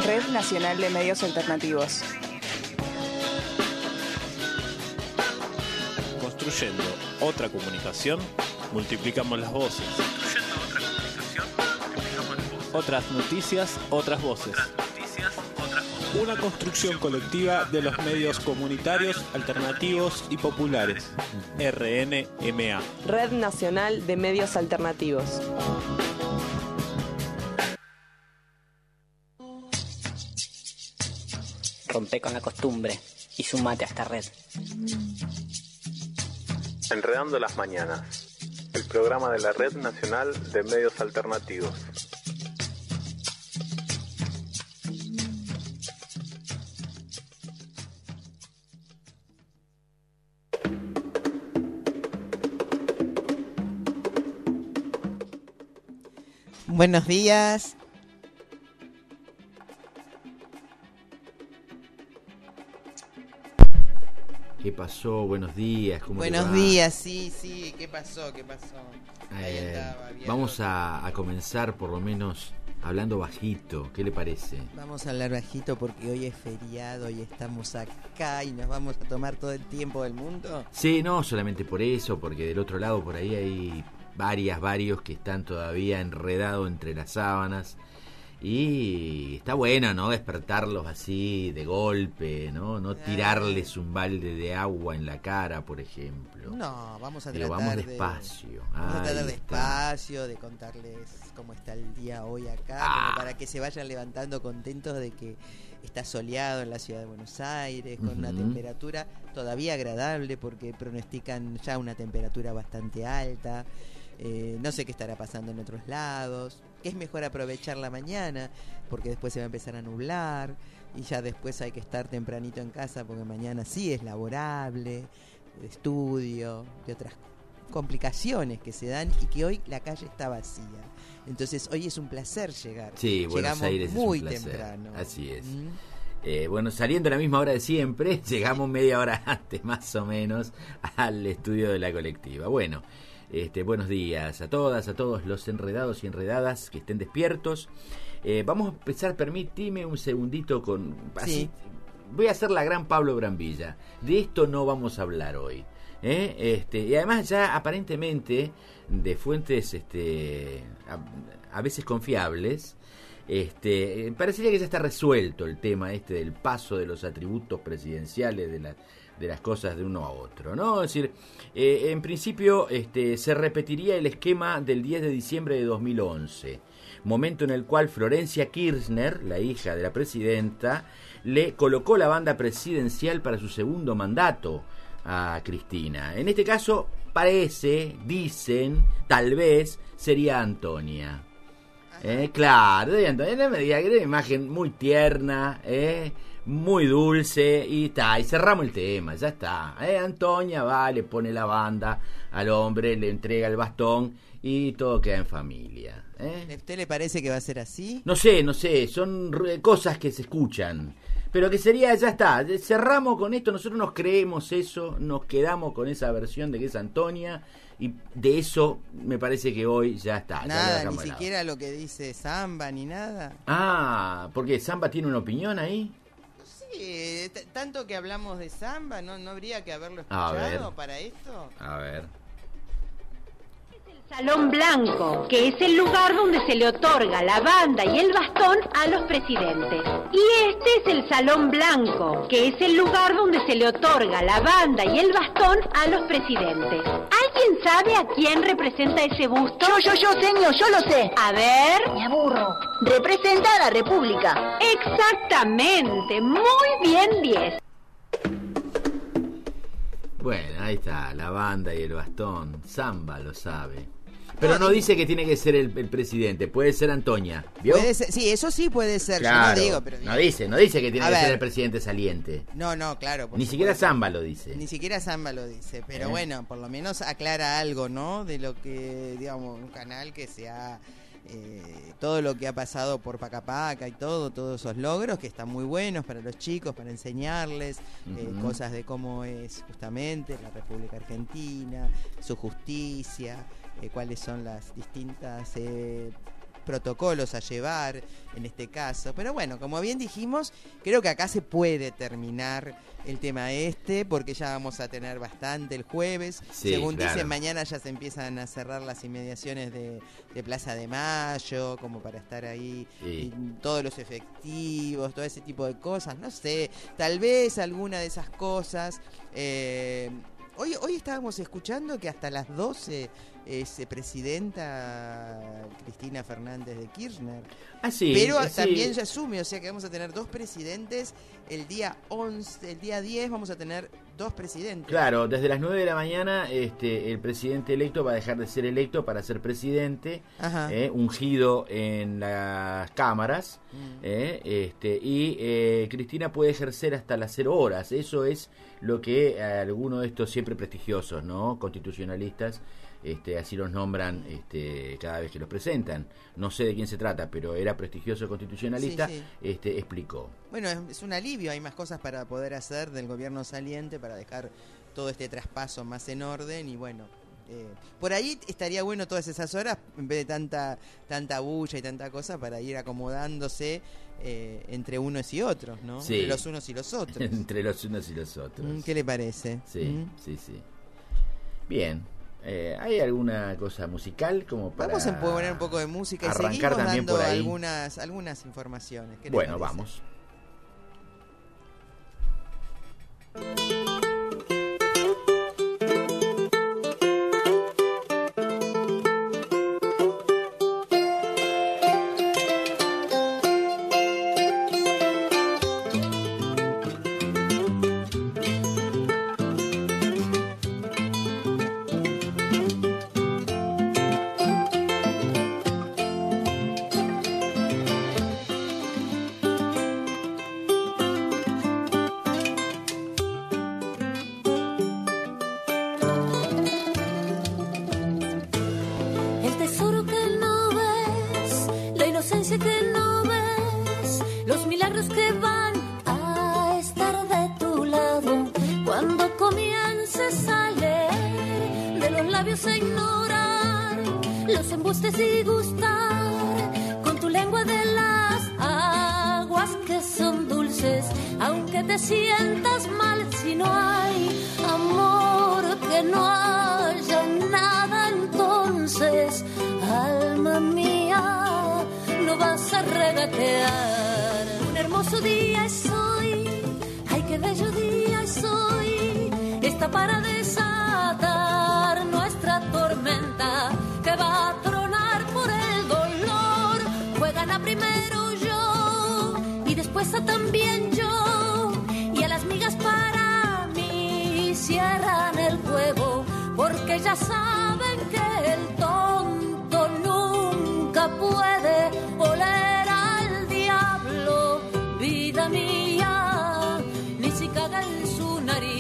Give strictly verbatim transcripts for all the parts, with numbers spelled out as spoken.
Red Nacional de Medios Alternativos. Construyendo otra comunicación, multiplicamos las voces. Construyendo otra comunicación, multiplicamos las voces. Otras noticias, otras voces. Otras noticias, otras voces. Una construcción colectiva de los medios comunitarios, alternativos y populares. R N M A. Red Nacional de Medios Alternativos. Rompe con la costumbre y sumate a esta red. Enredando las Mañanas, el programa de la Red Nacional de Medios Alternativos. Buenos días. ¿Qué pasó? Buenos días. ¿Cómo te Buenos va? días, sí, sí. ¿Qué pasó? ¿Qué pasó? Ahí Eh, estaba, viendo. vamos a, a comenzar por lo menos hablando bajito. ¿Qué le parece? Vamos a hablar bajito porque hoy es feriado y estamos acá y nos vamos a tomar todo el tiempo del mundo. Sí, no solamente por eso, porque del otro lado por ahí hay varias, varios que están todavía enredados entre las sábanas. Y está bueno, ¿no? Despertarlos así de golpe, ¿no? No tirarles un balde de agua en la cara, por ejemplo. No, vamos a Pero tratar vamos de- despacio. Vamos a Ahí tratar está. despacio, de contarles cómo está el día hoy acá, Ah. como para que se vayan levantando contentos de que está soleado en la ciudad de Buenos Aires, con una Ujú. temperatura todavía agradable porque pronostican ya una temperatura bastante alta. Eh, no sé qué estará pasando en otros lados, que es mejor aprovechar la mañana porque después se va a empezar a nublar y ya después hay que estar tempranito en casa porque mañana sí es laborable, de estudio, de otras complicaciones que se dan y que hoy la calle está vacía. Entonces hoy es un placer llegar. Sí, Buenos Llegamos Aires muy es un placer. temprano. Así es. ¿Mm? Eh, bueno, saliendo a la misma hora de siempre, llegamos media hora antes más o menos al estudio de la colectiva. Bueno, este, buenos días a todas, a todos los enredados y enredadas que estén despiertos. Eh, vamos a empezar, permíteme un segundito con... Así, Sí. voy a hacer la gran Pablo Brambilla. De esto no vamos a hablar hoy. ¿eh? Este, y además ya aparentemente de fuentes este, a, a veces confiables, este, parecería que ya está resuelto el tema este del paso de los atributos presidenciales de, la, de las cosas de uno a otro, ¿no? Es decir, eh, en principio este, se repetiría el esquema del diez de diciembre de dos mil once, momento en el cual Florencia Kirchner, la hija de la presidenta, le colocó la banda presidencial para su segundo mandato a Cristina. En este caso parece, dicen, tal vez sería Antonia. Eh, claro, de Antonia, me diga que era una imagen muy tierna, eh, muy dulce y está, y cerramos el tema, ya está. Eh, Antonia va, le pone la banda al hombre, le entrega el bastón y todo queda en familia. ¿eh? ¿A usted le parece que va a ser así? No sé, no sé, son re- cosas que se escuchan. Pero que sería, ya está, cerramos con esto, nosotros nos creemos eso, nos quedamos con esa versión de que es Antonia, y de eso me parece que hoy ya está. ya lo Nada, ni dejamos de lado. siquiera lo que dice Samba, ni nada. Ah, porque Samba tiene una opinión ahí. Sí, t- tanto que hablamos de Samba, ¿no, no habría que haberlo A escuchado ver. para esto? A ver. Salón Blanco, que es el lugar donde se le otorga la banda y el bastón a los presidentes. Y este es el Salón Blanco, que es el lugar donde se le otorga la banda y el bastón a los presidentes. ¿Alguien sabe a quién representa ese busto? Yo, yo, yo, señor, yo lo sé. A ver. Me aburro. Representa a la República. Exactamente, muy bien, diez. Bueno, ahí está, la banda y el bastón. Samba lo sabe. Pero no dice que tiene que ser el, el presidente, puede ser Antonia. ¿Vio? Puede ser, sí, eso sí puede ser, Claro, yo no digo, pero... no dice, no dice que tiene A que ver. ser el presidente saliente. No, no, claro. por Ni siquiera supuesto. Samba lo dice. Ni siquiera Samba lo dice, pero Eh. bueno, por lo menos aclara algo, ¿no? De lo que, digamos, un canal que sea... Eh, todo lo que ha pasado por Pacapaca y todo, todos esos logros que están muy buenos para los chicos, para enseñarles eh, Ujú. cosas de cómo es justamente la República Argentina, su justicia, eh, cuáles son las distintas eh, protocolos a llevar en este caso. Pero bueno, como bien dijimos, creo que acá se puede terminar el tema este, porque ya vamos a tener bastante el jueves. Sí, según claro. dicen, mañana ya se empiezan a cerrar las inmediaciones de, de Plaza de Mayo, como para estar ahí, Sí. y todos los efectivos, todo ese tipo de cosas. No sé, tal vez alguna de esas cosas. Eh, hoy, hoy estábamos escuchando que hasta las doce eh, se presidenta Cristina Fernández de Kirchner. Ah, sí, Pero sí. también ya asume, o sea que vamos a tener dos presidentes. El día once, el día diez vamos a tener dos presidentes. Claro, desde las nueve de la mañana este, el presidente electo va a dejar de ser electo para ser presidente, Ajá. eh, ungido en las cámaras, Mm. eh, este, y eh, Cristina puede ejercer hasta las cero horas. Eso es lo que eh, algunos de estos siempre prestigiosos, ¿no?, constitucionalistas, este, así los nombran este, cada vez que los presentan. No sé de quién se trata, pero era prestigioso constitucionalista, Sí, sí. Este, explicó. Bueno, es, es un alivio, hay más cosas para poder hacer del gobierno saliente para dejar todo este traspaso más en orden y bueno, eh, por ahí estaría bueno todas esas horas, en vez de tanta tanta bulla y tanta cosa, para ir acomodándose eh, entre unos y otros, ¿no? Sí. Entre los unos y los otros. Entre los unos y los otros. Mm, ¿Qué le parece? Sí, ¿Mm? sí, sí. Bien. Eh, ¿Hay alguna cosa musical como para Vamos a poner un poco de música y arrancar seguimos también dando por ahí? algunas algunas informaciones. ¿Qué le Bueno, parece? vamos. El tesoro que no ves, la inocencia que no ves, los milagros que van a estar de tu lado cuando comiences a leer de los labios a ignorar los embustes y gustar con tu lengua de las aguas que son dulces, aunque te sientas mal si no hay amor, que no haya nada, entonces alma mía no vas a regatear. Un hermoso día es hoy, ay qué bello día es hoy, está para desatar nuestra tormenta que va a tronar por el dolor. Juegan a primero yo y después a también yo, y a las migas para mí cierran el juego, porque ya saben que el tonto nunca puede oler al diablo, vida mía, ni si caga en su nariz.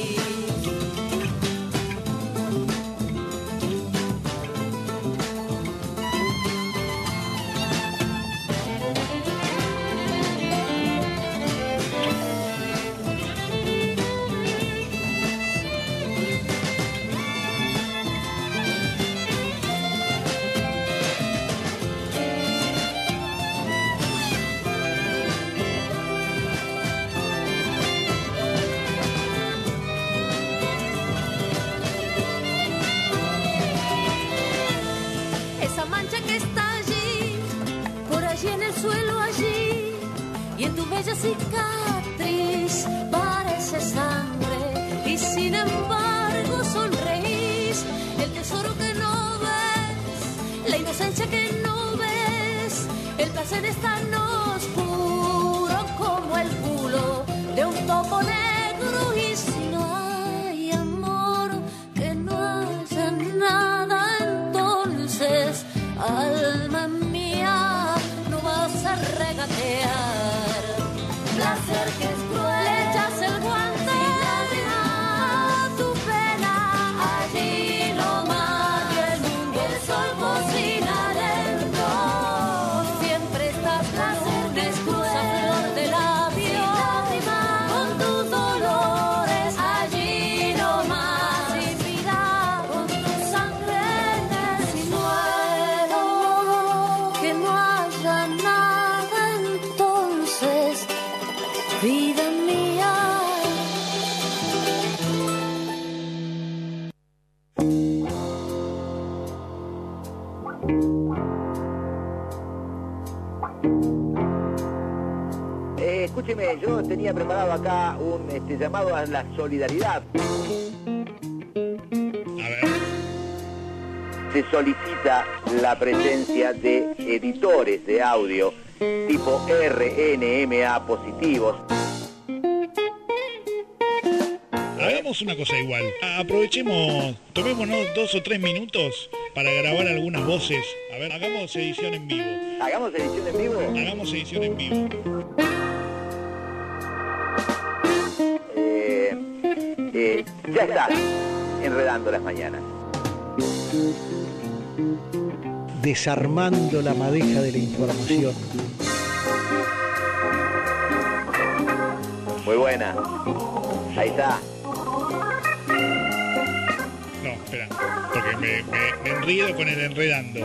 Esa mancha que está allí, por allí en el suelo allí, y en tu bella cicatriz parece sangre, y sin embargo sonreís. El tesoro que no ves, la inocencia que no ves, el placer es tan oscuro como el culo de un topo negro, y si no hay amor, que no haya nada, entonces alma mía no vas a regatear. Placer que es cruel, le echas el guante a tu pena, allí no más, el mundo el sol cocina adentro, siempre estás placer. vida mía. Eh, escúcheme, yo tenía preparado acá un este, llamado a la solidaridad. Se solicita la presencia de editores de audio tipo R N M A positivos. Hagamos una cosa igual. Aprovechemos, tomémonos dos o tres minutos para grabar algunas voces. A ver, hagamos edición en vivo. ¿Hagamos edición en vivo? Hagamos edición en vivo. Eh, eh, ya está, enredando las mañanas. Desarmando la madeja de la información. Muy buena. Ahí está. No, espera, porque me, me, me enredo con el enredando.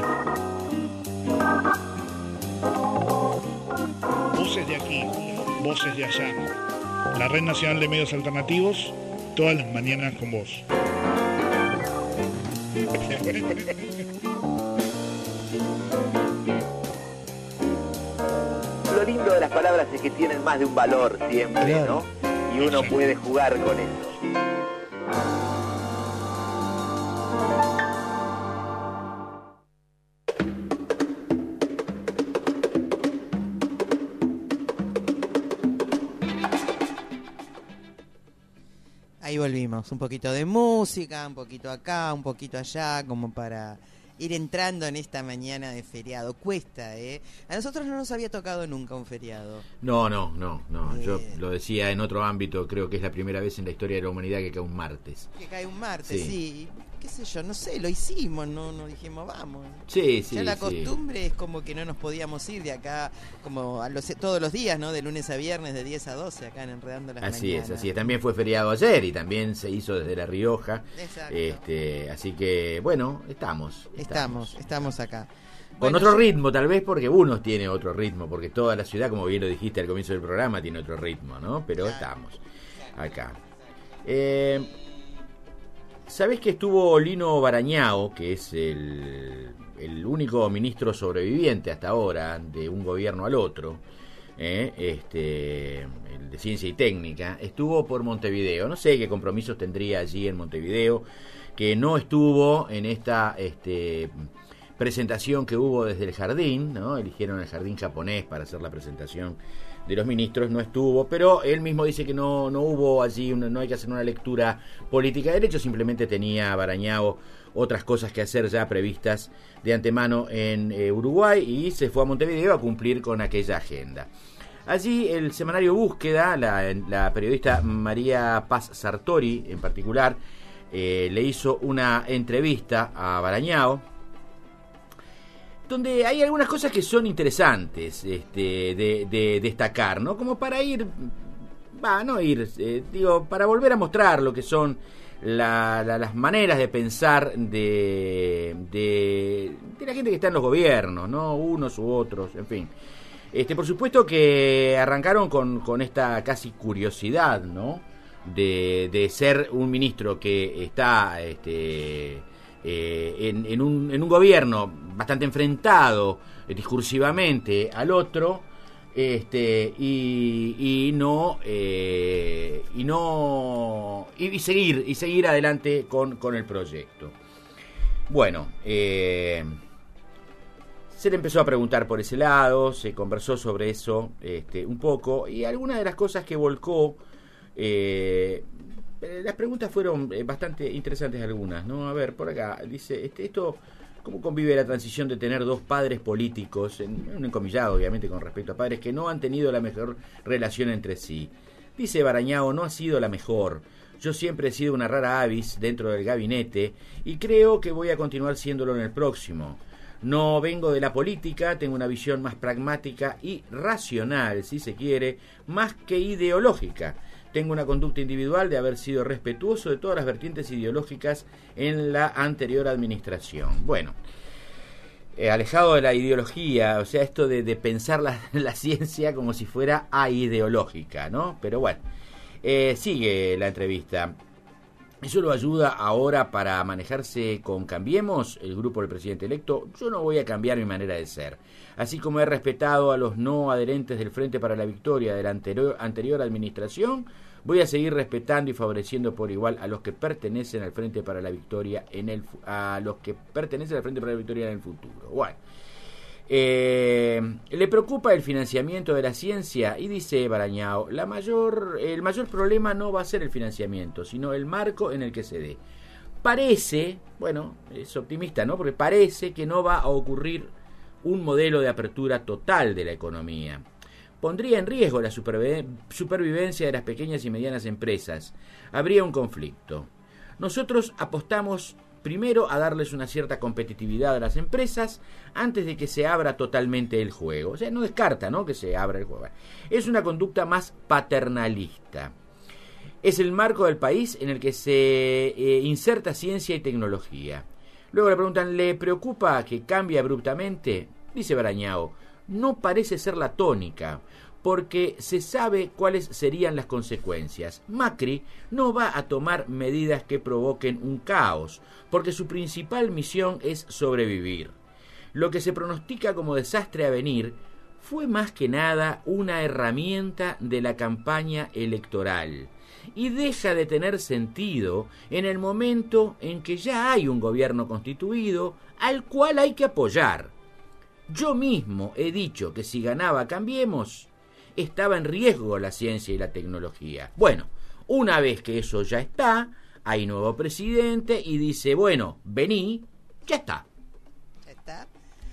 Voces de aquí, voces de allá. La Red Nacional de Medios Alternativos, todas las mañanas con vos. Lo lindo de las palabras es que tienen más de un valor siempre, claro, ¿no? Y uno puede jugar con eso. Ahí volvimos, un poquito de música, un poquito acá, un poquito allá, como para ir entrando en esta mañana de feriado. Cuesta, ¿eh? A nosotros no nos había tocado nunca un feriado. No, no, no, no. Eh... Yo lo decía en otro ámbito, creo que es la primera vez en la historia de la humanidad que cae un martes. Que cae un martes, sí. Sí. Qué sé yo, no sé, lo hicimos, no, no dijimos vamos. Sí, sí, ya la sí. costumbre es como que no nos podíamos ir de acá, como a los, todos los días, ¿no? De lunes a viernes, de diez a doce, acá en Enredando las Así Mañanas. es, así es. También fue feriado ayer y también se hizo desde La Rioja. Exacto. Este, así que, bueno, estamos. Estamos, estamos acá. Con Bueno, otro yo... ritmo, tal vez, porque uno tiene otro ritmo, porque toda la ciudad, como bien lo dijiste al comienzo del programa, tiene otro ritmo, ¿no? Pero claro, estamos acá. Eh, ¿Sabés que estuvo Lino Barañao, que es el, el único ministro sobreviviente hasta ahora de un gobierno al otro, eh, este, el de Ciencia y Técnica, estuvo por Montevideo? No sé qué compromisos tendría allí en Montevideo, que no estuvo en esta... este presentación que hubo desde el jardín, ¿no? Eligieron el jardín japonés para hacer la presentación de los ministros, no estuvo, pero él mismo dice que no, no hubo allí, una, no hay que hacer una lectura política del hecho, simplemente tenía Barañao otras cosas que hacer ya previstas de antemano en eh, Uruguay y se fue a Montevideo a cumplir con aquella agenda. Allí el semanario Búsqueda, la, la periodista María Paz Sartori en particular, eh, le hizo una entrevista a Barañao, donde hay algunas cosas que son interesantes este, de, de destacar, ¿no? Como para ir, va, no ir, eh, digo, para volver a mostrar lo que son la, la, las maneras de pensar de, de, de la gente que está en los gobiernos, ¿no? Unos u otros, en fin. Este, por supuesto que arrancaron con, con esta casi curiosidad, ¿no? De, de ser un ministro que está... este Eh, en, en, un, en un gobierno bastante enfrentado eh, discursivamente al otro, este y, y no eh, y no y, y seguir y seguir adelante con, con el proyecto. Bueno, eh, se le empezó a preguntar por ese lado, se conversó sobre eso este, un poco, y algunas de las cosas que volcó, eh, las preguntas fueron bastante interesantes algunas, ¿no? A ver, por acá, dice, este, esto, ¿cómo convive la transición de tener dos padres políticos, en, en un encomillado obviamente con respecto a padres que no han tenido la mejor relación entre sí? Dice Barañao, no ha sido la mejor. Yo siempre he sido una rara avis dentro del gabinete y creo que voy a continuar siéndolo en el próximo. No vengo de la política, tengo una visión más pragmática y racional, si se quiere, más que ideológica. Tengo una conducta individual de haber sido respetuoso de todas las vertientes ideológicas en la anterior administración. Bueno, eh, alejado de la ideología, o sea, esto de, de pensar la, la ciencia como si fuera aideológica, ¿no? Pero bueno, eh, sigue la entrevista. ¿Eso lo ayuda ahora para manejarse con Cambiemos, el grupo del presidente electo? Yo no voy a cambiar mi manera de ser. Así como he respetado a los no adherentes del Frente para la Victoria de la anterior, anterior administración, voy a seguir respetando y favoreciendo por igual a los que pertenecen al Frente para la Victoria en el a los que pertenecen al Frente para la Victoria en el futuro. Bueno. Eh, le preocupa el financiamiento de la ciencia y dice Barañao, la mayor, el mayor problema no va a ser el financiamiento, sino el marco en el que se dé. Parece, bueno, es optimista, ¿no? Porque parece que no va a ocurrir un modelo de apertura total de la economía. Pondría en riesgo la supervivencia de las pequeñas y medianas empresas. Habría un conflicto. Nosotros apostamos primero a darles una cierta competitividad a las empresas antes de que se abra totalmente el juego. O sea, no descarta, ¿no?, que se abra el juego. Es una conducta más paternalista. Es el marco del país en el que se eh, inserta ciencia y tecnología. Luego le preguntan, ¿le preocupa que cambie abruptamente? Dice Barañao, no parece ser la tónica, porque se sabe cuáles serían las consecuencias. Macri no va a tomar medidas que provoquen un caos, porque su principal misión es sobrevivir. Lo que se pronostica como desastre a venir fue más que nada una herramienta de la campaña electoral, y deja de tener sentido en el momento en que ya hay un gobierno constituido al cual hay que apoyar. Yo mismo he dicho que si ganaba Cambiemos, estaba en riesgo la ciencia y la tecnología. Bueno, una vez que eso ya está, hay nuevo presidente y dice, bueno, vení, ya está. ¿Ya está?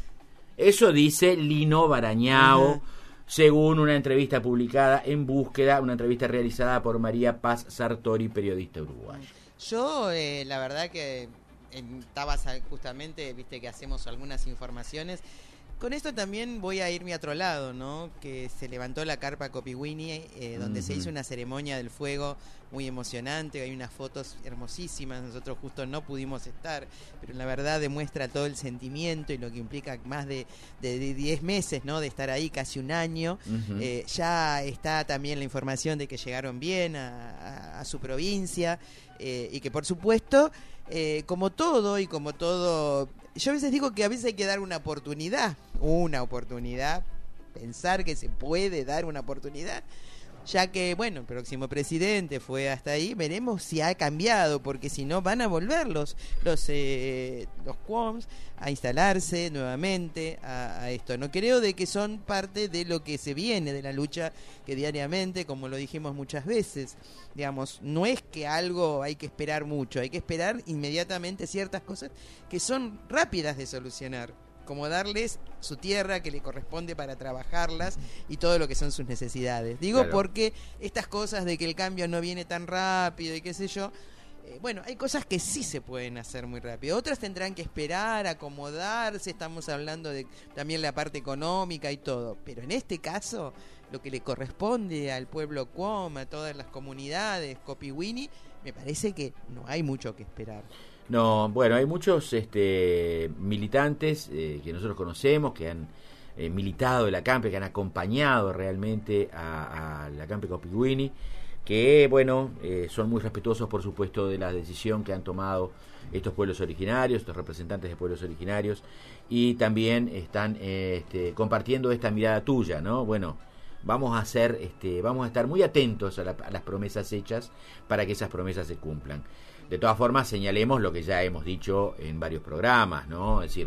Eso dice Lino Barañao, uh-huh. según una entrevista publicada en Búsqueda, una entrevista realizada por María Paz Sartori, periodista uruguaya. Yo, eh, la verdad que estaba justamente, viste que hacemos algunas informaciones. Con esto también voy a irme a otro lado, ¿no? Que se levantó la carpa Copiwini, eh, donde uh-huh. se hizo una ceremonia del fuego muy emocionante. Hay unas fotos hermosísimas. Nosotros justo no pudimos estar, pero la verdad demuestra todo el sentimiento y lo que implica más de diez meses, ¿no? De estar ahí, casi un año. Uh-huh. Eh, ya está también la información de que llegaron bien a, a, a su provincia eh, y que por supuesto, eh, como todo y como todo... Yo a veces digo que a veces hay que dar una oportunidad, una oportunidad, pensar que se puede dar una oportunidad, ya que, bueno, el próximo presidente fue hasta ahí, veremos si ha cambiado, porque si no van a volver los los, eh, los quoms a instalarse nuevamente a, a esto. No creo de que son parte de lo que se viene, de la lucha que diariamente, como lo dijimos muchas veces, digamos, no es que algo hay que esperar mucho, hay que esperar inmediatamente ciertas cosas que son rápidas de solucionar, como darles su tierra que le corresponde para trabajarlas y todo lo que son sus necesidades. Digo, claro, porque estas cosas de que el cambio no viene tan rápido y qué sé yo, eh, bueno, hay cosas que sí se pueden hacer muy rápido, otras tendrán que esperar, acomodarse, estamos hablando de también la parte económica y todo, pero en este caso, lo que le corresponde al pueblo Cuom, a todas las comunidades, Copiwini, me parece que no hay mucho que esperar. No, bueno, hay muchos este, militantes eh, que nosotros conocemos, que han eh, militado en la Campe, que han acompañado realmente a, a la Campe Copiwini, que, bueno, eh, son muy respetuosos, por supuesto, de la decisión que han tomado estos pueblos originarios, estos representantes de pueblos originarios, y también están eh, este, compartiendo esta mirada tuya, ¿no? Bueno, vamos a hacer, este, vamos a estar muy atentos a, la, a las promesas hechas para que esas promesas se cumplan. De todas formas, señalemos lo que ya hemos dicho en varios programas, ¿no? Es decir,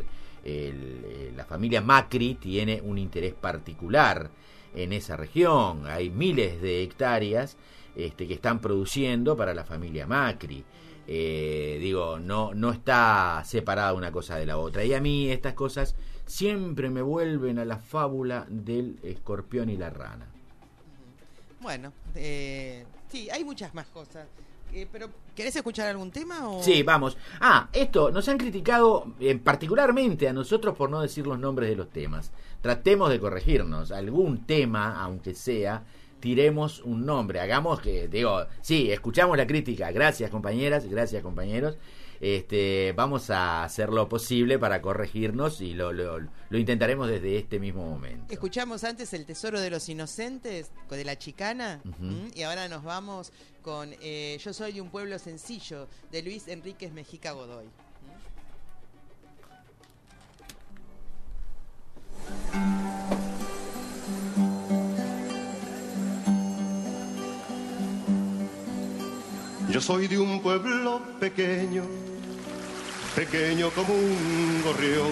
el, la familia Macri tiene un interés particular en esa región. Hay miles de hectáreas este, que están produciendo para la familia Macri. Eh, digo, no, no está separada una cosa de la otra. Y a mí estas cosas siempre me vuelven a la fábula del escorpión y la rana. Bueno, eh, sí, hay muchas más cosas. Eh, pero, ¿querés escuchar algún tema? O? Sí, vamos. Ah, esto, nos han criticado eh, particularmente a nosotros por no decir los nombres de los temas. Tratemos de corregirnos. Algún tema, aunque sea, tiremos un nombre. Hagamos que, digo, sí, escuchamos la crítica. Gracias, compañeras, gracias, compañeros. este, vamos a hacer lo posible para corregirnos y lo, lo, lo intentaremos desde este mismo momento. Escuchamos antes El Tesoro de los Inocentes, de La Chicana, Uh-huh. ¿m? Y ahora nos vamos con eh, Yo soy de un pueblo sencillo, de Luis Enríquez Mejica Godoy. Yo soy de un pueblo pequeño, pequeño como un gorrión,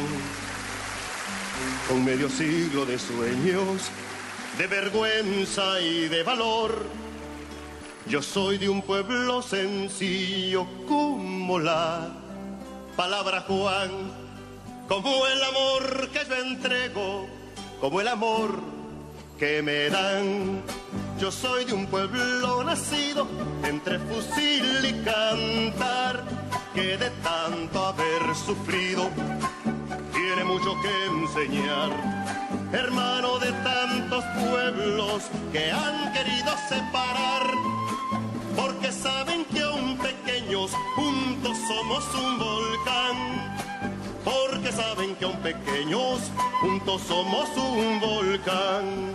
con medio siglo de sueños, de vergüenza y de valor. Yo soy de un pueblo sencillo como la palabra Juan, como el amor que yo entrego, como el amor que me dan. Yo soy de un pueblo nacido entre fusil y cantar, que de tanto haber sufrido tiene mucho que enseñar. Hermano de tantos pueblos que han querido separar, porque saben que aún pequeños juntos somos un volcán. Porque saben que aún pequeños juntos somos un volcán.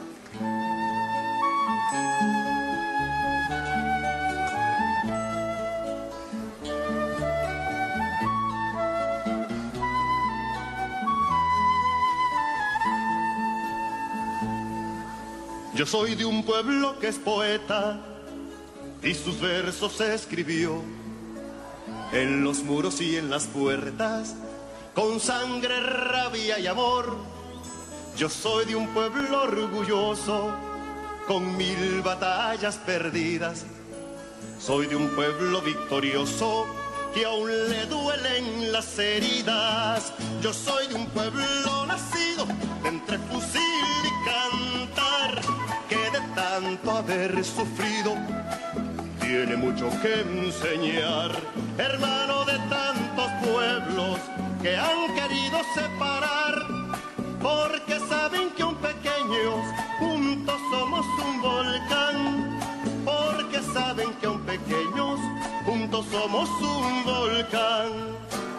Yo soy de un pueblo que es poeta y sus versos escribió en los muros y en las puertas con sangre, rabia y amor. Yo soy de un pueblo orgulloso con mil batallas perdidas. Soy de un pueblo victorioso que aún le duelen las heridas. Yo soy de un pueblo nacido entre fusil y cantar, que de tanto haber sufrido tiene mucho que enseñar. Hermano de tantos pueblos que han querido separar, porque saben que aún pequeños juntos somos un volcán. Porque saben que aún pequeños juntos somos un volcán.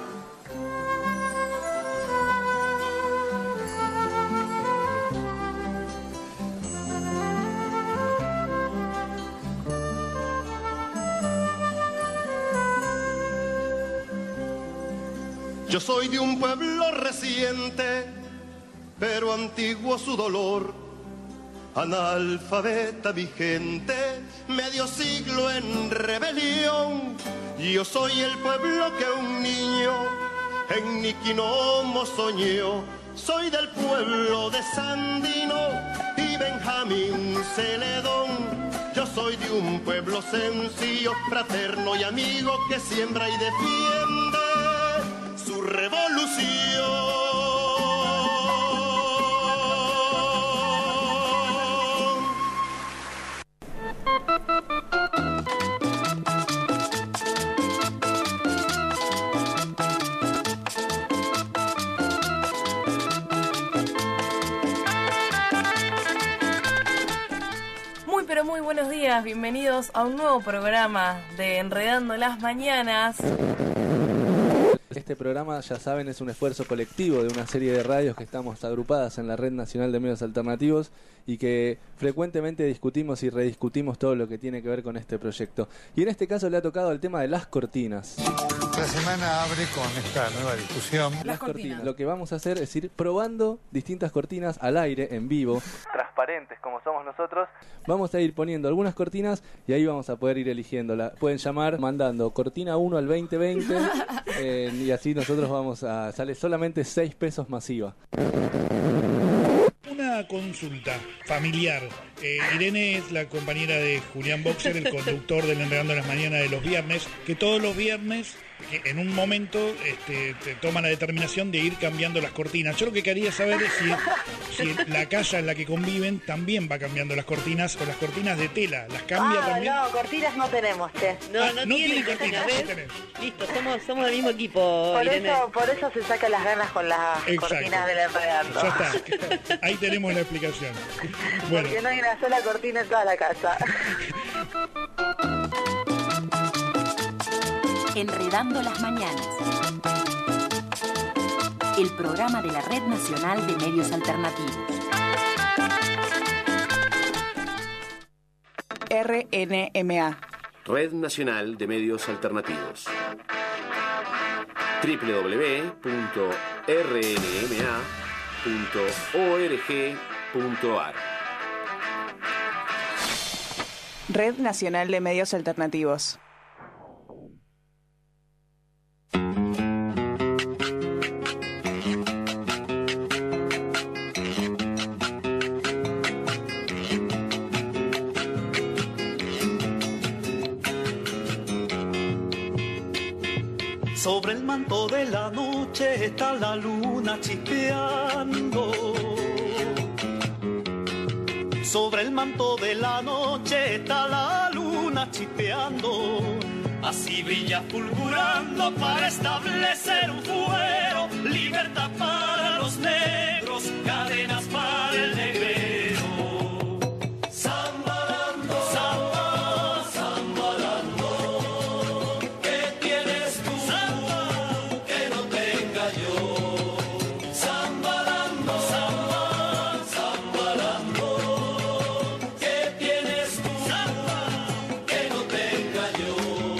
Yo soy de un pueblo reciente, pero antiguo su dolor. Analfabeta mi gente, medio siglo en rebelión. Yo soy el pueblo que un niño en Niquinomo soñó. Soy del pueblo de Sandino y Benjamín Celedón. Yo soy de un pueblo sencillo, fraterno y amigo, que siembra y defiende su revolución. Muy pero muy buenos días, bienvenidos a un nuevo programa de Enredando las Mañanas. Este programa, ya saben, es un esfuerzo colectivo de una serie de radios que estamos agrupadas en la Red Nacional de Medios Alternativos y que frecuentemente discutimos y rediscutimos todo lo que tiene que ver con este proyecto. Y en este caso le ha tocado el tema de las cortinas. La semana abre con esta nueva discusión. Las cortinas. Lo que vamos a hacer es ir probando distintas cortinas al aire, en vivo. Transparentes como somos nosotros. Vamos a ir poniendo algunas cortinas y ahí vamos a poder ir eligiéndola. Pueden llamar mandando cortina uno al veinte veinte eh, y así nosotros vamos a... Sale solamente seis pesos masiva. Una consulta familiar. Eh, Irene es la compañera de Julián Boxer, el conductor del Enredando las Mañanas de los viernes, que todos los viernes, que en un momento, este, te toma la determinación de ir cambiando las cortinas. Yo lo que quería saber es si, si la casa en la que conviven también va cambiando las cortinas, o las cortinas de tela. ¿Las cambia ah, también? No, cortinas no tenemos, che. No, Ah, no, no tiene tiene cortinas, ¿ves? no tenés. Listo, somos, somos del mismo equipo, Por Irene. eso, por eso se sacan las ganas con las Exacto. cortinas del Enredando. Ya está. Ahí tenemos la explicación. Bueno. Porque no hay una sola cortina en toda la casa. Enredando las Mañanas. El programa de la Red Nacional de Medios Alternativos. R N M A. Red Nacional de Medios Alternativos. doble u doble u doble u punto r n m a punto org punto a r. Red Nacional de Medios Alternativos. Sobre el manto de la noche está la luna chispeando. Sobre el manto de la noche está la luna chispeando. Así brilla fulgurando para establecer un fuero. Libertad para los negros, cadenas para el negrero. Zambalando, samba, zambalando. ¿Qué tienes tú que no tenga yo? Zambalando, samba, zambalando. ¿Qué tienes tú que no tenga yo?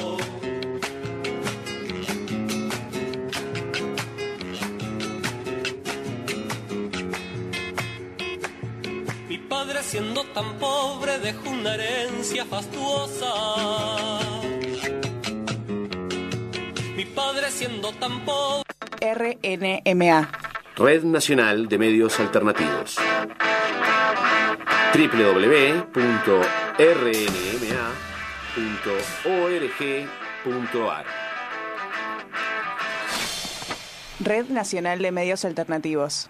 Mi padre, siendo tan pobre, dejó una herencia fastuosa. Mi padre, siendo tan pobre. R N M A. Red Nacional de Medios Alternativos. doble u doble u doble u punto r n m a punto org punto a r. Red Nacional de Medios Alternativos.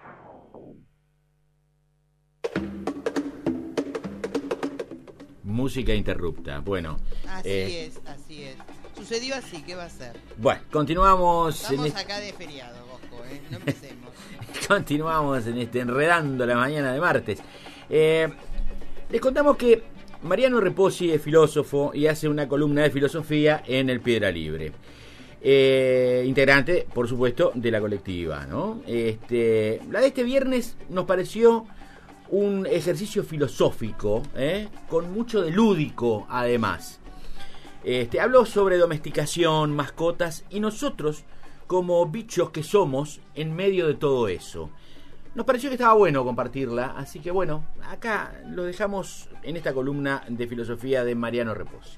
Música interrupta. Bueno. Así eh, es, así es. Sucedió así, ¿qué va a ser? Bueno, continuamos. Estamos en este, acá de feriado, Bosco, ¿eh? No empecemos. continuamos en este Enredando la Mañana de martes. Eh, les contamos que Mariano Reposi es filósofo y hace una columna de filosofía en El Piedra Libre. Eh, integrante, por supuesto, de la colectiva, ¿no? Este, la de este viernes nos pareció un ejercicio filosófico, ¿eh? Con mucho de lúdico, además. Este, habló sobre domesticación, mascotas y nosotros, como bichos que somos, en medio de todo eso. Nos pareció que estaba bueno compartirla, así que bueno, acá lo dejamos en esta columna de filosofía de Mariano Reposi.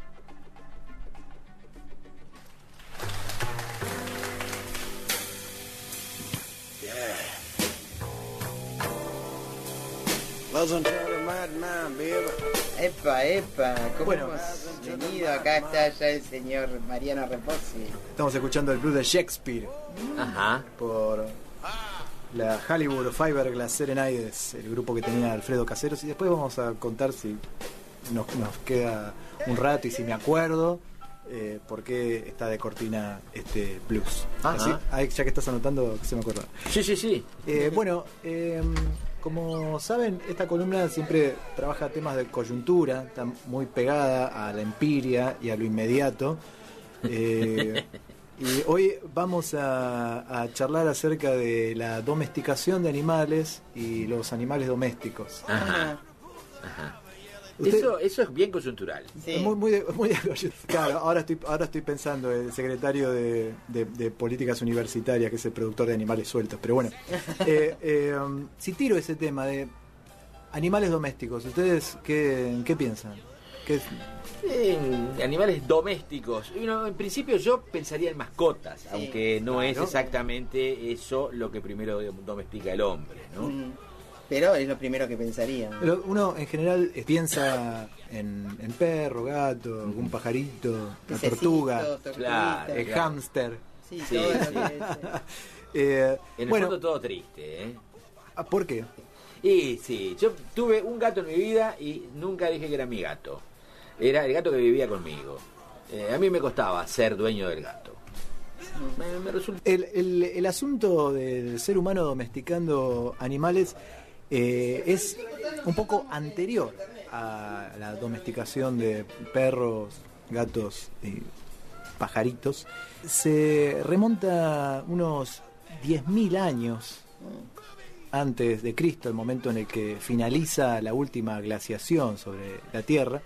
Epa, epa, ¿cómo bueno, hemos venido? Acá está ya el señor Mariano Reposi. Estamos escuchando el blues de Shakespeare. Ajá. Por la Hollywood Fiberglass Serenades, el grupo que tenía Alfredo Caseros. Y después vamos a contar si nos, nos queda un rato y si me acuerdo eh, por qué está de cortina este blues. Así, ahí, ya que estás anotando, que se me acuerda. Sí, sí, sí. Eh, bueno, eh, como saben, esta columna siempre trabaja temas de coyuntura, está muy pegada a la empiria y a lo inmediato. Eh, y hoy vamos a, a charlar acerca de la domesticación de animales y los animales domésticos. Ajá. Ajá. Usted, eso, eso es bien coyuntural. Sí. Muy, muy, muy de, claro, ahora estoy, ahora estoy pensando el secretario de, de, de Políticas Universitarias, que es el productor de animales sueltos. Pero bueno, eh, eh, si tiro ese tema de animales domésticos, ¿ustedes qué, qué piensan? ¿Qué es? En animales domésticos. Bueno, en principio yo pensaría en mascotas, sí, aunque no claro. es exactamente eso lo que primero domestica el hombre, ¿no? Mm. Pero es lo primero que pensaría. Pero uno en general piensa en, en perro, gato, mm. algún pajarito, una tortuga, claro, el claro. hámster. Sí, sí, todo sí. Lo que es. eh, en el bueno, fondo todo triste, ¿eh? ¿Por qué? Y sí, yo tuve un gato en mi vida y nunca dije que era mi gato. Era el gato que vivía conmigo. Eh, a mí me costaba ser dueño del gato. Me, me resulta... el, el, el asunto del ser humano domesticando animales eh, es un poco anterior a la domesticación de perros, gatos y pajaritos, se remonta unos diez mil años antes de Cristo, el momento en el que finaliza la última glaciación sobre la Tierra.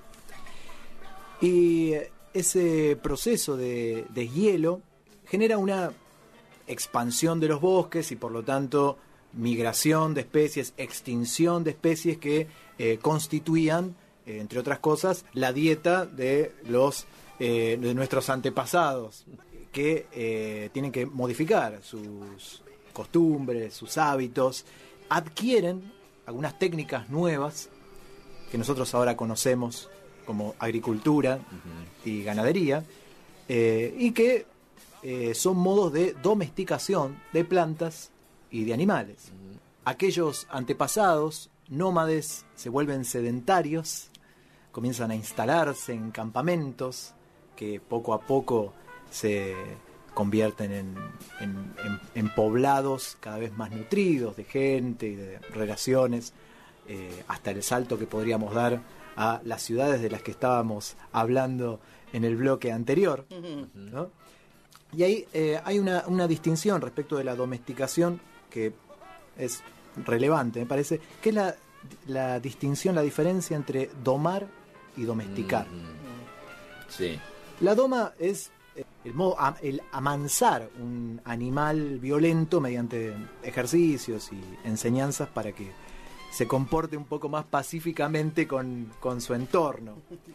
Y ese proceso de deshielo genera una expansión de los bosques y por lo tanto migración de especies, extinción de especies que eh, constituían, eh, entre otras cosas, la dieta de los eh, de nuestros antepasados, que eh, tienen que modificar sus costumbres, sus hábitos, adquieren algunas técnicas nuevas que nosotros ahora conocemos como agricultura uh-huh. y ganadería, eh, y que eh, son modos de domesticación de plantas y de animales. Uh-huh. Aquellos antepasados nómades se vuelven sedentarios, comienzan a instalarse en campamentos que poco a poco se convierten en, en, en, en poblados cada vez más nutridos de gente y de relaciones, eh, hasta el salto que podríamos dar a las ciudades de las que estábamos hablando en el bloque anterior, ¿no? Y ahí eh, hay una, una distinción respecto de la domesticación que es relevante, me parece, que es la, la distinción, la diferencia entre domar y domesticar. Mm-hmm. Sí. La doma es el, modo, el amansar un animal violento mediante ejercicios y enseñanzas para que se comporte un poco más pacíficamente con, con su entorno.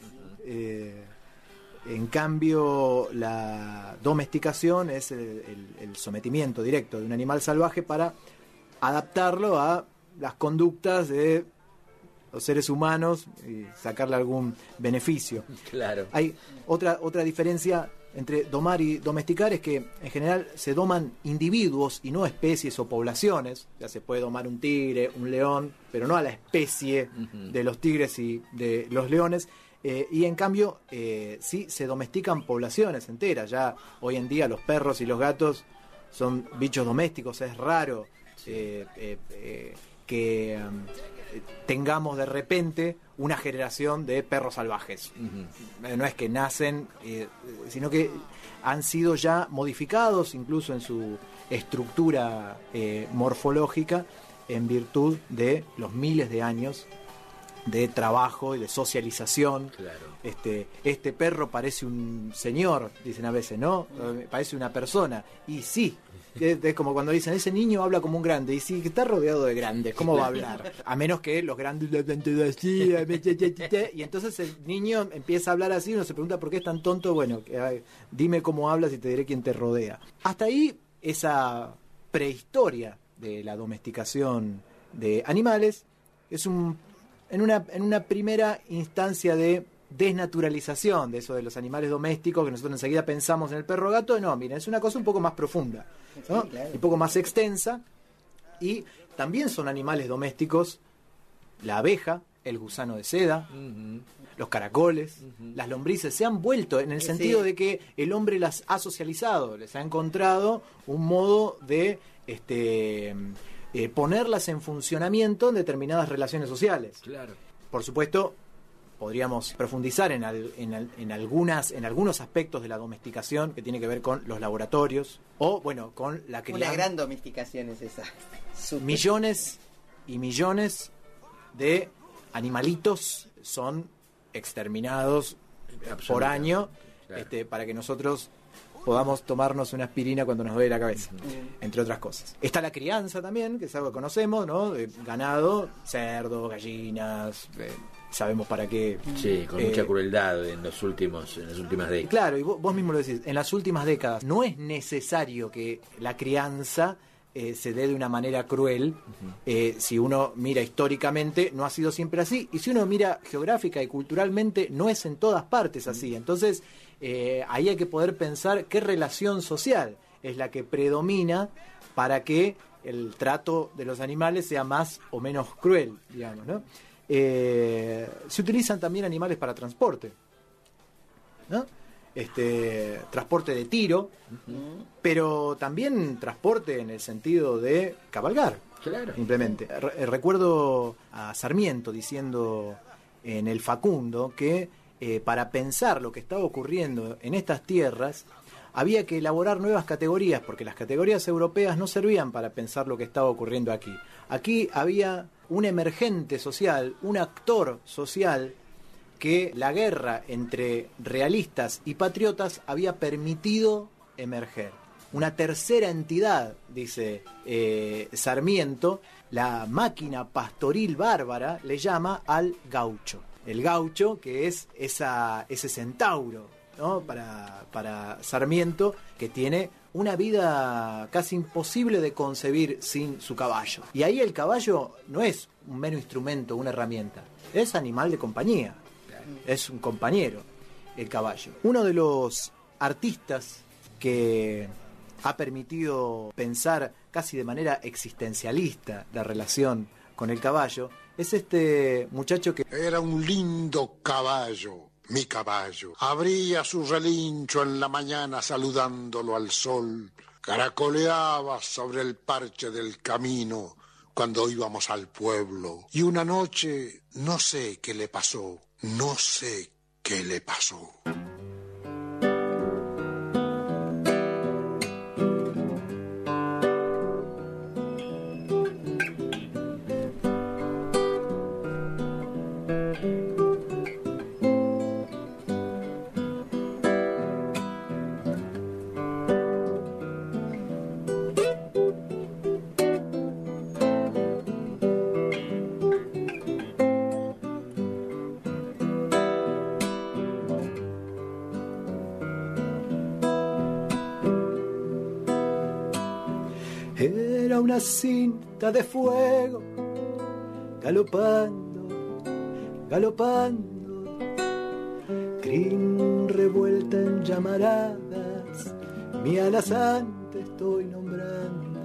Eh, en cambio, la domesticación es el, el, el sometimiento directo de un animal salvaje para adaptarlo a las conductas de los seres humanos y sacarle algún beneficio. Claro. Hay otra, otra diferencia entre domar y domesticar, es que en general se doman individuos y no especies o poblaciones. Ya se puede domar un tigre, un león, pero no a la especie uh-huh. de los tigres y de los leones. Eh, y en cambio, eh, sí se domestican poblaciones enteras. Ya hoy en día los perros y los gatos son bichos domésticos. Es raro sí. eh, eh, eh, que um, tengamos de repente una generación de perros salvajes. Uh-huh. No es que nacen, eh, sino que han sido ya modificados incluso en su estructura eh, morfológica en virtud de los miles de años de trabajo y de socialización. Claro. Este, este perro parece un señor, dicen a veces, ¿no? Parece una persona. Y sí, es, es como cuando dicen, ese niño habla como un grande. Y sí, que está rodeado de grandes, ¿cómo va a hablar? A menos que los grandes y entonces el niño empieza a hablar así, uno se pregunta por qué es tan tonto. Bueno, eh, dime cómo hablas y te diré quién te rodea. Hasta ahí, esa prehistoria de la domesticación de animales es un En una, en una primera instancia de desnaturalización de eso de los animales domésticos, que nosotros enseguida pensamos en el perro gato. No, miren, es una cosa un poco más profunda, ¿no? Sí, claro. Un poco más extensa. Y también son animales domésticos la abeja, el gusano de seda, uh-huh. los caracoles, uh-huh. las lombrices. Se han vuelto en el sí. sentido de que el hombre las ha socializado, les ha encontrado un modo de este Eh, ponerlas en funcionamiento en determinadas relaciones sociales. Claro. Por supuesto, podríamos profundizar en, al, en, al, en, algunas, en algunos aspectos de la domesticación que tiene que ver con los laboratorios o, bueno, con la crianza. Una gran domesticación es esa. Super. Millones y millones de animalitos son exterminados por año, claro. este, para que nosotros podamos tomarnos una aspirina cuando nos duele la cabeza, uh-huh. entre otras cosas. Está la crianza también, que es algo que conocemos, ¿no? De ganado, cerdo, gallinas, eh, sabemos para qué. Sí, con eh, mucha crueldad en los últimos, en las últimas décadas. Claro, y vos, vos mismo lo decís, en las últimas décadas no es necesario que la crianza eh, se dé de una manera cruel. Uh-huh. eh, si uno mira históricamente, no ha sido siempre así, y si uno mira geográfica y culturalmente, no es en todas partes así. Uh-huh. Entonces, Eh, ahí hay que poder pensar qué relación social es la que predomina para que el trato de los animales sea más o menos cruel, digamos, ¿no? Eh, se utilizan también animales para transporte, ¿no? Este, transporte de tiro, uh-huh. pero también transporte en el sentido de cabalgar, claro. simplemente. Re- recuerdo a Sarmiento diciendo en el Facundo que eh, para pensar lo que estaba ocurriendo en estas tierras, había que elaborar nuevas categorías, porque las categorías europeas no servían para pensar lo que estaba ocurriendo aquí. Aquí había un emergente social, un actor social, que la guerra entre realistas y patriotas había permitido emerger. Una tercera entidad, dice eh, Sarmiento, la máquina pastoril bárbara, le llama al gaucho. El gaucho, que es esa, ese centauro, ¿no? Para, para Sarmiento, que tiene una vida casi imposible de concebir sin su caballo. Y ahí el caballo no es un mero instrumento, una herramienta, es animal de compañía, es un compañero, el caballo. Uno de los artistas que ha permitido pensar casi de manera existencialista la relación con el caballo es este muchacho que... Era un lindo caballo. Mi caballo abría su relincho en la mañana saludándolo al sol. Caracoleaba sobre el parche del camino cuando íbamos al pueblo. Y una noche no sé qué le pasó, no sé qué le pasó. Era una cinta de fuego, galopando, galopando, crin revuelta en llamaradas, mi alazán te estoy nombrando.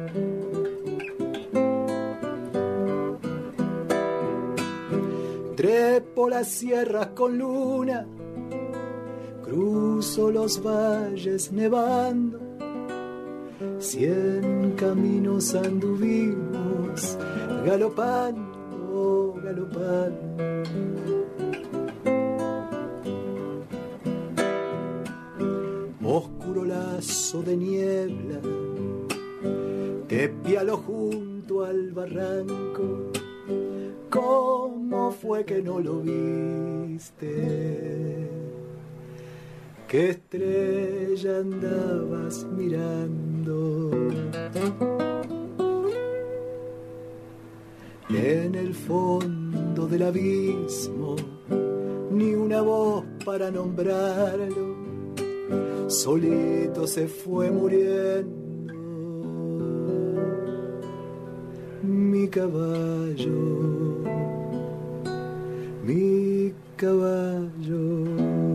Trepo las sierras con luna, cruzo los valles nevando, cien caminos anduvimos, galopando, galopando. Oscuro lazo de niebla, te pialo junto al barranco. ¿Cómo fue que no lo viste? ¿Qué estrella andabas mirando? En el fondo del abismo, ni una voz para nombrarlo, solito se fue muriendo mi caballo, mi caballo.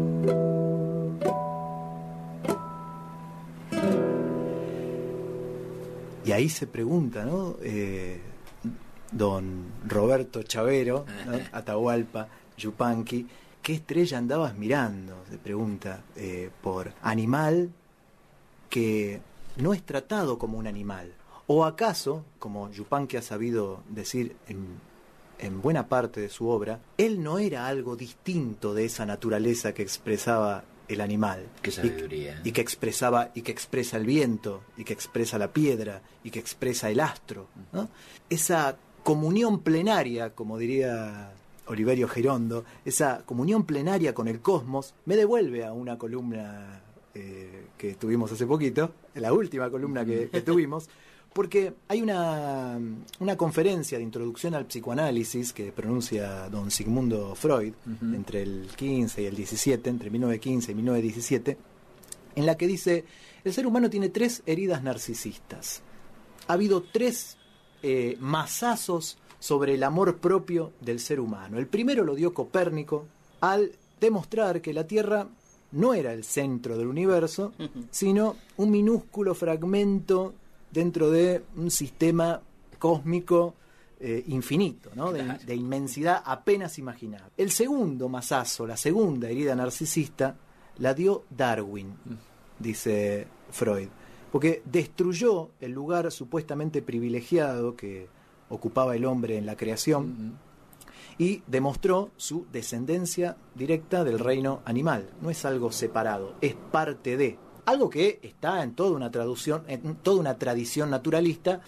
Y ahí se pregunta, ¿no? Eh, don Roberto Chavero, ¿no? Atahualpa Yupanqui, ¿qué estrella andabas mirando? Se pregunta, eh, por animal que no es tratado como un animal. ¿O acaso, como Yupanqui ha sabido decir en, en buena parte de su obra, él no era algo distinto de esa naturaleza que expresaba el animal? Qué sabiduría. Y, y que expresaba, y que expresa el viento, y que expresa la piedra, y que expresa el astro, ¿no? Esa comunión plenaria, como diría Oliverio Girondo, esa comunión plenaria con el cosmos, me devuelve a una columna eh, que tuvimos hace poquito, la última columna que, que tuvimos, porque hay una, una conferencia de introducción al psicoanálisis que pronuncia don Sigmundo Freud, uh-huh, entre el quince y el diecisiete, entre mil novecientos quince y mil novecientos diecisiete, en la que dice: el ser humano tiene tres heridas narcisistas. Ha habido tres eh, mazazos sobre el amor propio del ser humano. El primero lo dio Copérnico al demostrar que la Tierra no era el centro del universo, uh-huh, sino un minúsculo fragmento dentro de un sistema cósmico eh, infinito, ¿no? de, de inmensidad apenas imaginable. El segundo mazazo, la segunda herida narcisista, la dio Darwin, dice Freud, porque destruyó el lugar supuestamente privilegiado que ocupaba el hombre en la creación, uh-huh, y demostró su descendencia directa del reino animal. No es algo separado, es parte de. Algo que está en toda una traducción, en toda una tradición naturalista,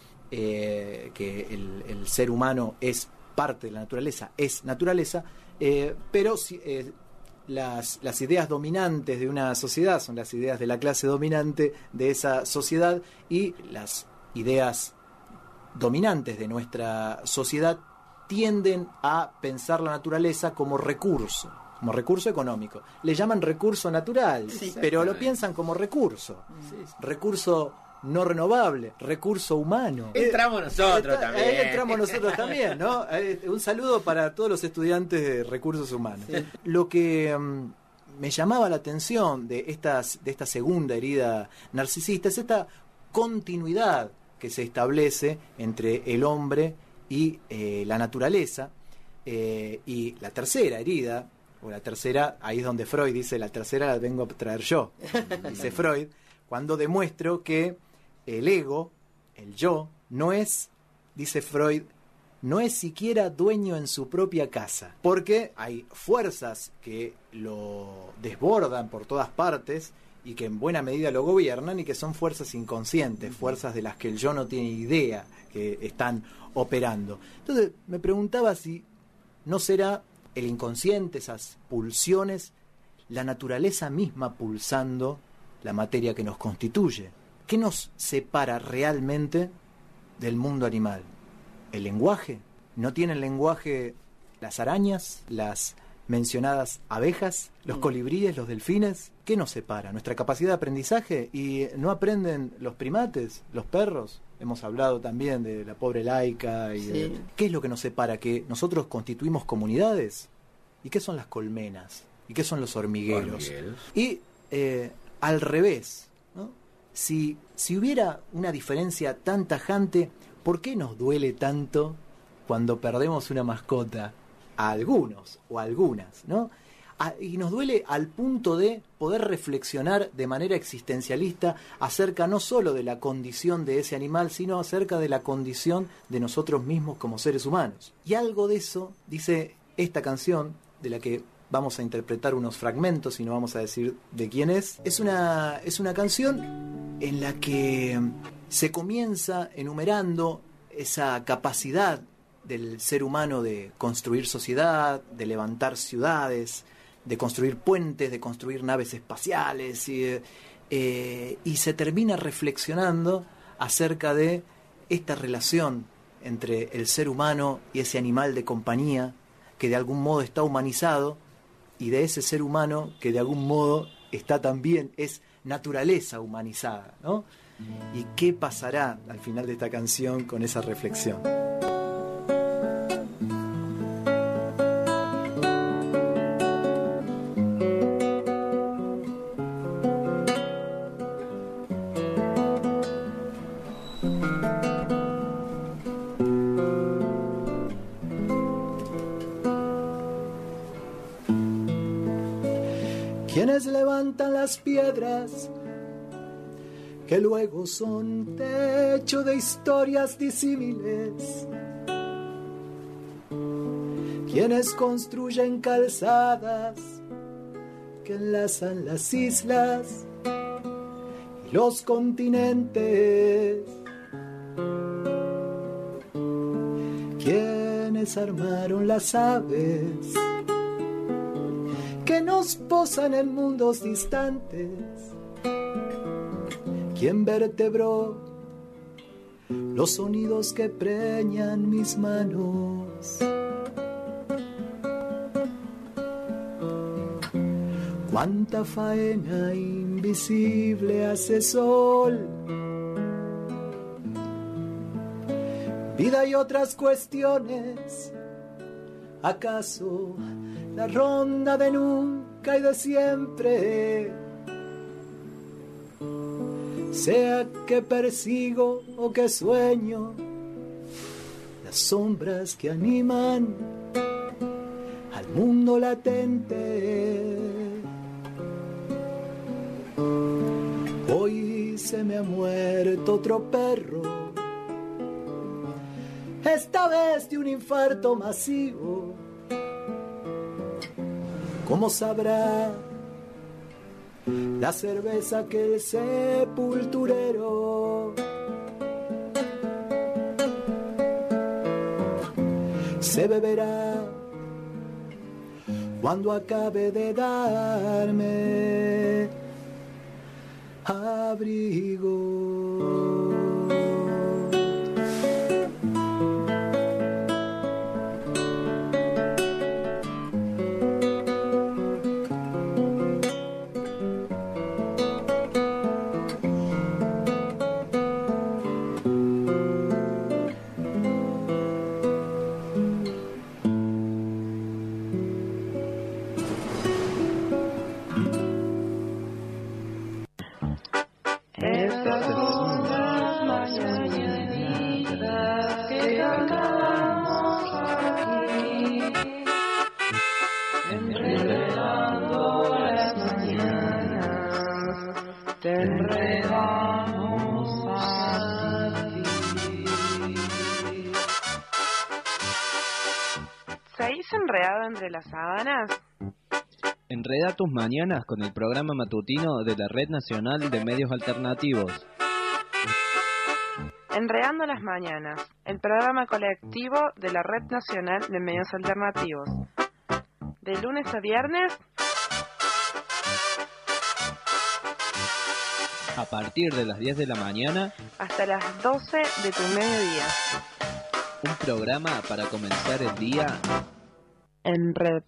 eh, que el, el ser humano es parte de la naturaleza, es naturaleza, eh, pero eh, las, las ideas dominantes de una sociedad son las ideas de la clase dominante de esa sociedad, y las ideas dominantes de nuestra sociedad tienden a pensar la naturaleza como recurso, como recurso económico. Le llaman recurso natural, sí, pero lo piensan como recurso. Sí, sí. Recurso no renovable, recurso humano. Entramos nosotros eh, también. Ahí entramos nosotros también, ¿no? Eh, un saludo para todos los estudiantes de recursos humanos. Sí. Lo que um, me llamaba la atención de, estas, de esta segunda herida narcisista es esta continuidad que se establece entre el hombre y eh, la naturaleza, eh, y la tercera herida, o la tercera, ahí es donde Freud dice, la tercera la vengo a traer yo, dice Freud, cuando demuestro que el ego, el yo, no es, dice Freud, no es siquiera dueño en su propia casa, porque hay fuerzas que lo desbordan por todas partes y que en buena medida lo gobiernan, y que son fuerzas inconscientes, fuerzas de las que el yo no tiene idea que están operando. Entonces me preguntaba si no será el inconsciente, esas pulsiones, la naturaleza misma pulsando la materia que nos constituye. ¿Qué nos separa realmente del mundo animal? ¿El lenguaje? ¿No tienen lenguaje las arañas, las mencionadas abejas, los colibríes, los delfines? ¿Qué nos separa? ¿Nuestra capacidad de aprendizaje? ¿Y no aprenden los primates, los perros? Hemos hablado también de la pobre laica. Y sí. de... ¿Qué es lo que nos separa? ¿Que nosotros constituimos comunidades? ¿Y qué son las colmenas? ¿Y qué son los hormigueros? hormigueros. Y eh, al revés, ¿no? Si, si hubiera una diferencia tan tajante, ¿por qué nos duele tanto cuando perdemos una mascota? A algunos o a algunas, ¿no? A, y nos duele al punto de poder reflexionar de manera existencialista acerca no solo de la condición de ese animal, sino acerca de la condición de nosotros mismos como seres humanos. Y algo de eso dice esta canción, de la que vamos a interpretar unos fragmentos y no vamos a decir de quién es. Es una, es una canción en la que se comienza enumerando esa capacidad del ser humano de construir sociedad, de levantar ciudades, de construir puentes, de construir naves espaciales, y, eh, y se termina reflexionando acerca de esta relación entre el ser humano y ese animal de compañía que de algún modo está humanizado, y de ese ser humano que de algún modo está también, es naturaleza humanizada, ¿no? ¿Y qué pasará al final de esta canción con esa reflexión? Quienes levantan las piedras que luego son techo de historias disímiles, quienes construyen calzadas que enlazan las islas y los continentes, quienes armaron las aves que nos posan en mundos distantes, quien vertebró los sonidos que preñan mis manos. Cuánta faena invisible hace sol, vida y otras cuestiones. ¿Acaso la ronda de nunca y de siempre? Sea que persigo o que sueño, las sombras que animan al mundo latente. Hoy se me ha muerto otro perro, esta vez de un infarto masivo, ¿Cómo sabrá la cerveza que el sepulturero se beberá cuando acabe de darme abrigo? Enredado entre las sábanas. Enreda tus mañanas con el programa matutino de la Red Nacional de Medios Alternativos. Enredando las mañanas, el programa colectivo de la Red Nacional de Medios Alternativos. De lunes a viernes, a partir de las diez de la mañana, hasta las doce de tu mediodía. Un programa para comenzar el día en red.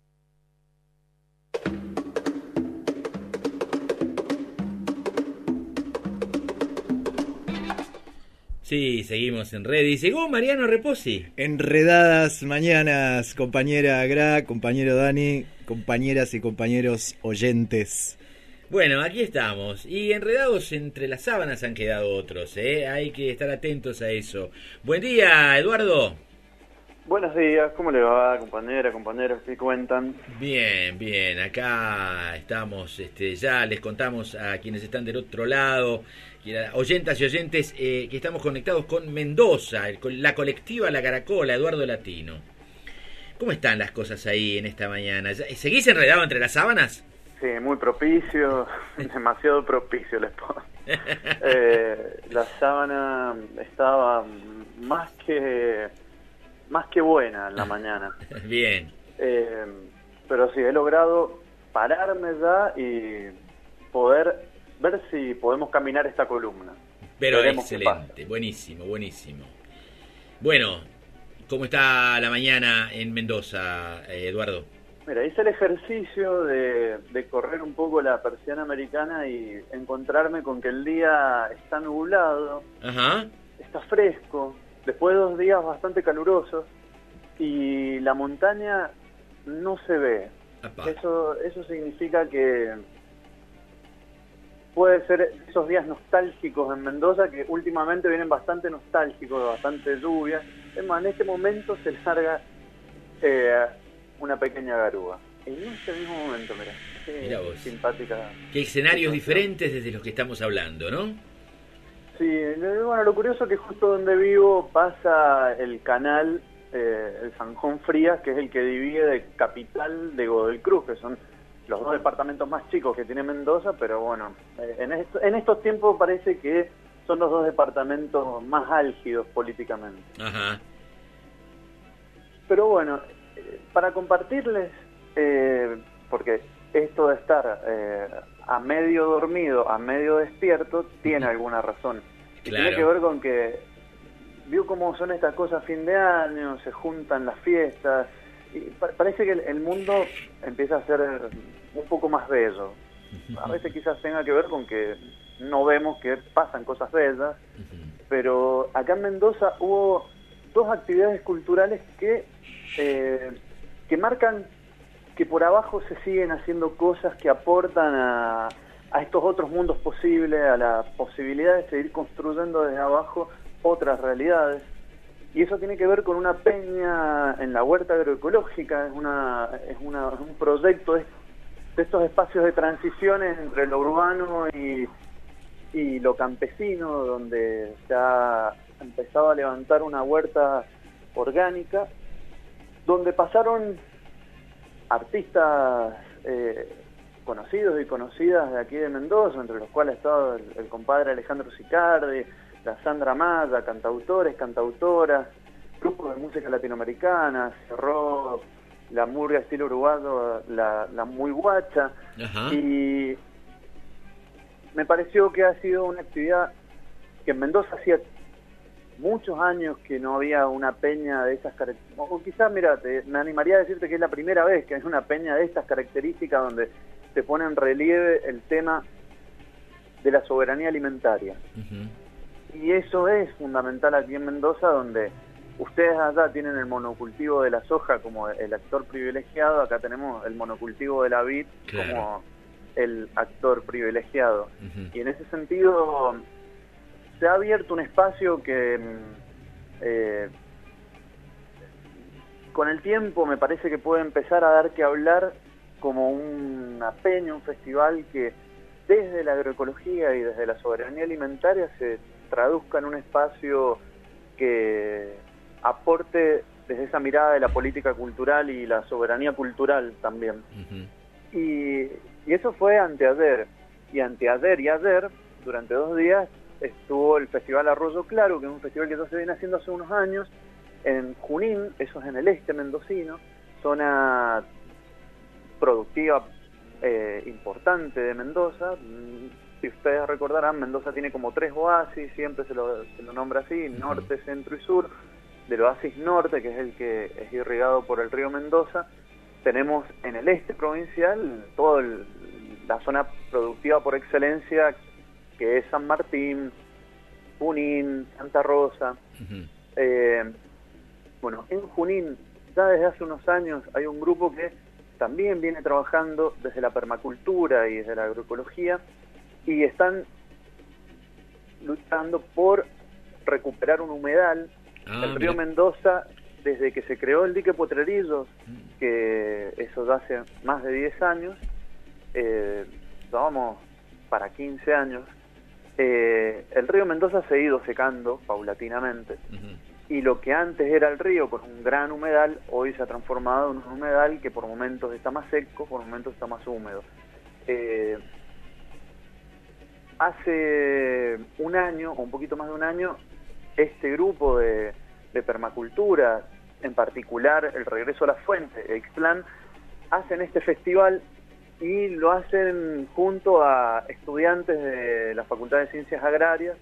Sí, seguimos en red. Y llegó Mariano Reposi. Enredadas mañanas, compañera Gra, compañero Dani, compañeras y compañeros oyentes. Bueno, aquí estamos. Y enredados entre las sábanas han quedado otros, ¿eh? Hay que estar atentos a eso. Buen día, Eduardo. Buenos días, ¿cómo le va, compañera, compañeros? ¿Qué cuentan? Bien, bien, acá estamos, este, ya les contamos a quienes están del otro lado, oyentas y oyentes, eh, que estamos conectados con Mendoza, el, con la colectiva La Caracola, Eduardo Latino. ¿Cómo están las cosas ahí en esta mañana? ¿Seguís enredado entre las sábanas? Sí, muy propicio, demasiado propicio, les puedo. eh, la sábana estaba más que... más que buena en la mañana. Bien. Eh, pero sí, he logrado pararme ya y poder ver si podemos caminar esta columna. Pero Veremos excelente, buenísimo, buenísimo. Bueno, ¿cómo está la mañana en Mendoza, eh, Eduardo? Mira, hice el ejercicio de, de correr un poco la persiana americana y encontrarme con que el día está nublado, Ajá. está fresco, después de dos días bastante calurosos, y la montaña no se ve. Apá. Eso eso significa que puede ser esos días nostálgicos en Mendoza, que últimamente vienen bastante nostálgicos, bastante lluvia. Es más, en este momento se larga eh, una pequeña garúa. En este mismo momento, mira, qué Mirá vos. simpática. Qué escenarios diferentes desde los que estamos hablando, ¿no? Sí, bueno, lo curioso es que justo donde vivo pasa el canal, eh, el Sanjón Frías, que es el que divide de Capital de Godoy Cruz, que son los dos departamentos más chicos que tiene Mendoza, pero bueno, eh, en, esto, en estos tiempos parece que son los dos departamentos más álgidos políticamente. Ajá. Pero bueno, eh, para compartirles, eh, porque esto de estar eh, a medio dormido, a medio despierto, tiene alguna razón. Y Claro. tiene que ver con que vio cómo son estas cosas a fin de año, se juntan las fiestas, y pa- parece que el, el mundo empieza a ser un poco más bello. A veces quizás tenga que ver con que no vemos que pasan cosas bellas, pero acá en Mendoza hubo dos actividades culturales que, eh, que marcan que por abajo se siguen haciendo cosas que aportan a, a estos otros mundos posibles, a la posibilidad de seguir construyendo desde abajo otras realidades. Y eso tiene que ver con una peña en la huerta agroecológica, es una es una es un proyecto de, de estos espacios de transiciones entre lo urbano y, y lo campesino, donde se ha empezado a levantar una huerta orgánica, donde pasaron artistas eh, conocidos y conocidas de aquí de Mendoza, entre los cuales está el, el compadre Alejandro Sicardi, la Sandra Maya, cantautores, cantautoras, grupos de música latinoamericana, cerró la murga estilo uruguayo, la, la Muy Guacha. Ajá. Y me pareció que ha sido una actividad que en Mendoza hacía muchos años que no había una peña de esas características, o quizás, mira, te, me animaría a decirte que es la primera vez que hay una peña de estas características donde se pone en relieve el tema de la soberanía alimentaria. Uh-huh. Y eso es fundamental aquí en Mendoza, donde ustedes allá tienen el monocultivo de la soja como el actor privilegiado, acá tenemos el monocultivo de la vid claro. como el actor privilegiado. Uh-huh. Y en ese sentido se ha abierto un espacio que eh, con el tiempo me parece que puede empezar a dar que hablar como una peña, un festival que desde la agroecología y desde la soberanía alimentaria se traduzca en un espacio que aporte desde esa mirada de la política cultural y la soberanía cultural también. Uh-huh. y, y eso fue anteayer, y anteayer y ayer, durante dos días, estuvo el Festival Arroyo Claro, que es un festival que ya se viene haciendo hace unos años, en Junín, eso es en el este mendocino, zona productiva eh, importante de Mendoza. Si ustedes recordarán, Mendoza tiene como tres oasis, siempre se lo, se lo nombra así, norte, centro y sur. Del oasis norte, que es el que es irrigado por el río Mendoza, tenemos en el este provincial toda la zona productiva por excelencia, que es San Martín, Junín, Santa Rosa. Uh-huh. Eh, bueno, en Junín, ya desde hace unos años, hay un grupo que también viene trabajando desde la permacultura y desde la agroecología, y están luchando por recuperar un humedal. Ah, el río mira. Mendoza, desde que se creó el dique Potrerillos, que eso ya hace más de diez años, eh, vamos para quince años, eh, el río Mendoza se ha ido secando paulatinamente. Uh-huh. Y lo que antes era el río con un gran humedal, hoy se ha transformado en un humedal que por momentos está más seco, por momentos está más húmedo. Eh, hace un año, o un poquito más de un año, este grupo de, de permacultura, en particular el Regreso a la Fuente, Ixtlán, hacen este festival y lo hacen junto a estudiantes de la Facultad de Ciencias Agrarias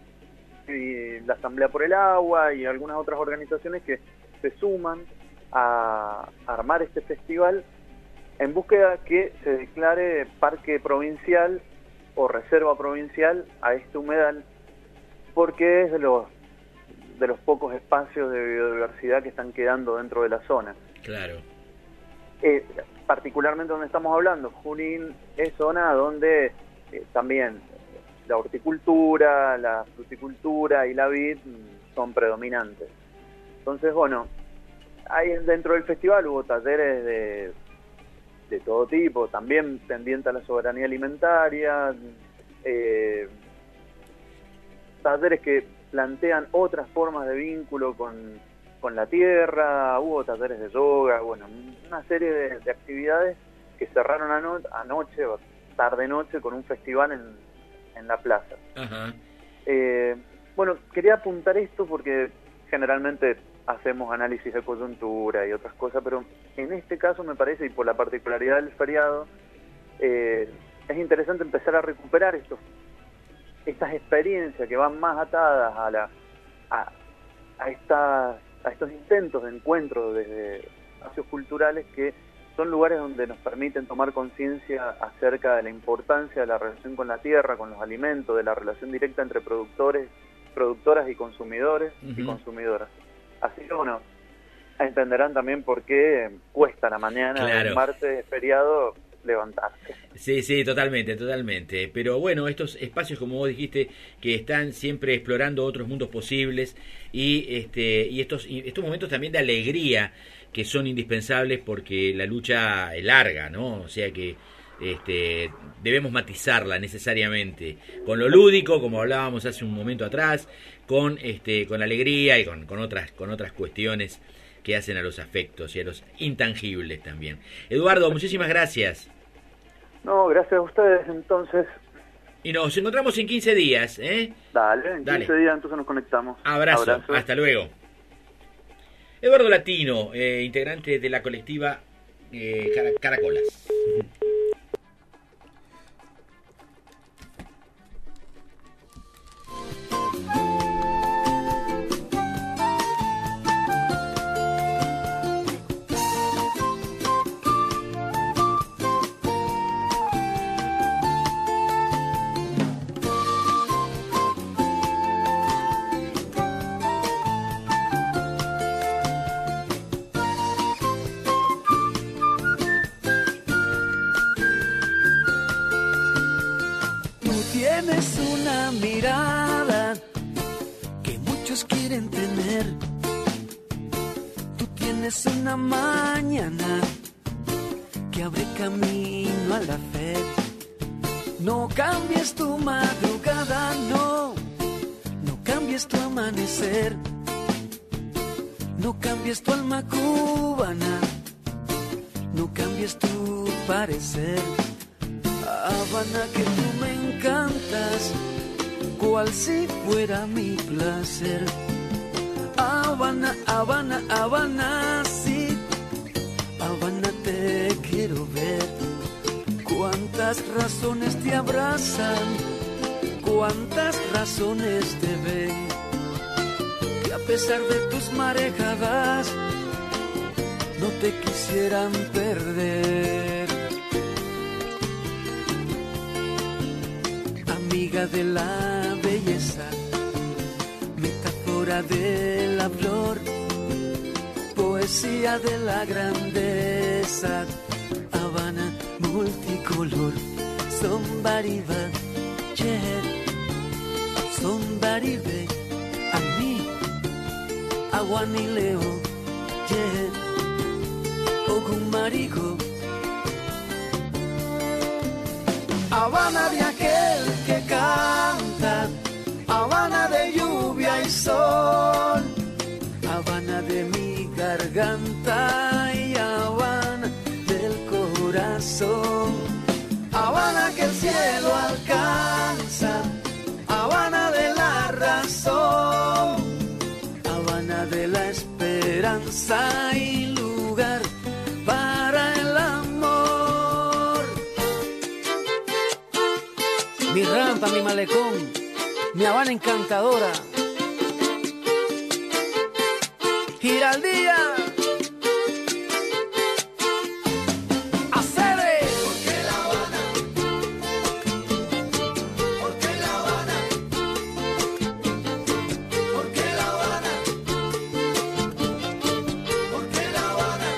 y la Asamblea por el Agua y algunas otras organizaciones que se suman a armar este festival en búsqueda que se declare parque provincial o reserva provincial a este humedal, porque es de los de los pocos espacios de biodiversidad que están quedando dentro de la zona. Claro. Eh, particularmente donde estamos hablando, Junín es zona donde eh, también la horticultura, la fruticultura y la vid son predominantes. Entonces, bueno, ahí dentro del festival hubo talleres de, de todo tipo, también pendiente a la soberanía alimentaria, eh, talleres que plantean otras formas de vínculo con, con la tierra, hubo talleres de yoga, bueno, una serie de, de actividades que cerraron ano anoche, o tarde-noche, con un festival en, en la plaza. Uh-huh. eh, bueno, quería apuntar esto porque generalmente hacemos análisis de coyuntura y otras cosas, pero en este caso me parece, y por la particularidad del feriado, eh, es interesante empezar a recuperar estos estas experiencias que van más atadas a la a, a estas a estos intentos de encuentro desde espacios culturales, que son lugares donde nos permiten tomar conciencia acerca de la importancia de la relación con la tierra, con los alimentos, de la relación directa entre productores, productoras y consumidores uh-huh. y consumidoras. Así que bueno, entenderán también por qué cuesta la mañana claro. del martes feriado levantarse. Sí, sí, totalmente, totalmente. Pero bueno, estos espacios, como vos dijiste, que están siempre explorando otros mundos posibles y este y estos y estos momentos también de alegría que son indispensables porque la lucha es larga, ¿no? O sea que este debemos matizarla necesariamente con lo lúdico, como hablábamos hace un momento atrás, con este con la alegría y con, con otras con otras cuestiones que hacen a los afectos y a los intangibles también. Eduardo, muchísimas gracias. No, gracias a ustedes entonces. Y nos encontramos en quince días, ¿eh? Dale, en Dale. quince días entonces nos conectamos. Abrazo, Abrazo. hasta luego. Eduardo Latino, eh, integrante de la colectiva eh, Cara- Caracolas. Tú tienes una mirada que muchos quieren tener. Tú tienes una mañana que abre camino a la fe. No cambies tu madrugada, no. No cambies tu amanecer. No cambies tu alma cubana. No cambies tu parecer. Habana, que tú me encantas, cual si fuera mi placer. Habana, Habana, Habana, sí, Habana, te quiero ver. Cuántas razones te abrazan, cuántas razones te ven, que a pesar de tus marejadas no te quisieran perder. Amiga de la belleza, metáfora de la flor, poesía de la grandeza, Habana multicolor. Somebody but yeah, somebody be a mí, aguanileo, yeah, ogun marigo. Habana de aquel que canta, Habana de lluvia y sol, Habana de mi garganta y Habana del corazón. Habana que el cielo alcanza, Habana de la razón, Habana de la esperanza y lugar para el amor. Mi rampa, mi malecón, mi Habana encantadora. Giraldía, Acere. ¿Por qué La Habana? ¿Por qué La Habana? ¿Por qué La Habana? ¿Por qué La Habana?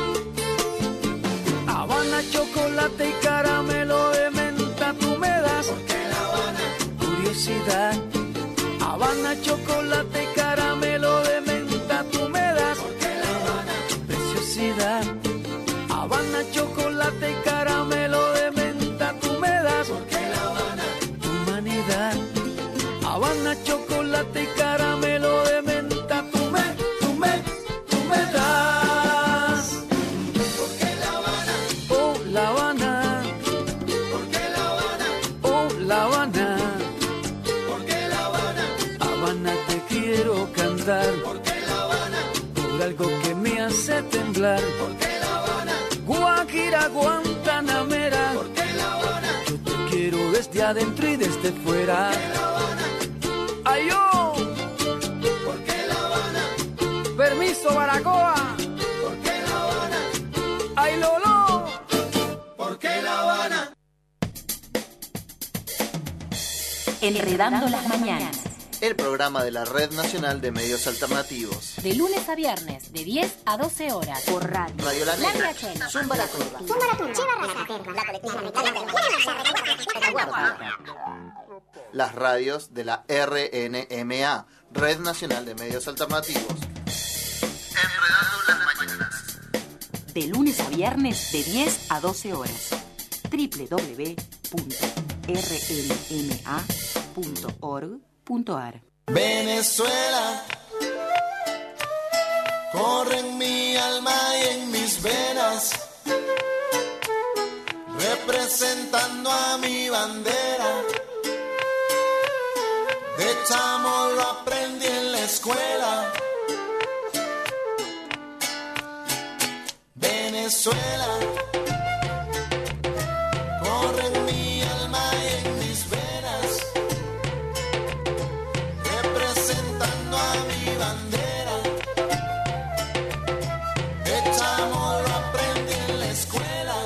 Habana, chocolate y caramelo de menta tú me das. ¿Por qué La Habana? Curiosidad. Habana, chocolate y caramelo de menta tú me das. ¿Por qué La Habana? Preciosidad. Habana, chocolate y caramelo de menta tú me das. ¿Por qué La Habana? Humanidad. Habana, chocolate y caramelo de menta tú me, tú me, tú me das. ¿Por qué La Habana? Oh, La Habana. ¿Por qué La Habana? Oh, La Habana. ¿Por qué La Habana? Habana, te quiero cantar. ¿Por qué La Habana? Por algo que me hace temblar. ¿Por qué La Habana? Guajira, Guantanamera. ¿Por qué La Habana? Yo te quiero desde adentro y desde fuera. ¿Por qué La Habana? ¡Ay, yo! ¿Por qué La Habana? Permiso, Baracoa. ¿Por qué La Habana? ¡Ay, Lolo! ¿Por qué La Habana? Enredando las mañanas. El programa de la Red Nacional de Medios Alternativos. De lunes a viernes, de diez a doce horas. Por radio. Radio La Negra. Zumba la Turba. Las radios de la R N M A, Red Nacional de Medios Alternativos. Enredando las mañanas. De lunes a viernes, de diez a doce horas. doble u doble u doble u punto r n m a punto org punto a r. Venezuela, corre en mi alma y en mis venas, representando a mi bandera. De chamo lo aprendí en la escuela. Venezuela, corre en mi alma y en mis venas, representando a mi bandera. De chamo lo aprendí en la escuela.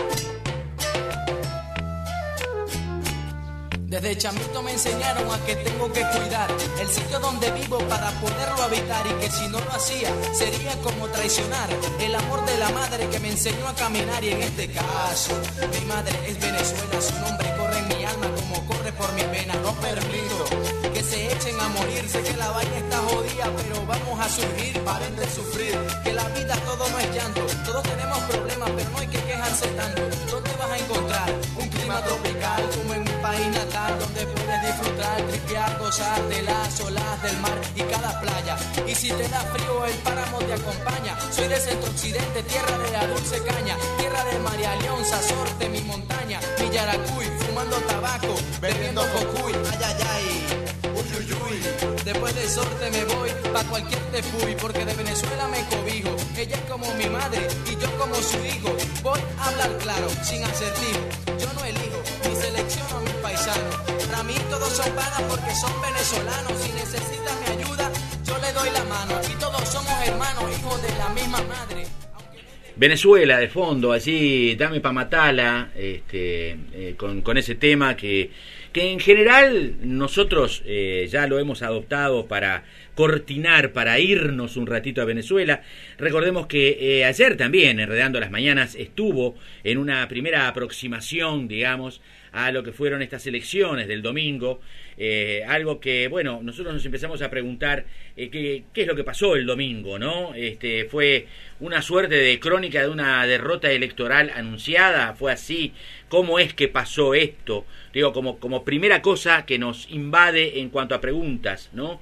Desde chamito me enseñaron a que tengo que cuidar el sitio donde vivo para poderlo habitar, y que si no lo hacía sería como traicionar el amor de la madre que me enseñó a caminar. Y en este caso mi madre es Venezuela, su nombre corre en mi alma como corre por mis venas. No permito que se echen a morir, sé que la vaina está jodida, pero vamos a surgir, paren de sufrir, que la vida todo no es llanto, todos tenemos problemas, pero no hay que quejarse tanto. ¿Dónde vas a encontrar un clima tropical como en mi país natal, donde puedes disfrutar, tripear, gozar de las olas del mar y cada playa? Y si te da frío el páramo te acompaña. Soy de centro occidente, tierra de la dulce caña, tierra de María León, Sorte, mi montaña, mi Yaracuy, fumando tabaco, bebiendo cocuy, ay ay ay, uy uy uy. Después de Sorte me voy pa' cualquier tepuy, porque de Venezuela me cobijo. Ella es como mi madre y yo como su hijo. Voy a hablar claro, sin acertijo. Yo no elijo ni selecciono a mis paisanos. Para mí todos son panas porque son venezolanos. Si necesitas mi ayuda, yo le doy la mano. Aquí todos somos hermanos, hijos de la misma madre. Venezuela de fondo, allí Dame pa' Matala, este, eh, con, con ese tema que, que en general nosotros eh, ya lo hemos adoptado para cortinar, para irnos un ratito a Venezuela. Recordemos que eh, ayer también, Enredando las Mañanas, estuvo en una primera aproximación, digamos, a lo que fueron estas elecciones del domingo, eh, algo que, bueno, nosotros nos empezamos a preguntar eh, qué, qué es lo que pasó el domingo, ¿no? Este, fue una suerte de crónica de una derrota electoral anunciada, fue así. ¿Cómo es que pasó esto? Digo, como, como primera cosa que nos invade en cuanto a preguntas, ¿no?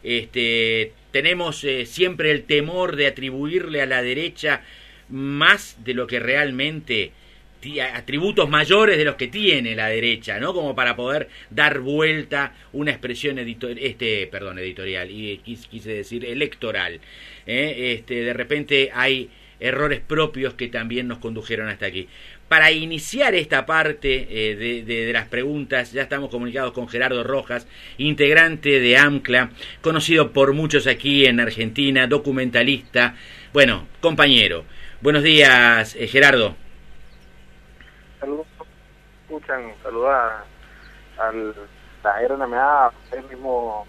Este, tenemos eh, siempre el temor de atribuirle a la derecha más de lo que realmente, atributos mayores de los que tiene la derecha, ¿no? Como para poder dar vuelta una expresión editor, este, perdón, editorial, y quise, quise decir electoral. ¿eh? Este, de repente hay errores propios que también nos condujeron hasta aquí. Para iniciar esta parte eh, de, de, de las preguntas, ya estamos comunicados con Gerardo Rojas, integrante de AMCLA, conocido por muchos aquí en Argentina, documentalista, bueno, compañero. Buenos días, eh, Gerardo. Saludos, escuchan, saludos a, a la R N M A, el mismo,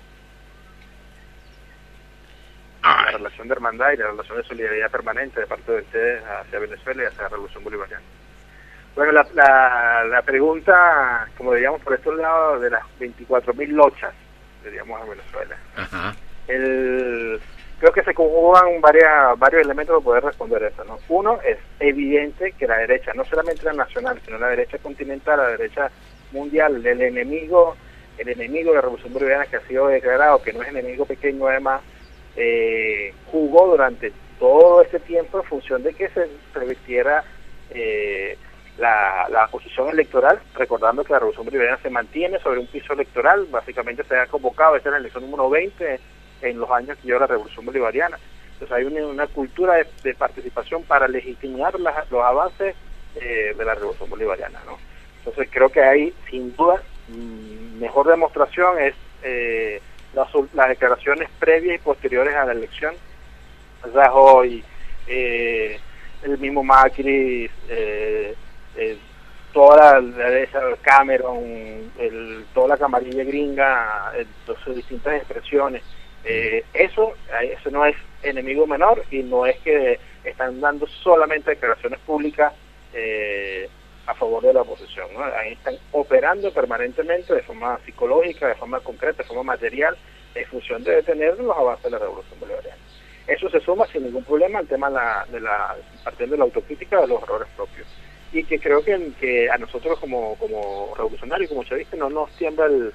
la relación de hermandad y la relación de solidaridad permanente de parte de ustedes hacia Venezuela y hacia la Revolución Bolivariana. Bueno, la, la, la pregunta, como diríamos por estos lados, de las veinticuatro mil lochas, diríamos, a Venezuela. Ajá. El... Creo que se conjugan varias, varios elementos para poder responder eso, ¿no? Uno, es evidente que la derecha, no solamente la nacional, sino la derecha continental, la derecha mundial, el enemigo, el enemigo de la Revolución Bolivariana, que ha sido declarado, que no es enemigo pequeño además, eh, jugó durante todo este tiempo en función de que se revirtiera eh, la, la posición electoral, recordando que la Revolución Bolivariana se mantiene sobre un piso electoral, básicamente se ha convocado, esta es la elección número veinte, en los años que lleva la Revolución Bolivariana. Entonces hay una, una cultura de, de participación para legitimar las, los avances eh, de la Revolución Bolivariana, ¿no? Entonces creo que hay, sin duda, mejor demostración es eh, las, las declaraciones previas y posteriores a la elección. Rajoy, eh, el mismo Macri, eh, eh, toda la derecha, Cameron, el, toda la camarilla gringa, eh, sus distintas expresiones. Eh, eso, eso no es enemigo menor y no es que están dando solamente declaraciones públicas eh, a favor de la oposición, ¿no? Ahí están operando permanentemente de forma psicológica, de forma concreta, de forma material, en función de detener los avances de la Revolución Bolivariana. Eso se suma sin ningún problema al tema de la, de la partiendo de la autocrítica de los errores propios, y que creo que, que a nosotros como, como revolucionarios, como chavistas, no nos tiembla el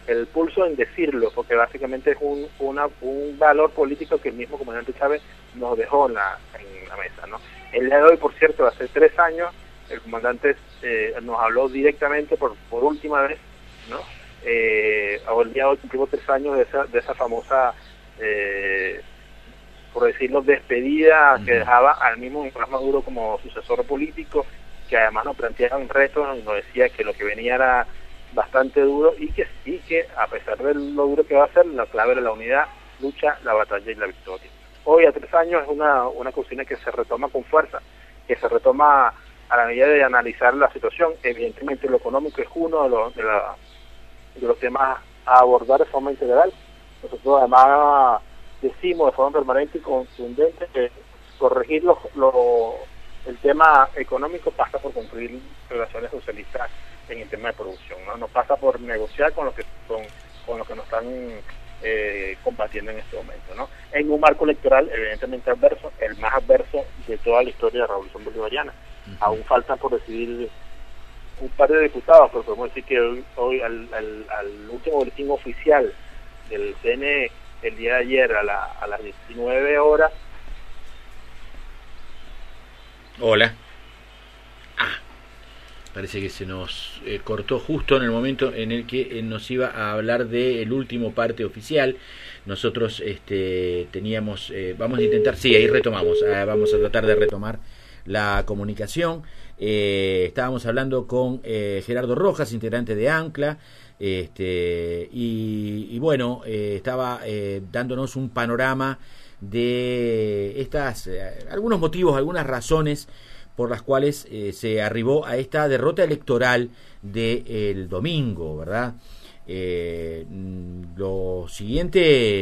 el pulso en decirlo, porque básicamente es un, una, un valor político que el mismo comandante Chávez nos dejó en la, en la mesa, ¿no? El día de hoy, por cierto, hace tres años, el comandante eh, nos habló directamente por, por última vez, ¿no? Eh, el día de hoy cumplimos tres años de esa, de esa famosa, eh, por decirlo, despedida uh-huh. que dejaba al mismo Nicolás Maduro como sucesor político, que además nos planteaba un reto, nos decía que lo que venía era bastante duro y que sí que a pesar de lo duro que va a ser, la clave era la unidad, lucha, la batalla y la victoria. Hoy a tres años es una, una cocina que se retoma con fuerza, que se retoma a la medida de analizar la situación. Evidentemente lo económico es uno de los, de, la, de los temas a abordar de forma integral. Nosotros además decimos de forma permanente y contundente que corregir los, los, el tema económico pasa por construir relaciones socialistas en el tema de producción, no, no pasa por negociar con los que con, con los que nos están eh, combatiendo en este momento, ¿no? En un marco electoral evidentemente adverso, el más adverso de toda la historia de la Revolución Bolivariana. Uh-huh. Aún faltan por decidir un par de diputados, pero podemos decir que hoy, hoy al, al, al último boletín oficial del C N E el día de ayer a, la, a las diecinueve horas. Hola. Ah, parece que se nos eh, cortó justo en el momento en el que eh, nos iba a hablar del último parte oficial. Nosotros este, teníamos, eh, vamos a intentar, sí, ahí retomamos, eh, vamos a tratar de retomar la comunicación. Eh, estábamos hablando con eh, Gerardo Rojas, integrante de ANCLA, este, y, y bueno, eh, estaba eh, dándonos un panorama de estas, eh, algunos motivos, algunas razones por las cuales eh, se arribó a esta derrota electoral del domingo, ¿verdad? Eh, lo siguiente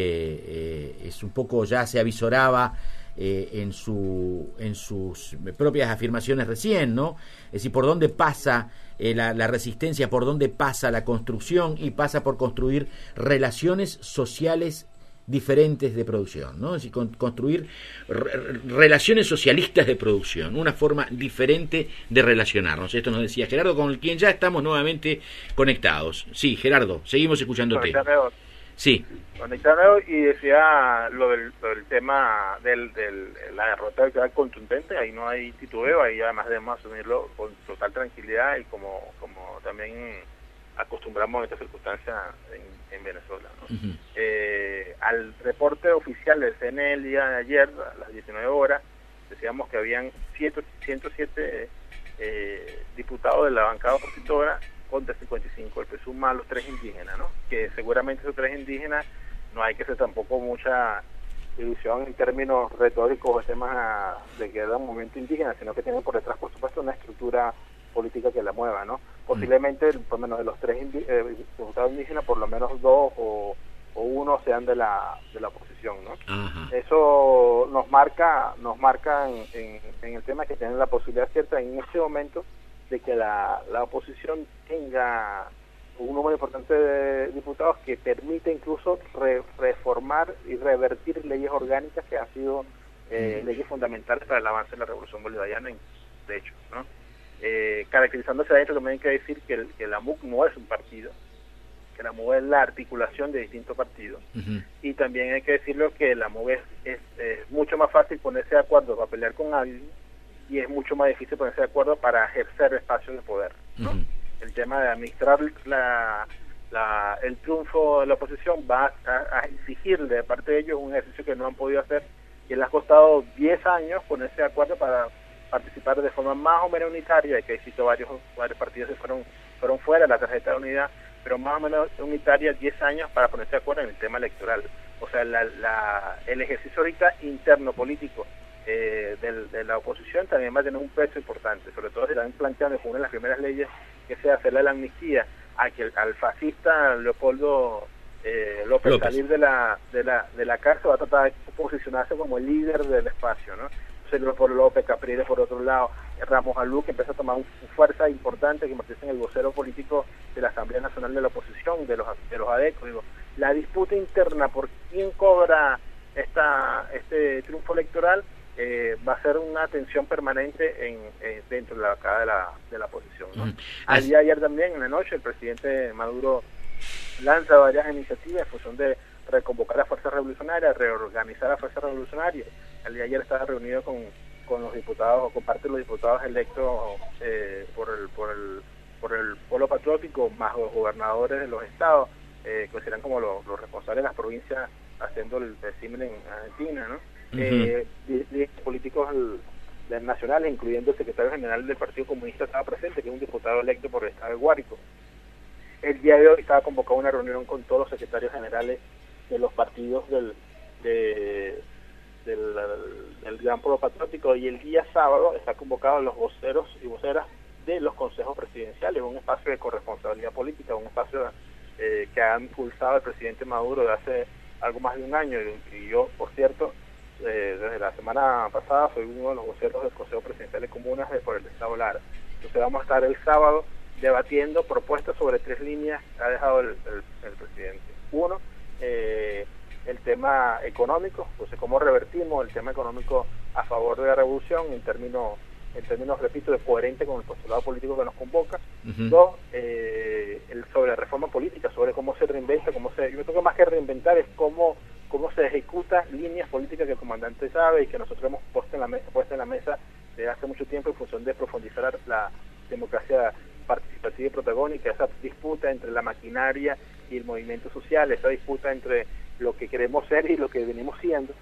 eh, es un poco, ya se avisoraba eh, en su en sus propias afirmaciones recién, ¿no? Es decir, por dónde pasa eh, la, la resistencia, por dónde pasa la construcción, y pasa por construir relaciones sociales diferentes de producción, ¿no? Es decir, con, construir re, relaciones socialistas de producción, una forma diferente de relacionarnos. Esto nos decía Gerardo, con quien ya estamos nuevamente conectados. Sí, Gerardo, seguimos escuchándote. Sí. Conectarme y decía lo del, lo del tema del, del la derrota electoral contundente. Ahí no hay titubeo, ahí además debemos asumirlo con total tranquilidad y como como también acostumbramos en estas circunstancias en, en Venezuela, ¿no? Uh-huh. Eh, al reporte oficial del C N E el día de ayer, a las diecinueve horas, decíamos que habían ciento siete eh, diputados de la bancada opositora contra cincuenta y cinco, el P suma a los tres indígenas, ¿no? Que seguramente esos tres indígenas no hay que hacer tampoco mucha ilusión en términos retóricos de temas de que era un movimiento indígena, sino que tienen por detrás, por supuesto, una estructura política que la mueva, ¿no? Posiblemente, por lo menos de los tres indi- eh, diputados indígenas, por lo menos dos o, o uno sean de la de la oposición, ¿no? Ajá. Eso nos marca nos marca en, en, en el tema que tienen la posibilidad cierta en este momento de que la, la oposición tenga un número importante de diputados que permite incluso re, reformar y revertir leyes orgánicas que han sido eh, mm. leyes fundamentales para el avance de la Revolución Bolivariana, de hecho, ¿no? Eh, caracterizándose a esto, también hay que decir que, el, que la M U C no es un partido, que la M U C es la articulación de distintos partidos, uh-huh. y también hay que decirlo que la M U C es, es, es mucho más fácil ponerse de acuerdo para pelear con alguien y es mucho más difícil ponerse de acuerdo para ejercer espacios de poder, ¿no? Uh-huh. El tema de administrar la, la, el triunfo de la oposición va a, a exigirle de parte de ellos un ejercicio que no han podido hacer, y les ha costado diez años ponerse de acuerdo para participar de forma más o menos unitaria, que existen varios varios partidos que fueron fueron fuera de la tarjeta de unidad, pero más o menos unitaria, diez años para ponerse de acuerdo en el tema electoral. O sea, la, la, el ejercicio ahorita interno político eh, del, de la oposición también va a tener un peso importante, sobre todo se están planteando como una de las primeras leyes que sea hacerle la amnistía a que al fascista Leopoldo eh, López, López salir de la, de la de la cárcel, va a tratar de posicionarse como el líder del espacio, ¿no? Por López, Capriles por otro lado, Ramos Alú, que empieza a tomar una fuerza importante, que convierte en el vocero político de la Asamblea Nacional de la Oposición, de los de los ADECO. Digo, la disputa interna por quién cobra esta este triunfo electoral eh, va a ser una tensión permanente en, eh, dentro de la de la, de la oposición, ¿no? Mm. Al día de ayer también, en la noche, el presidente Maduro lanza varias iniciativas en función de reconvocar a fuerzas revolucionarias, reorganizar a fuerzas revolucionarias. El día de ayer estaba reunido con, con los diputados, con parte de los diputados electos eh, por el por el por el Polo Patriótico, más los gobernadores de los estados, eh, que serán como los, los responsables de las provincias haciendo el símil en Argentina, ¿no? Uh-huh. eh, y, y políticos del, del nacionales, incluyendo el secretario general del Partido Comunista, estaba presente, que es un diputado electo por el estado de Guárico. El día de hoy estaba convocada una reunión con todos los secretarios generales de los partidos del de, del, del Gran Polo Patriótico, y el día sábado está convocado los voceros y voceras de los consejos presidenciales, un espacio de corresponsabilidad política, un espacio eh, que ha impulsado el presidente Maduro de hace algo más de un año, y, y yo, por cierto, eh, desde la semana pasada soy uno de los voceros del Consejo Presidencial de Comunas de por el Estado Lara. Entonces vamos a estar el sábado debatiendo propuestas sobre tres líneas que ha dejado el, el, el presidente. Uno, eh, el tema económico, entonces cómo revertimos el tema económico a favor de la revolución en términos en términos, repito, de coherente con el postulado político que nos convoca. Uh-huh. Dos, eh, el, sobre la reforma política, sobre cómo se reinventa, cómo se, yo creo que más que reinventar es cómo cómo se ejecuta líneas políticas que el comandante sabe y que nosotros hemos puesto en la mesa, puesto en la mesa desde hace mucho tiempo en función de profundizar la democracia participativa y protagónica, esa disputa entre la maquinaria y el movimiento social, esa disputa entre lo que queremos ser y lo que venimos siendo.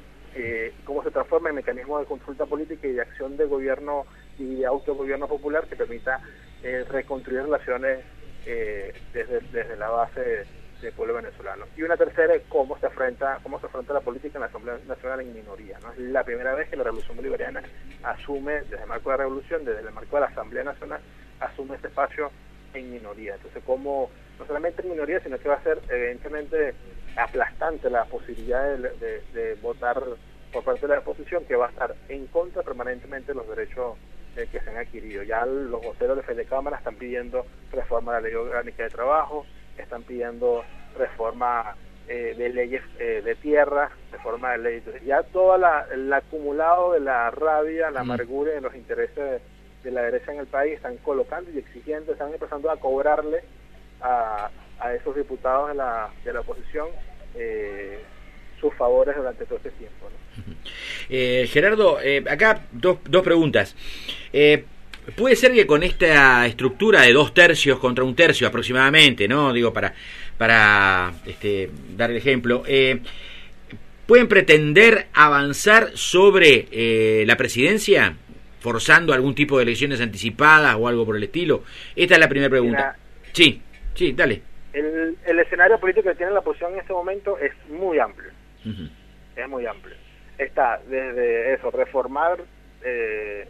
Eh, cómo se transforma en mecanismo de consulta política y de acción de gobierno y de autogobierno popular que permita eh, reconstruir relaciones eh, desde, desde la base del pueblo venezolano. Y una tercera es cómo se afronta cómo se afronta la política en la Asamblea Nacional en minoría, ¿no? Es la primera vez que la Revolución Bolivariana asume, desde el marco de la revolución, desde el marco de la Asamblea Nacional, asume este espacio en minoría. Entonces, cómo no solamente en minoría, sino que va a ser evidentemente aplastante la posibilidad de, de, de votar por parte de la oposición, que va a estar en contra permanentemente de los derechos eh, que se han adquirido. Ya los voceros de Fede Cámara están pidiendo reforma de la ley orgánica de trabajo, están pidiendo reforma eh, de leyes eh, de tierra, reforma de leyes. Ya todo la, el acumulado de la rabia, la amargura y de los intereses de, de la derecha en el país están colocando y exigiendo, están empezando a cobrarle a a esos diputados de la, de la oposición eh, sus favores durante todo este tiempo, ¿no? eh, Gerardo, eh, acá dos, dos preguntas. Eh, ¿Puede ser que con esta estructura de dos tercios contra un tercio aproximadamente, no digo para para este, dar el ejemplo, eh, pueden pretender avanzar sobre eh, la presidencia, forzando algún tipo de elecciones anticipadas o algo por el estilo? Esta es la primera pregunta. Mira, sí, sí, dale. El, el escenario político que tiene la oposición en este momento es muy amplio. Uh-huh. Es muy amplio. Está desde eso, reformar eh,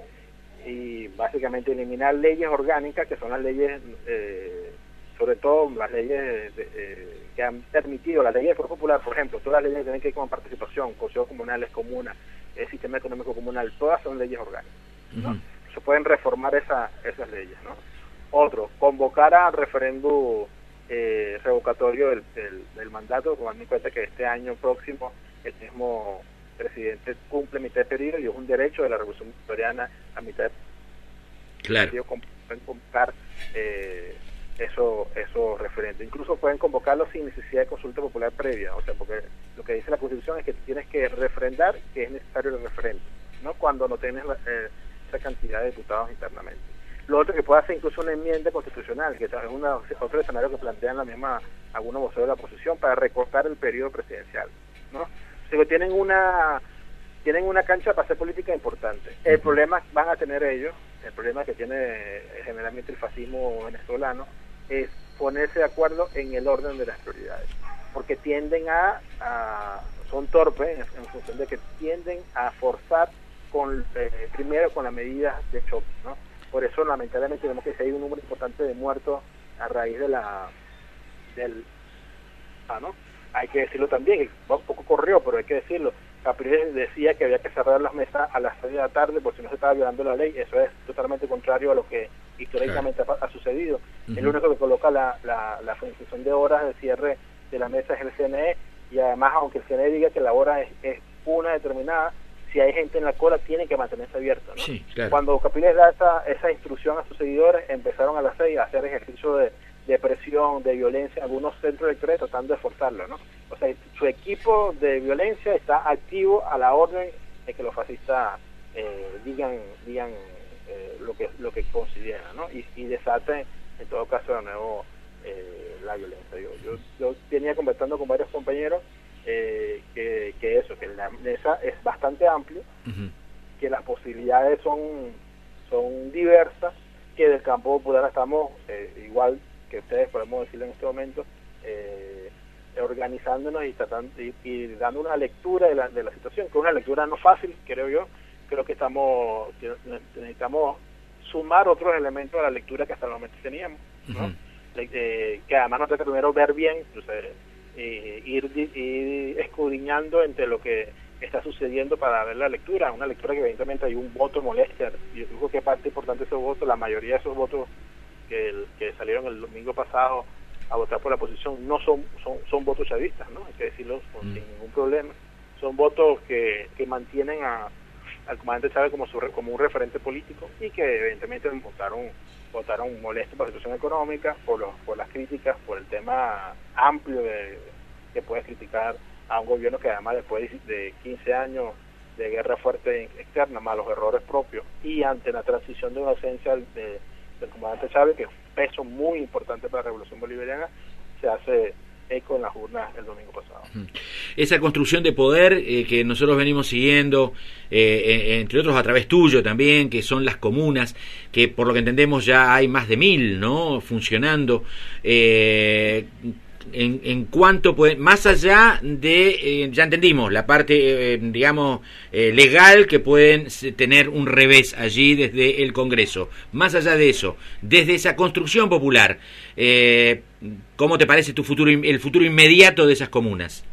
y básicamente eliminar leyes orgánicas, que son las leyes, eh, sobre todo las leyes de, eh, que han permitido, las leyes de Foro Popular, por ejemplo, todas las leyes que tienen que ver con participación, consejos comunales, comunas, el sistema económico comunal, todas son leyes orgánicas, ¿no? Uh-huh. Se pueden reformar esa, esas leyes, ¿no? Otro, convocar a referéndum Eh, revocatorio del, del, del mandato, tomando en cuenta que este año próximo el mismo presidente cumple mitad de periodo y es un derecho de la Revolución Bolivariana a mitad de claro. periodo. Pueden convocar eh, eso, eso referente. Incluso pueden convocarlo sin necesidad de consulta popular previa, o sea, porque lo que dice la Constitución es que tienes que refrendar que es necesario el referente, ¿no? Cuando no tienes eh, esa cantidad de diputados internamente. Lo otro que puede hacer incluso una enmienda constitucional, que es una, otro escenario que plantean la misma algunos voceros de la oposición para recortar el periodo presidencial, ¿no? O sea, que tienen una tienen una cancha para hacer política importante. El problema van a tener ellos, el problema que tiene generalmente el fascismo venezolano, es ponerse de acuerdo en el orden de las prioridades, porque tienden a, a son torpes en, en función de que tienden a forzar con eh, primero con las medidas de choque, ¿no? Por eso lamentablemente tenemos que seguir un número importante de muertos a raíz de la del ah, ¿no? Hay que decirlo también, un poco corrió, pero hay que decirlo. Capriles decía que había que cerrar las mesas a las seis de la tarde por si no se estaba violando la ley. Eso es totalmente contrario a lo que históricamente claro. ha, ha sucedido. Uh-huh. El único que coloca la, la, la finalización de horas de cierre de la mesa es el C N E, y además, aunque el C N E diga que la hora es, es una determinada, si hay gente en la cola, tiene que mantenerse abierto, ¿no? Sí, claro. Cuando Capriles da esa, esa instrucción a sus seguidores, empezaron a las seis a hacer ejercicio de, de presión, de violencia en algunos centros electorales, tratando de forzarlo, ¿no? O sea, su equipo de violencia está activo a la orden de que los fascistas eh, digan digan eh, lo que lo que consideran, ¿no? Y, y desaten, en todo caso, de nuevo eh, la violencia. Yo, yo, yo venía conversando con varios compañeros eh, que, que eso, que la mesa es bastante amplia, uh-huh. que las posibilidades son, son diversas, que del campo popular estamos eh, igual que ustedes podemos decirlo en este momento, eh, organizándonos y tratando y, y dando una lectura de la, de la situación, que es una lectura no fácil, creo yo. Creo que estamos que necesitamos sumar otros elementos a la lectura que hasta el momento teníamos, ¿no? Uh-huh. eh, que además nos toca primero ver bien, entonces, eh, ir, ir escudriñando entre lo que está sucediendo para ver la lectura, una lectura que evidentemente hay un voto molesta, y yo creo que parte importante de esos votos, la mayoría de esos votos que, el, que salieron el domingo pasado a votar por la oposición no son son, son votos chavistas, ¿no? Hay que decirlo con, mm. sin ningún problema, son votos que, que mantienen a, al comandante Chávez como su, como un referente político, y que evidentemente votaron votaron molestos por la situación económica, por los por las críticas, por el tema amplio de que puedes criticar a un gobierno que además después de quince años de guerra fuerte externa, más los errores propios, y ante la transición de una ausencia de, del comandante Chávez, que es un peso muy importante para la Revolución Bolivariana, se hace eco en las urnas el domingo pasado. Esa construcción de poder eh, que nosotros venimos siguiendo, eh, entre otros a través tuyo también, que son las comunas, que por lo que entendemos ya hay más de mil, ¿no?, funcionando. Eh, En, en cuanto puede, más allá de, eh, ya entendimos, la parte, eh, digamos, eh, legal, que pueden tener un revés allí desde el Congreso. Más allá de eso, desde esa construcción popular, eh, ¿cómo te parece tu futuro, el futuro inmediato de esas comunas?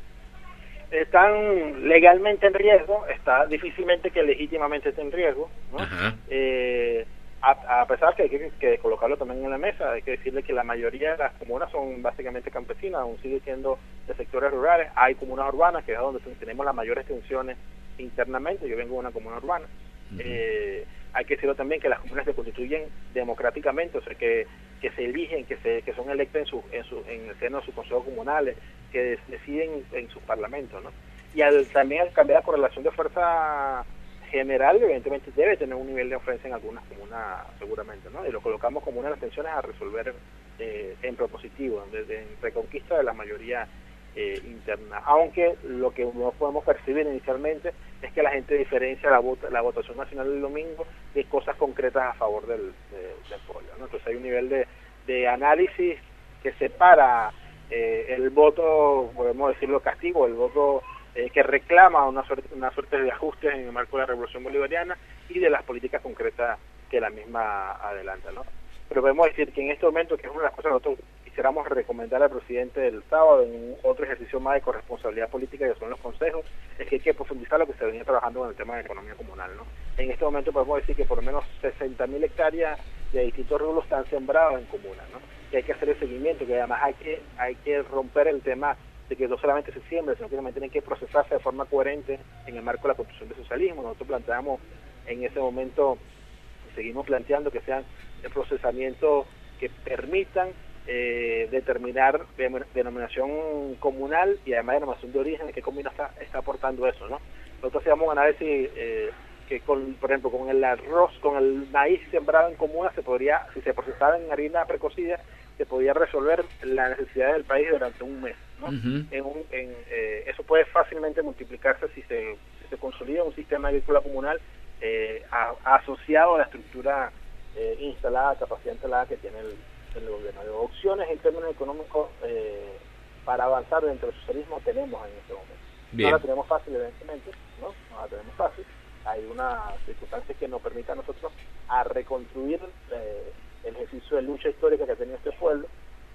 Están legalmente en riesgo, está difícilmente que legítimamente esté en riesgo, ¿no? Ajá. Eh, A, a pesar que hay que, que colocarlo también en la mesa, hay que decirle que la mayoría de las comunas son básicamente campesinas, aún sigue siendo de sectores rurales. Hay comunas urbanas, que es donde tenemos las mayores tensiones internamente. Yo vengo de una comuna urbana. Uh-huh. eh, hay que decirlo también que las comunas se constituyen democráticamente, o sea, que, que se eligen, que se que son electas en, su, en, su, en el seno de sus consejos comunales, que deciden en sus parlamentos, ¿no? Y al, también al cambiar la correlación de fuerza general, evidentemente debe tener un nivel de ofensa en algunas comunas, seguramente, ¿no? Y lo colocamos como una de las tensiones a resolver eh, en propositivo, en, en reconquista de la mayoría eh, interna. Aunque lo que no podemos percibir inicialmente es que la gente diferencia la, vota, la votación nacional del domingo de cosas concretas a favor del, de, del pueblo, ¿no? Entonces hay un nivel de, de análisis que separa eh, el voto, podemos decirlo, castigo, el voto Eh, que reclama una suerte, una suerte de ajustes en el marco de la Revolución Bolivariana y de las políticas concretas que la misma adelanta, ¿no? Pero podemos decir que en este momento, que es una de las cosas que nosotros quisiéramos recomendar al presidente del sábado en un otro ejercicio más de corresponsabilidad política, que son los consejos, es que hay que profundizar lo que se venía trabajando con el tema de economía comunal, ¿no? En este momento podemos decir que por lo menos sesenta mil hectáreas de distintos rubros están sembradas en comunas, ¿no? Que hay que hacer el seguimiento, que además hay que hay que romper el tema de que no solamente se siembra, sino que también tienen que procesarse de forma coherente en el marco de la construcción del socialismo. Nosotros planteamos en ese momento, seguimos planteando que sean de procesamiento que permitan eh, determinar denominación comunal y además denominación de origen, qué comuna está, está aportando eso, ¿no? Nosotros hacíamos un análisis eh, que, con, por ejemplo, con el arroz, con el maíz sembrado en comuna, se podría, si se procesaba en harina precocida, se podía resolver la necesidad del país durante un mes, ¿no? Uh-huh. En un, en, eh, eso puede fácilmente multiplicarse si se, si se consolida un sistema agrícola comunal eh, a, asociado a la estructura eh, instalada, capacidad instalada que tiene el, el gobierno. De opciones en términos económicos eh, para avanzar dentro del socialismo tenemos en este momento. Bien. No la tenemos fácil, evidentemente, ¿no? No la tenemos fácil. Hay unas circunstancias que nos permitan a nosotros a reconstruir eh, el ejercicio de lucha histórica que ha tenido este pueblo,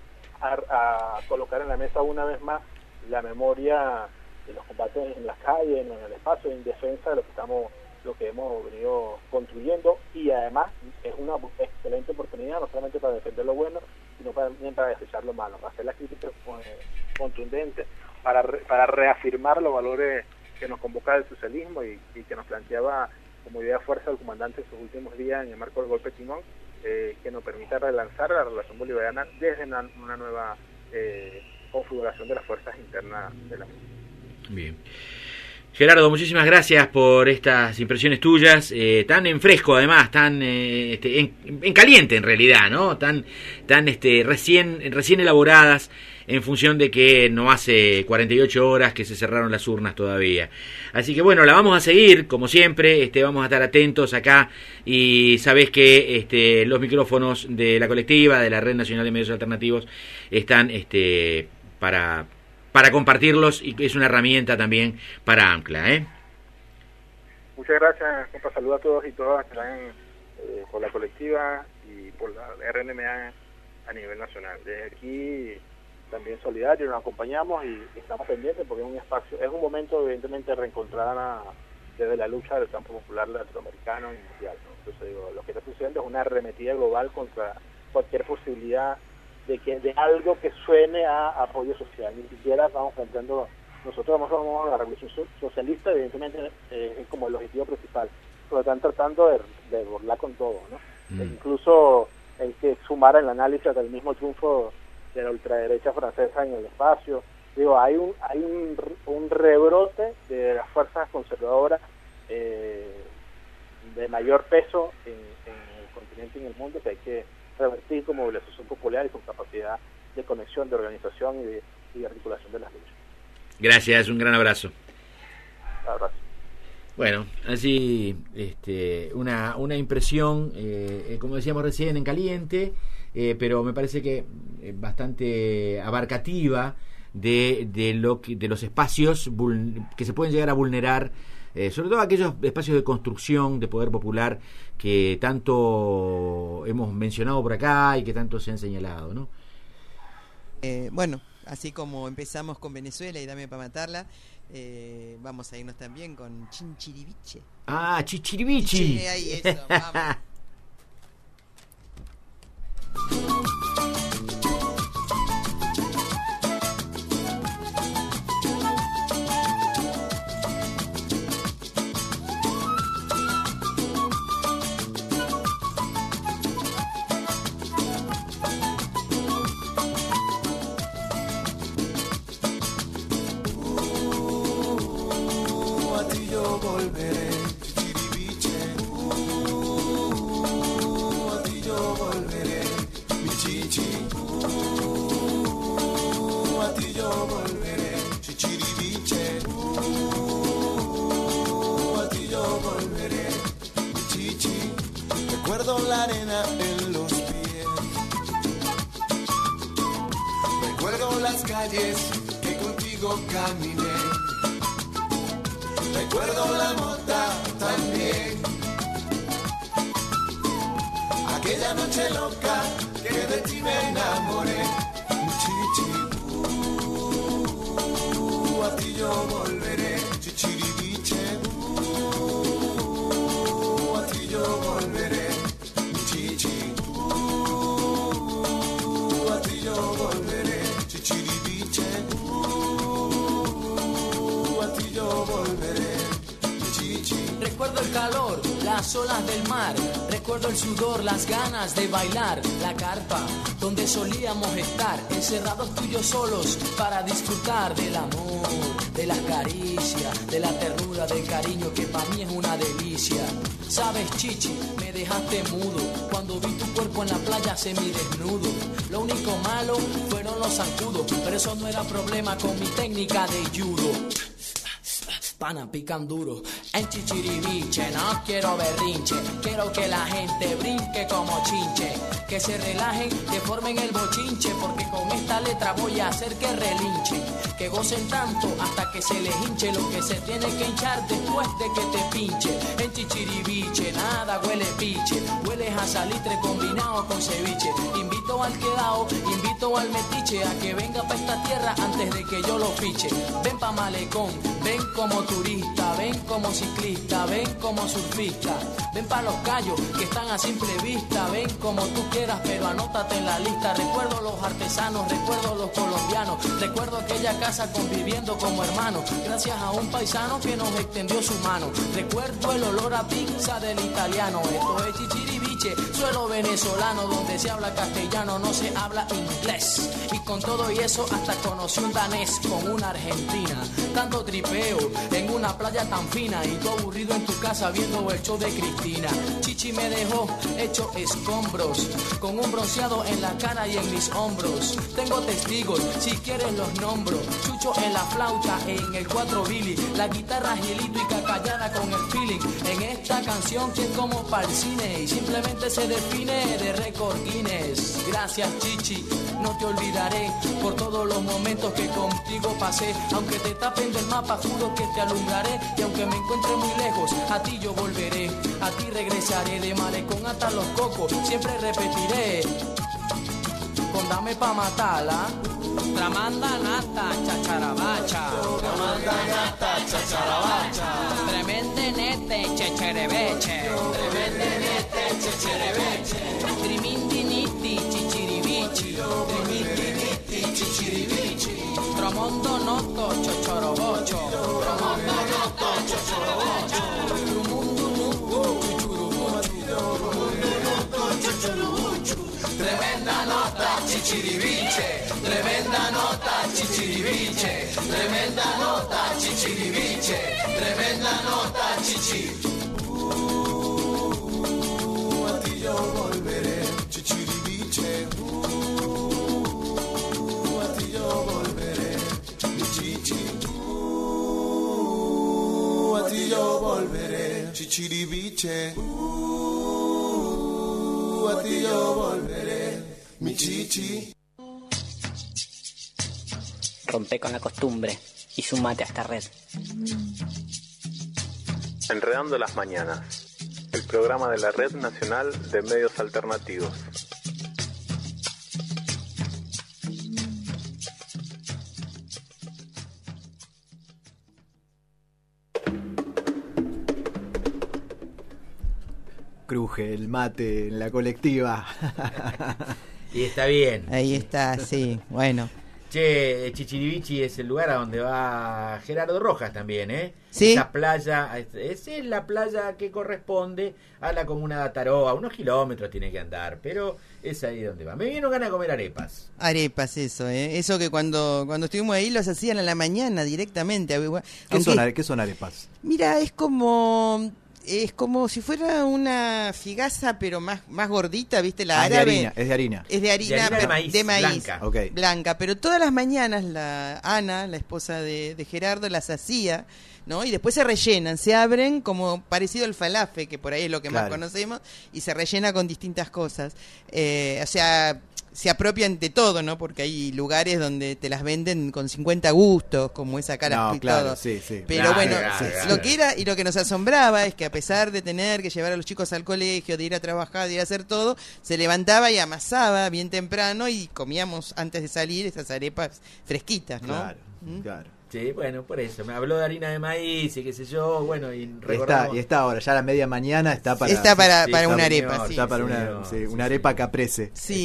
a, a colocar en la mesa una vez más la memoria de los combates en las calles, en el espacio, en defensa de lo que estamos, lo que hemos venido construyendo, y además es una excelente oportunidad no solamente para defender lo bueno, sino para, también para desechar lo malo, para hacer la crítica eh, contundente, para re, para reafirmar los valores que nos convoca el socialismo y, y que nos planteaba como idea de fuerza el comandante en sus últimos días en el marco del golpe de timón, eh, que nos permita relanzar la relación bolivariana desde una, una nueva eh, configuración de las fuerzas internas de la misma. Bien. Gerardo, muchísimas gracias por estas impresiones tuyas, eh, tan en fresco además, tan eh, este, en, en caliente en realidad, ¿no? Tan, tan este, recién, recién elaboradas en función de que no hace cuarenta y ocho horas que se cerraron las urnas todavía. Así que bueno, la vamos a seguir, como siempre, este, vamos a estar atentos acá y sabés que este, los micrófonos de la colectiva, de la Red Nacional de Medios Alternativos, están este, para... para compartirlos, y es una herramienta también para ANCLA, ¿eh? Muchas gracias, compa. Saludos a todos y todas que están eh, por la colectiva y por la R N M A a nivel nacional. Desde aquí también solidario, nos acompañamos y estamos pendientes porque es un espacio, es un momento evidentemente de reencontrar a, desde la lucha del campo popular latinoamericano y mundial, ¿no? Entonces digo, lo que está sucediendo es una arremetida global contra cualquier posibilidad de que de algo que suene a apoyo social. Ni siquiera estamos planteando, nosotros somos la revolución socialista, evidentemente eh, es como el objetivo principal, pero están tratando de, de burlar con todo, ¿no? Mm. E incluso hay que sumar el análisis del mismo triunfo de la ultraderecha francesa en el espacio. Digo, hay un hay un, un rebrote de las fuerzas conservadoras eh, de mayor peso en, en el continente y en el mundo, que hay que revertir con movilización popular y con capacidad de conexión, de organización y de, y de articulación de las luchas. Gracias, un gran abrazo. Abrazo. Bueno, así este, una, una impresión, eh, como decíamos recién, en caliente, eh, pero me parece que eh, bastante abarcativa de, de, lo que, de los espacios que se pueden llegar a vulnerar, Eh, sobre todo aquellos espacios de construcción de poder popular que tanto hemos mencionado por acá y que tanto se han señalado, ¿no? Eh, bueno, así como empezamos con Venezuela y Dame para matarla, eh, vamos a irnos también con Chinchiribiche. Ah, Chichiribichi. Sí, ahí eso, vamos. La arena en los pies, recuerdo las calles que contigo caminé, recuerdo la mota también, aquella noche loca que de ti me enamoré. Chichi, uh, a ti yo volveré. Chichiribiche, uh, a ti yo volveré. Volveré, Chichiribiche, uh, a ti yo volveré, chichi. Recuerdo el calor, las olas del mar, recuerdo el sudor, las ganas de bailar, la carpa donde solíamos estar, encerrados tú y yo solos para disfrutar del amor, de las caricias, de la ternura, del cariño que para mí es una delicia. Sabes, chichi, me dejaste mudo cuando vi tu cuerpo en la playa semidesnudo. Lo único malo fueron los zancudos, pero eso no era problema con mi técnica de judo. Pana, pican duro en Chichiribiche, no quiero berrinche, quiero que la gente brinque como chinche, que se relajen, que formen el bochinche, porque con esta letra voy a hacer que relinchen, que gocen tanto hasta que se les hinche lo que se tiene que hinchar después de que te pinche. En Chichiribiche nada huele piche, hueles a salitre combinado con ceviche. Invito al quedao, invito al metiche a que venga pa' esta tierra antes de que yo lo fiche. Ven pa' Malecón, ven como turista, ven como ciclista, ven como surfista. Ven pa' los callos que están a simple vista. Ven como tú quieras, pero anótate en la lista. Recuerdo los artesanos, recuerdo los colombianos, recuerdo aquella casa conviviendo como hermanos, gracias a un paisano que nos extendió su mano. Recuerdo el olor a pizza del italiano. Esto es Chichiriviche, suelo venezolano, donde se habla castellano, no se habla inglés. Y con todo y eso hasta conocí un danés con una argentina. Tanto tripeo en una playa tan fina y tú aburrido en tu casa viendo el show de Cristina. Chichi me dejó hecho escombros, con un bronceado en la cara y en mis hombros. Tengo testigos, si quieres los nombro. Chucho en la flauta, en el cuatro Billy, la guitarra Gilito y Cacayana con el feeling. En esta canción que es como pa'l cine y simplemente se define de récord Guinness. Gracias Chichi, no te olvidaré por todos los momentos que contigo pasé. Aunque te tapen del mapa, juro que te alumbraré. Y aunque me encuentre muy lejos, a ti yo volveré. A ti regresaré, de Malecón hasta Los Cocos, siempre repetiré. Con dame pa' matarla. Tramanda nata, chacharabacha. Tramanda nata, chacharabacha. Tremende nete, checherebeche. Tremende nete, checherebeche. Trimindiniti, chichiribichi. Trimindiniti, chichiribichi. Tromondo noto, chochorobocho. Tromondo noto, chochorobocho. Trumundo nuto, chuchurubocho. Trumundo noto, chuchurubocho. Tremenda nota, chichiribiche. Tremenda nota, chichiribiche. Tremenda nota, chichiribiche. Tremenda nota, chichi. Uh, a ti yo volveré, chichiribiche. Uh, a ti yo volveré, mi chichi. Uh, a ti yo volveré, chichiribiche. Uh, a ti yo volveré, mi chichi. Rompe con la costumbre y sumate a esta red. Enredando las mañanas, el programa de la Red Nacional de Medios Alternativos. Cruje el mate en la colectiva. Y está bien. Ahí está, sí, bueno. Che, Chichiribichi es el lugar a donde va Gerardo Rojas también, ¿eh? Sí. Esa playa, esa es la playa que corresponde a la comuna de Ataroa. Unos kilómetros tiene que andar, pero es ahí donde va. Me vino ganas de comer arepas. Arepas, eso, ¿eh? Eso que cuando cuando estuvimos ahí los hacían a la mañana directamente. ¿Qué son, are- ¿Qué son arepas? Mira, es como... Es como si fuera una figaza, pero más más gordita, ¿viste? La ah, árabe. Es de harina, es de harina. Es de harina, de, harina pero, de maíz, de maíz blanca. Okay. blanca. Pero todas las mañanas la Ana, la esposa de, de Gerardo, las hacía, ¿no? Y después se rellenan, se abren como parecido al falafel, que por ahí es lo que claro. más conocemos, y se rellena con distintas cosas. Eh, o sea... se apropian de todo, ¿no? Porque hay lugares donde te las venden con cincuenta gustos, como esa cara no, y claro, todo. sí, sí. Pero claro, bueno, claro, sí, claro. lo que era y lo que nos asombraba es que a pesar de tener que llevar a los chicos al colegio, de ir a trabajar, de ir a hacer todo, se levantaba y amasaba bien temprano y comíamos antes de salir esas arepas fresquitas, ¿no? Claro, ¿Mm? claro. Sí, bueno, por eso. Me habló de harina de maíz y qué sé yo, bueno, y Está, recordamos... y está ahora, ya a la media mañana está para... Está para, sí, para está una señor, arepa, sí. Está para sí, una, señor, sí, sí, una sí. arepa caprese. Sí.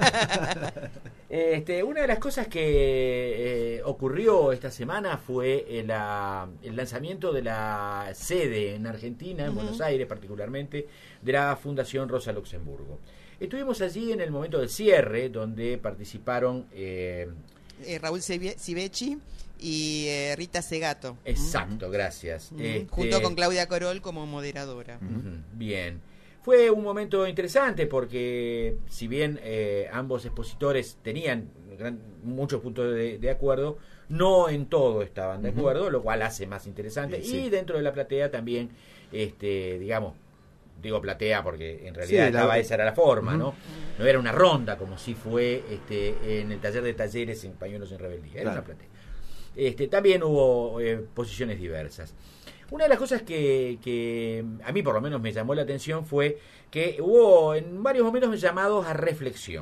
Este, una de las cosas que eh, ocurrió esta semana fue el, la, el lanzamiento de la sede en Argentina, en Uh-huh. Buenos Aires particularmente, de la Fundación Rosa Luxemburgo. Estuvimos allí en el momento del cierre, donde participaron... Eh, Eh, Raúl Civechi y eh, Rita Segato. exacto, gracias. Uh-huh. Este, Junto con Claudia Corol como moderadora. Ujú, bien. Fue un momento interesante porque si bien eh, ambos expositores tenían gran, muchos puntos de, de acuerdo, no en todo estaban de acuerdo, uh-huh. lo cual hace más interesante. Sí, sí. Y dentro de la platea también, este, digamos, digo platea porque en realidad Sí, la- estaba, esa era la forma, uh-huh. ¿no? No era una ronda como si fue este, en el taller de talleres en Pañuelos en Rebeldía, era Claro. una platea. Este, también hubo eh, posiciones diversas. Una de las cosas que, que a mí por lo menos me llamó la atención fue que hubo en varios momentos llamados a reflexión,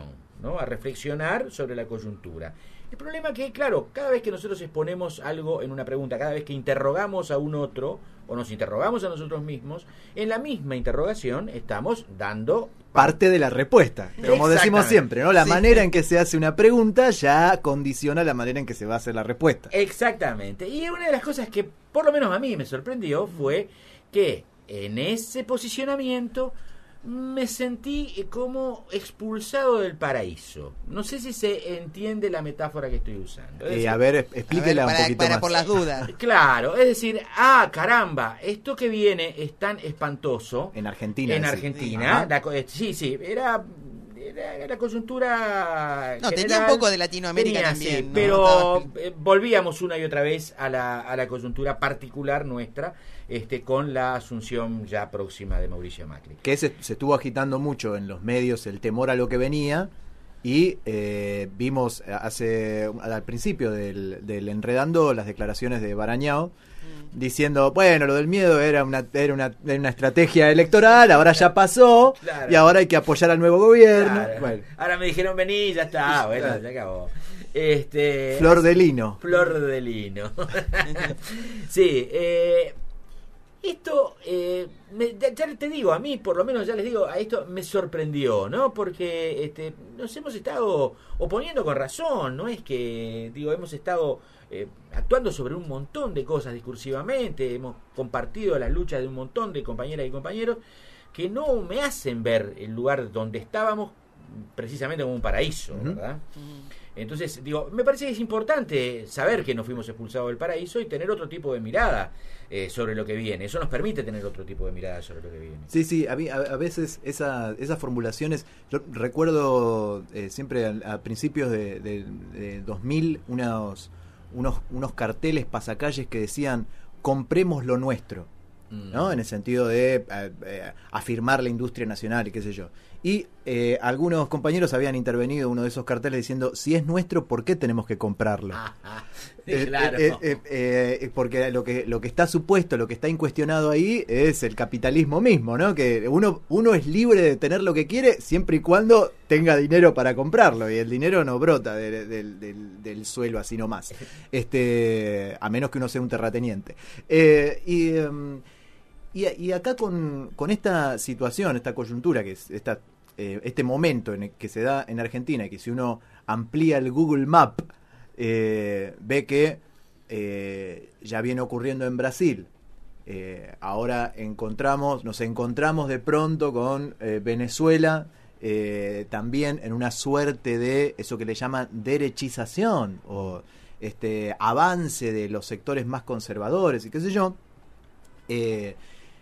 ¿no? A reflexionar sobre la coyuntura. El problema es que, claro, cada vez que nosotros exponemos algo en una pregunta, cada vez que interrogamos a un otro o nos interrogamos a nosotros mismos, en la misma interrogación estamos dando parte de la respuesta, como decimos siempre, ¿no? La sí. manera en que se hace una pregunta ya condiciona la manera en que se va a hacer la respuesta. Exactamente. Y una de las cosas que por lo menos a mí me sorprendió fue que en ese posicionamiento me sentí como expulsado del paraíso. No sé si se entiende la metáfora que estoy usando. Eh, decir, a ver, explíquela a ver, para, un poquito para más. por las dudas. Claro, es decir, ah, caramba, esto que viene es tan espantoso. En Argentina. En sí. Argentina. La, sí, sí, era... Era la coyuntura no, general, tenía un poco de Latinoamérica tenía, también, sí, ¿no? pero Estaba... eh, volvíamos una y otra vez a la, a la coyuntura particular nuestra, este, con la asunción ya próxima de Mauricio Macri. Que se, se estuvo agitando mucho en los medios el temor a lo que venía, y eh, vimos hace al principio del, del Enredando las declaraciones de Barañao, mm. diciendo, bueno, lo del miedo era una, era una, era una estrategia electoral, ahora ya pasó, claro. y ahora hay que apoyar al nuevo gobierno. Claro. Bueno. Ahora me dijeron vení, ya está, bueno, claro. ya acabó. Este, Flor de lino. Flor de lino. Sí, eh, esto, eh, me, ya, ya te digo, a mí por lo menos ya les digo, a esto me sorprendió, ¿no? Porque este, nos hemos estado oponiendo con razón, no es que, digo, hemos estado eh, actuando sobre un montón de cosas discursivamente, hemos compartido las luchas de un montón de compañeras y compañeros que no me hacen ver el lugar donde estábamos precisamente como un paraíso, uh-huh. ¿verdad? Uh-huh. Entonces, digo, me parece que es importante saber que nos fuimos expulsados del paraíso y tener otro tipo de mirada eh, sobre lo que viene. Eso nos permite tener otro tipo de mirada sobre lo que viene. Sí, sí, a, mí, a, a veces esa, esas formulaciones, yo recuerdo eh, siempre a, a principios de, de, de dos mil unos, unos, unos carteles pasacalles que decían, compremos lo nuestro, mm. ¿no? En el sentido de eh, eh, afirmar la industria nacional y qué sé yo. Y eh, algunos compañeros habían intervenido uno de esos carteles diciendo, si es nuestro, ¿por qué tenemos que comprarlo? Ah, ah, eh, claro. eh, eh, eh, porque lo que lo que está supuesto, lo que está incuestionado ahí es el capitalismo mismo, ¿no? Que uno uno es libre de tener lo que quiere siempre y cuando tenga dinero para comprarlo, y el dinero no brota de, de, de, del, del suelo así nomás, este, a menos que uno sea un terrateniente. Eh, y, um, y y acá con, con esta situación, esta coyuntura, que es esta Eh, este momento en el que se da en Argentina, y que si uno amplía el Google Map eh, ve que eh, ya viene ocurriendo en Brasil. Eh, ahora encontramos, nos encontramos de pronto con eh, Venezuela eh, también en una suerte de eso que le llaman derechización o este avance de los sectores más conservadores y qué sé yo. Eh,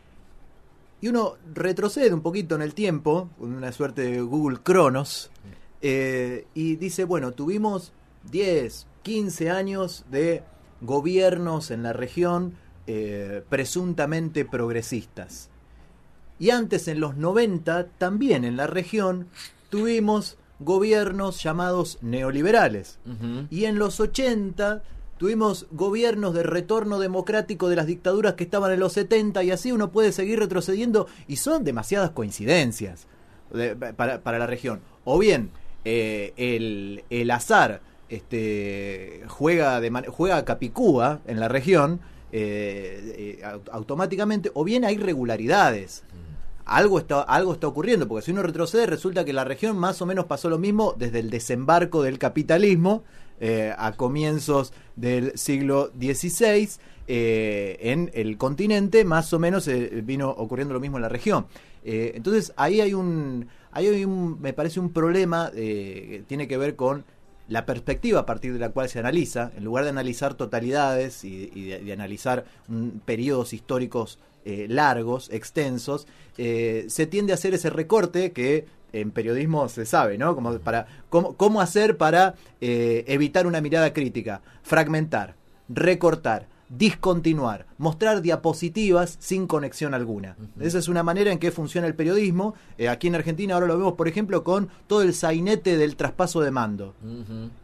Y uno retrocede un poquito en el tiempo, con una suerte de Google Cronos, eh, y dice, bueno, tuvimos diez, quince años de gobiernos en la región eh, presuntamente progresistas. Y antes, en los noventa, también en la región, tuvimos gobiernos llamados neoliberales. Uh-huh. Y en los ochenta... tuvimos gobiernos de retorno democrático de las dictaduras que estaban en los setenta, y así uno puede seguir retrocediendo, y son demasiadas coincidencias de, para, para la región. O bien eh, el, el azar este, juega, de man, juega a Capicúa en la región eh, eh, automáticamente, o bien hay irregularidades. Algo está, algo está ocurriendo, porque si uno retrocede resulta que la región más o menos pasó lo mismo desde el desembarco del capitalismo eh, a comienzos del siglo dieciséis eh, en el continente, más o menos eh, vino ocurriendo lo mismo en la región. Eh, entonces ahí hay un, ahí hay un, me parece un problema eh, que tiene que ver con la perspectiva a partir de la cual se analiza, en lugar de analizar totalidades y, y de, de analizar un, periodos históricos eh, largos, extensos, eh, se tiende a hacer ese recorte que en periodismo se sabe, ¿no? Como para cómo, cómo hacer para eh, evitar una mirada crítica, fragmentar, recortar, discontinuar, mostrar diapositivas sin conexión alguna. Uh-huh. Esa es una manera en que funciona el periodismo. Eh, aquí en Argentina ahora lo vemos, por ejemplo, con todo el sainete del traspaso de mando. Uh-huh. Y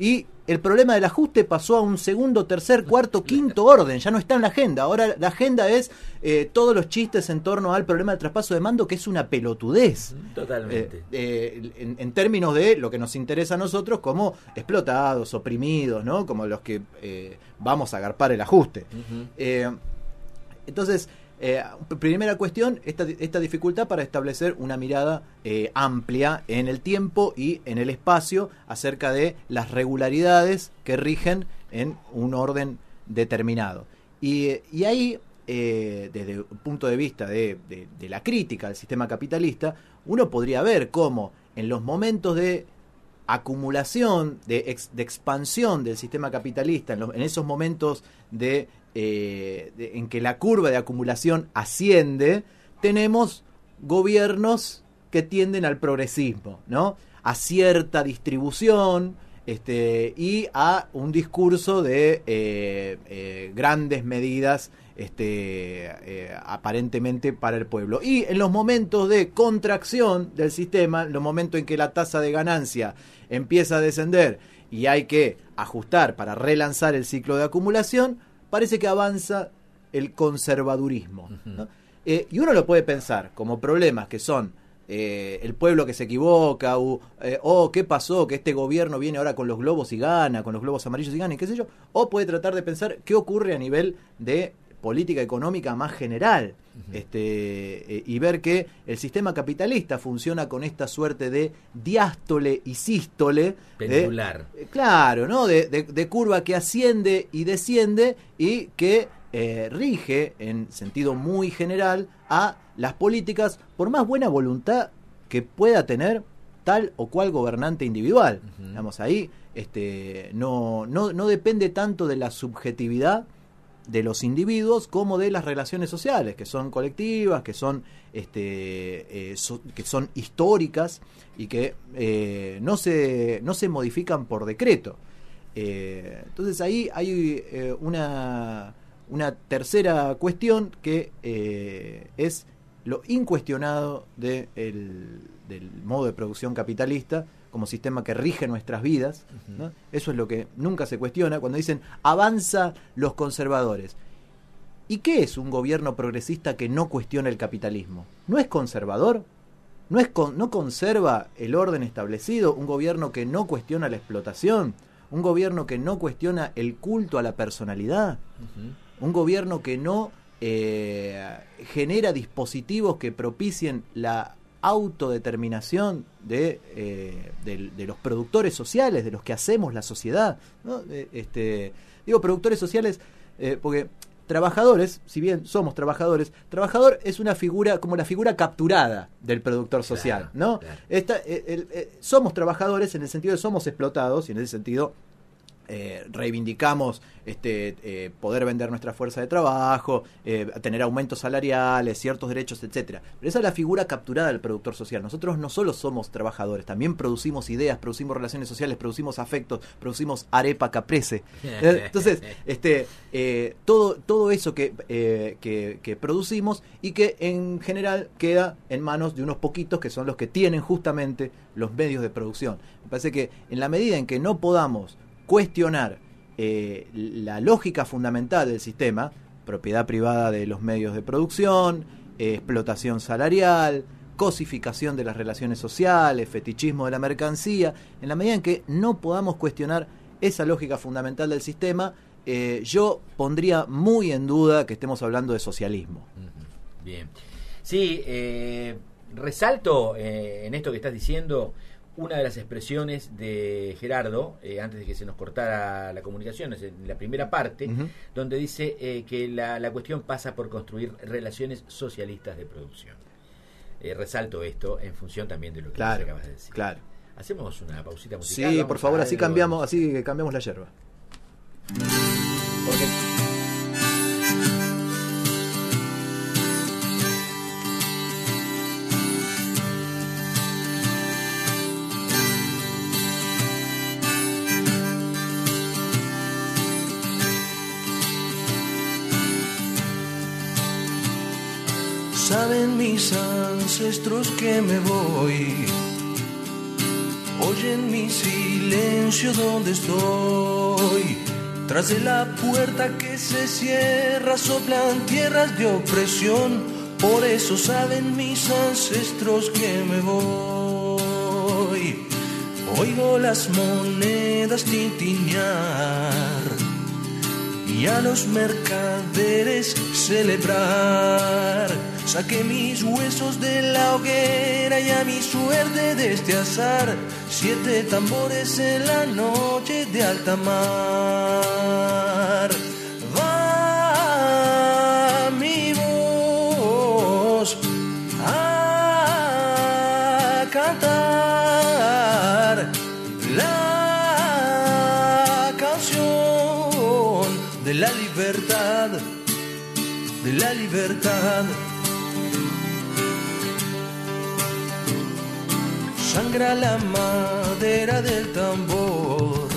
el problema del ajuste pasó a un segundo, tercer, cuarto, quinto orden, ya no está en la agenda. Ahora la agenda es eh, todos los chistes en torno al problema del traspaso de mando, que es una pelotudez. Totalmente. Eh, eh, en, en términos de lo que nos interesa a nosotros como explotados, oprimidos, ¿no? Como los que eh, vamos a agarpar el ajuste. Uh-huh. Eh, entonces, eh, primera cuestión, esta, esta dificultad para establecer una mirada eh, amplia en el tiempo y en el espacio acerca de las regularidades que rigen en un orden determinado. Y, y ahí, eh, desde el punto de vista de, de, de la crítica al sistema capitalista, uno podría ver cómo en los momentos de acumulación, de, ex, de expansión del sistema capitalista, en, los, en esos momentos de, eh, de, en que la curva de acumulación asciende, tenemos gobiernos que tienden al progresismo, ¿no? A cierta distribución este, y a un discurso de eh, eh, grandes medidas este, eh, aparentemente para el pueblo. Y en los momentos de contracción del sistema, en los momentos en que la tasa de ganancia empieza a descender y hay que ajustar para relanzar el ciclo de acumulación, parece que avanza el conservadurismo, ¿no? Eh, y uno lo puede pensar como problemas que son eh, el pueblo que se equivoca, o eh, oh, ¿qué pasó? Que este gobierno viene ahora con los globos y gana, con los globos amarillos y gana, y qué sé yo. O puede tratar de pensar qué ocurre a nivel de política económica más general, uh-huh. este, eh, y ver que el sistema capitalista funciona con esta suerte de diástole y sístole. Pendular. De, eh, claro, ¿no? De, de, de curva que asciende y desciende y que eh, rige en sentido muy general a las políticas por más buena voluntad que pueda tener tal o cual gobernante individual. Uh-huh. Digamos, ahí este, no, no, no depende tanto de la subjetividad de los individuos como de las relaciones sociales, que son colectivas, que son este eh, so, que son históricas y que eh, no se no se modifican por decreto. Eh, entonces ahí hay eh, una una tercera cuestión que eh, es lo incuestionado de el, del modo de producción capitalista como sistema que rige nuestras vidas, ¿no? Eso es lo que nunca se cuestiona cuando dicen avanza los conservadores. ¿Y qué es un gobierno progresista que no cuestiona el capitalismo? ¿No es conservador? ¿No es con, no conserva el orden establecido? ¿Un gobierno que no cuestiona la explotación? ¿Un gobierno que no cuestiona el culto a la personalidad? Uh-huh. ¿Un gobierno que no eh, genera dispositivos que propicien la autodeterminación de, eh, de, de los productores sociales, de los que hacemos la sociedad, ¿no? Este, digo productores sociales eh, porque trabajadores, si bien somos trabajadores, trabajador es una figura como la figura capturada del productor social, claro, ¿no? Claro. Esta, eh, el, eh, somos trabajadores en el sentido de somos explotados y en ese sentido Eh, reivindicamos este, eh, poder vender nuestra fuerza de trabajo, eh, tener aumentos salariales, ciertos derechos, etcétera. Pero esa es la figura capturada del productor social. Nosotros no solo somos trabajadores, también producimos ideas, producimos relaciones sociales, producimos afectos, producimos arepa caprese. Entonces, este, eh, todo, todo eso que, eh, que, que producimos y que en general queda en manos de unos poquitos que son los que tienen justamente los medios de producción. Me parece que en la medida en que no podamos cuestionar eh, la lógica fundamental del sistema, propiedad privada de los medios de producción, eh, explotación salarial, cosificación de las relaciones sociales, fetichismo de la mercancía, en la medida en que no podamos cuestionar esa lógica fundamental del sistema, eh, yo pondría muy en duda que estemos hablando de socialismo. Bien. Sí, eh, resalto eh, en esto que estás diciendo una de las expresiones de Gerardo, eh, antes de que se nos cortara la comunicación, es en la primera parte, uh-huh. donde dice eh, que la, la cuestión pasa por construir relaciones socialistas de producción. Eh, resalto esto en función también de lo que claro, acabas de decir. Claro. Hacemos una pausita musical. Sí, por favor, así cambiamos, así cambiamos la yerba. Porque saben mis ancestros que me voy noche en mi silencio donde estoy. Tras de la puerta que se cierra soplan tierras de opresión. Por eso saben mis ancestros que me voy. Oigo las monedas tintinear y a los mercaderes celebrar. Saqué mis huesos de la hoguera y a mi suerte de este azar. Siete tambores en la noche de alta mar. Va mi voz a cantar la canción de la libertad, de la libertad. Sangra la madera del tambor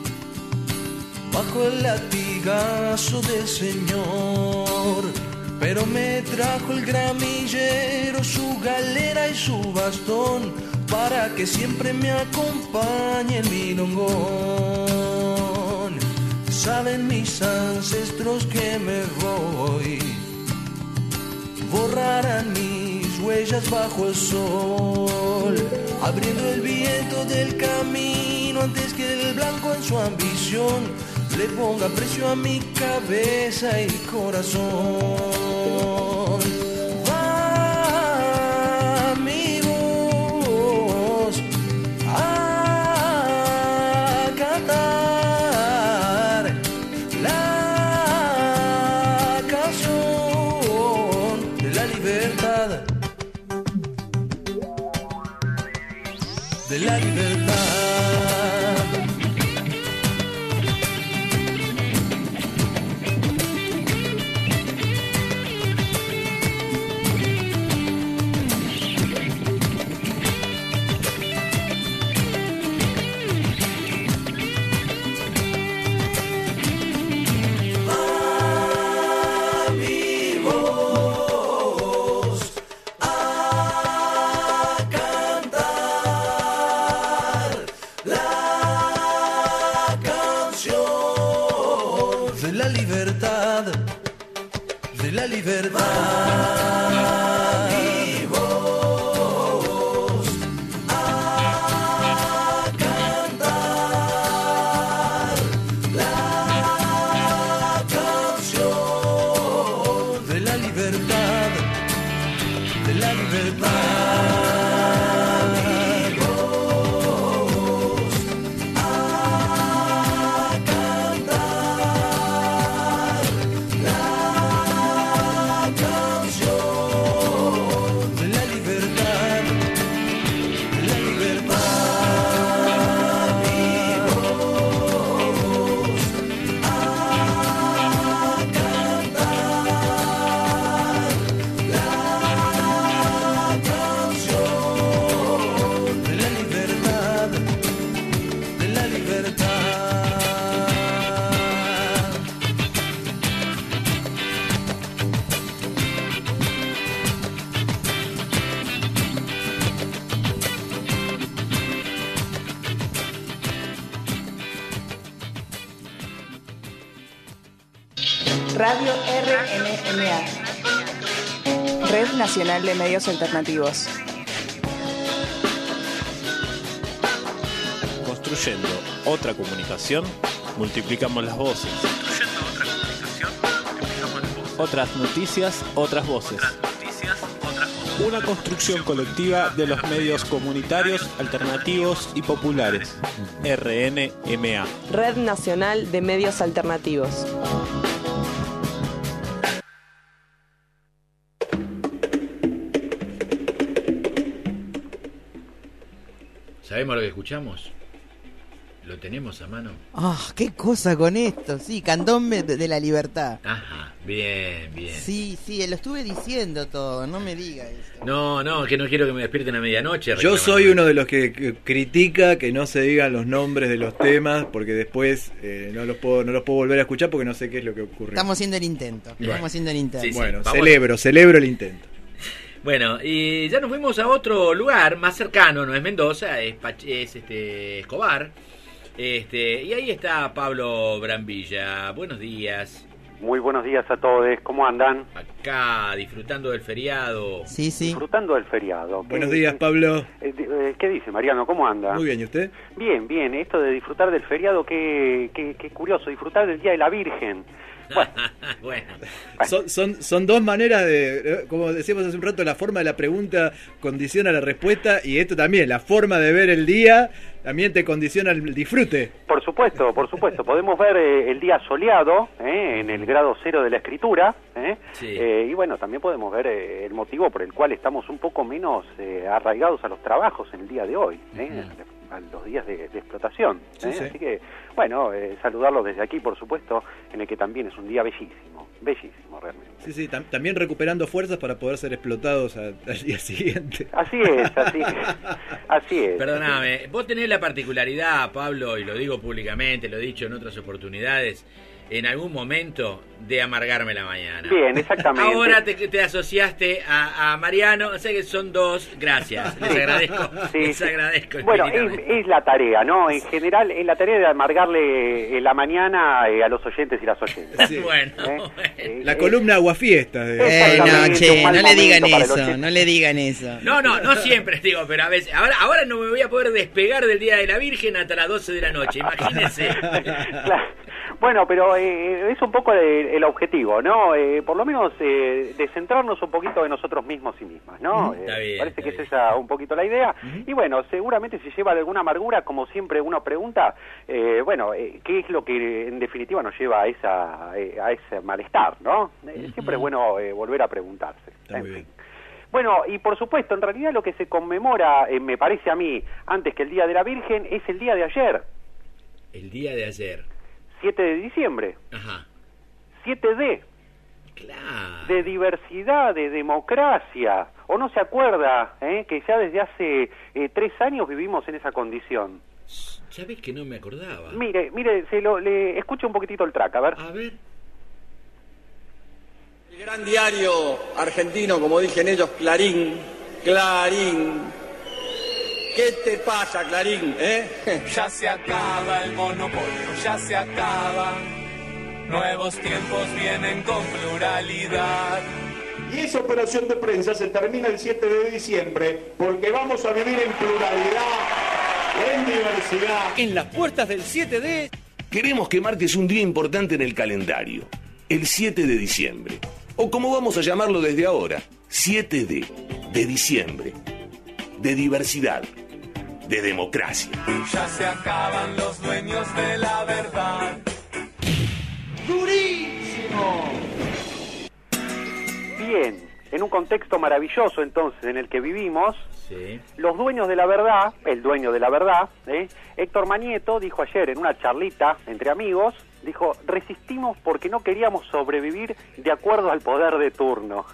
bajo el latigazo del Señor, pero me trajo el gramillero su galera y su bastón para que siempre me acompañe el milongón. Saben mis ancestros que me voy, borrarán mis huellas bajo el sol, abriendo el viento del camino antes que el blanco en su ambición le ponga precio a mi cabeza y corazón. Va mi voz a cantar la canción de la libertad, de la libertad. Radio R N M A, Red Nacional de Medios Alternativos. Construyendo otra comunicación, multiplicamos las voces. Construyendo otra comunicación, multiplicamos las voces. Otras noticias, otras voces. Otras noticias, otras voces. Una construcción colectiva de los medios comunitarios, alternativos y populares. R N M A. Red Nacional de Medios Alternativos. ¿Sabemos lo que escuchamos? ¿Lo tenemos a mano? Ah, oh, qué cosa con esto. Sí, Candombe de, de la Libertad. Ajá, bien, bien. Sí, sí, lo estuve diciendo todo, no me diga eso. No, no, que no quiero que me despierten a medianoche. Yo soy uno de los que, que critica que no se digan los nombres de los temas, porque después eh, no los puedo no los puedo volver a escuchar porque no sé qué es lo que ocurre. Estamos haciendo el intento. Bueno. Estamos haciendo el intento. Sí, sí. Bueno, Vamos celebro, a... celebro el intento. Bueno, y ya nos fuimos a otro lugar más cercano, no es Mendoza, es, Pach- es este Escobar. Este, y ahí está Pablo Brambilla. Buenos días. Muy buenos días a todos, ¿cómo andan? Acá, disfrutando del feriado. Sí, sí. Disfrutando del feriado. Buenos ¿Qué- días, Pablo. eh, eh, ¿Qué dice, Mariano? ¿Cómo anda? Muy bien, ¿y usted? Bien, bien. Esto de disfrutar del feriado, qué, qué, qué curioso. Disfrutar del Día de la Virgen. Bueno. Son, son, son dos maneras de, como decíamos hace un rato, la forma de la pregunta condiciona la respuesta y esto también, la forma de ver el día también te condiciona el disfrute. Por supuesto, por supuesto. Podemos ver eh, el día soleado, eh, en el grado cero de la escritura, eh, Sí. eh, y bueno, también podemos ver eh, el motivo por el cual estamos un poco menos eh, arraigados a los trabajos en el día de hoy, eh, a los días de, de explotación. Sí, eh. sí. Así que, bueno, eh, saludarlos desde aquí, por supuesto, en el que también es un día bellísimo, bellísimo realmente. Sí, sí, tam- también recuperando fuerzas para poder ser explotados a- al día siguiente. Así es, así es. Así es. Perdóname, vos tenés la particularidad, Pablo, y lo digo públicamente, lo he dicho en otras oportunidades, en algún momento de amargarme la mañana. Bien, exactamente. Ahora te, te asociaste a, a Mariano, sé que son dos, gracias, les agradezco, Sí, les sí. agradezco. Bueno, es, infinitamente. es la tarea, ¿no? En general, es la tarea de amargarle eh, la mañana eh, a los oyentes y las oyentas. Sí. Bueno, Eh, La eh, columna Aguafiestas. de- Eh, no, Exactamente, che, un mal no le digan momento para el eso, oyente. no le digan eso. No, no, no siempre, digo, pero a veces. Ahora, ahora no me voy a poder despegar del Día de la Virgen hasta las doce de la noche, imagínense. Claro. Bueno, pero eh, es un poco el, el objetivo, ¿no? Eh, por lo menos eh, de centrarnos un poquito en nosotros mismos y mismas, ¿no? Está Eh, bien, parece está que bien. es esa un poquito la idea. Y bueno, seguramente si lleva alguna amargura, como siempre uno pregunta, eh, bueno, eh, ¿qué es lo que en definitiva nos lleva a esa eh, a ese malestar, ¿no? Eh, siempre es bueno eh, volver a preguntarse. Está muy En bien. fin. Bueno, y por supuesto, en realidad lo que se conmemora, eh, me parece a mí, antes que el Día de la Virgen, es el día de ayer, El día de ayer. siete de diciembre. Ajá. siete D. Claro. De diversidad, de democracia. ¿O no se acuerda eh, que ya desde hace eh, tres años vivimos en esa condición? ¿Sabés que no me acordaba? Mire, mire, se lo, le escuche un poquitito el track, a ver. A ver. El gran diario argentino, como dicen ellos, Clarín, Clarín. ¿Qué te pasa, Clarín? ¿Eh? Ya se acaba el monopolio, ya se acaba. Nuevos tiempos vienen con pluralidad. Y esa operación de prensa se termina el siete de diciembre porque vamos a vivir en pluralidad, en diversidad. En las puertas del siete D. Queremos que marques un día importante en el calendario, el siete de diciembre, o como vamos a llamarlo desde ahora, siete D, de diciembre, de diversidad, de democracia. Ya se acaban los dueños de la verdad. ¡Durísimo! Bien, en un contexto maravilloso entonces en el que vivimos, Sí. los dueños de la verdad, el dueño de la verdad, ¿eh? Héctor Manieto dijo ayer en una charlita entre amigos, dijo, resistimos porque no queríamos sobrevivir de acuerdo al poder de turno.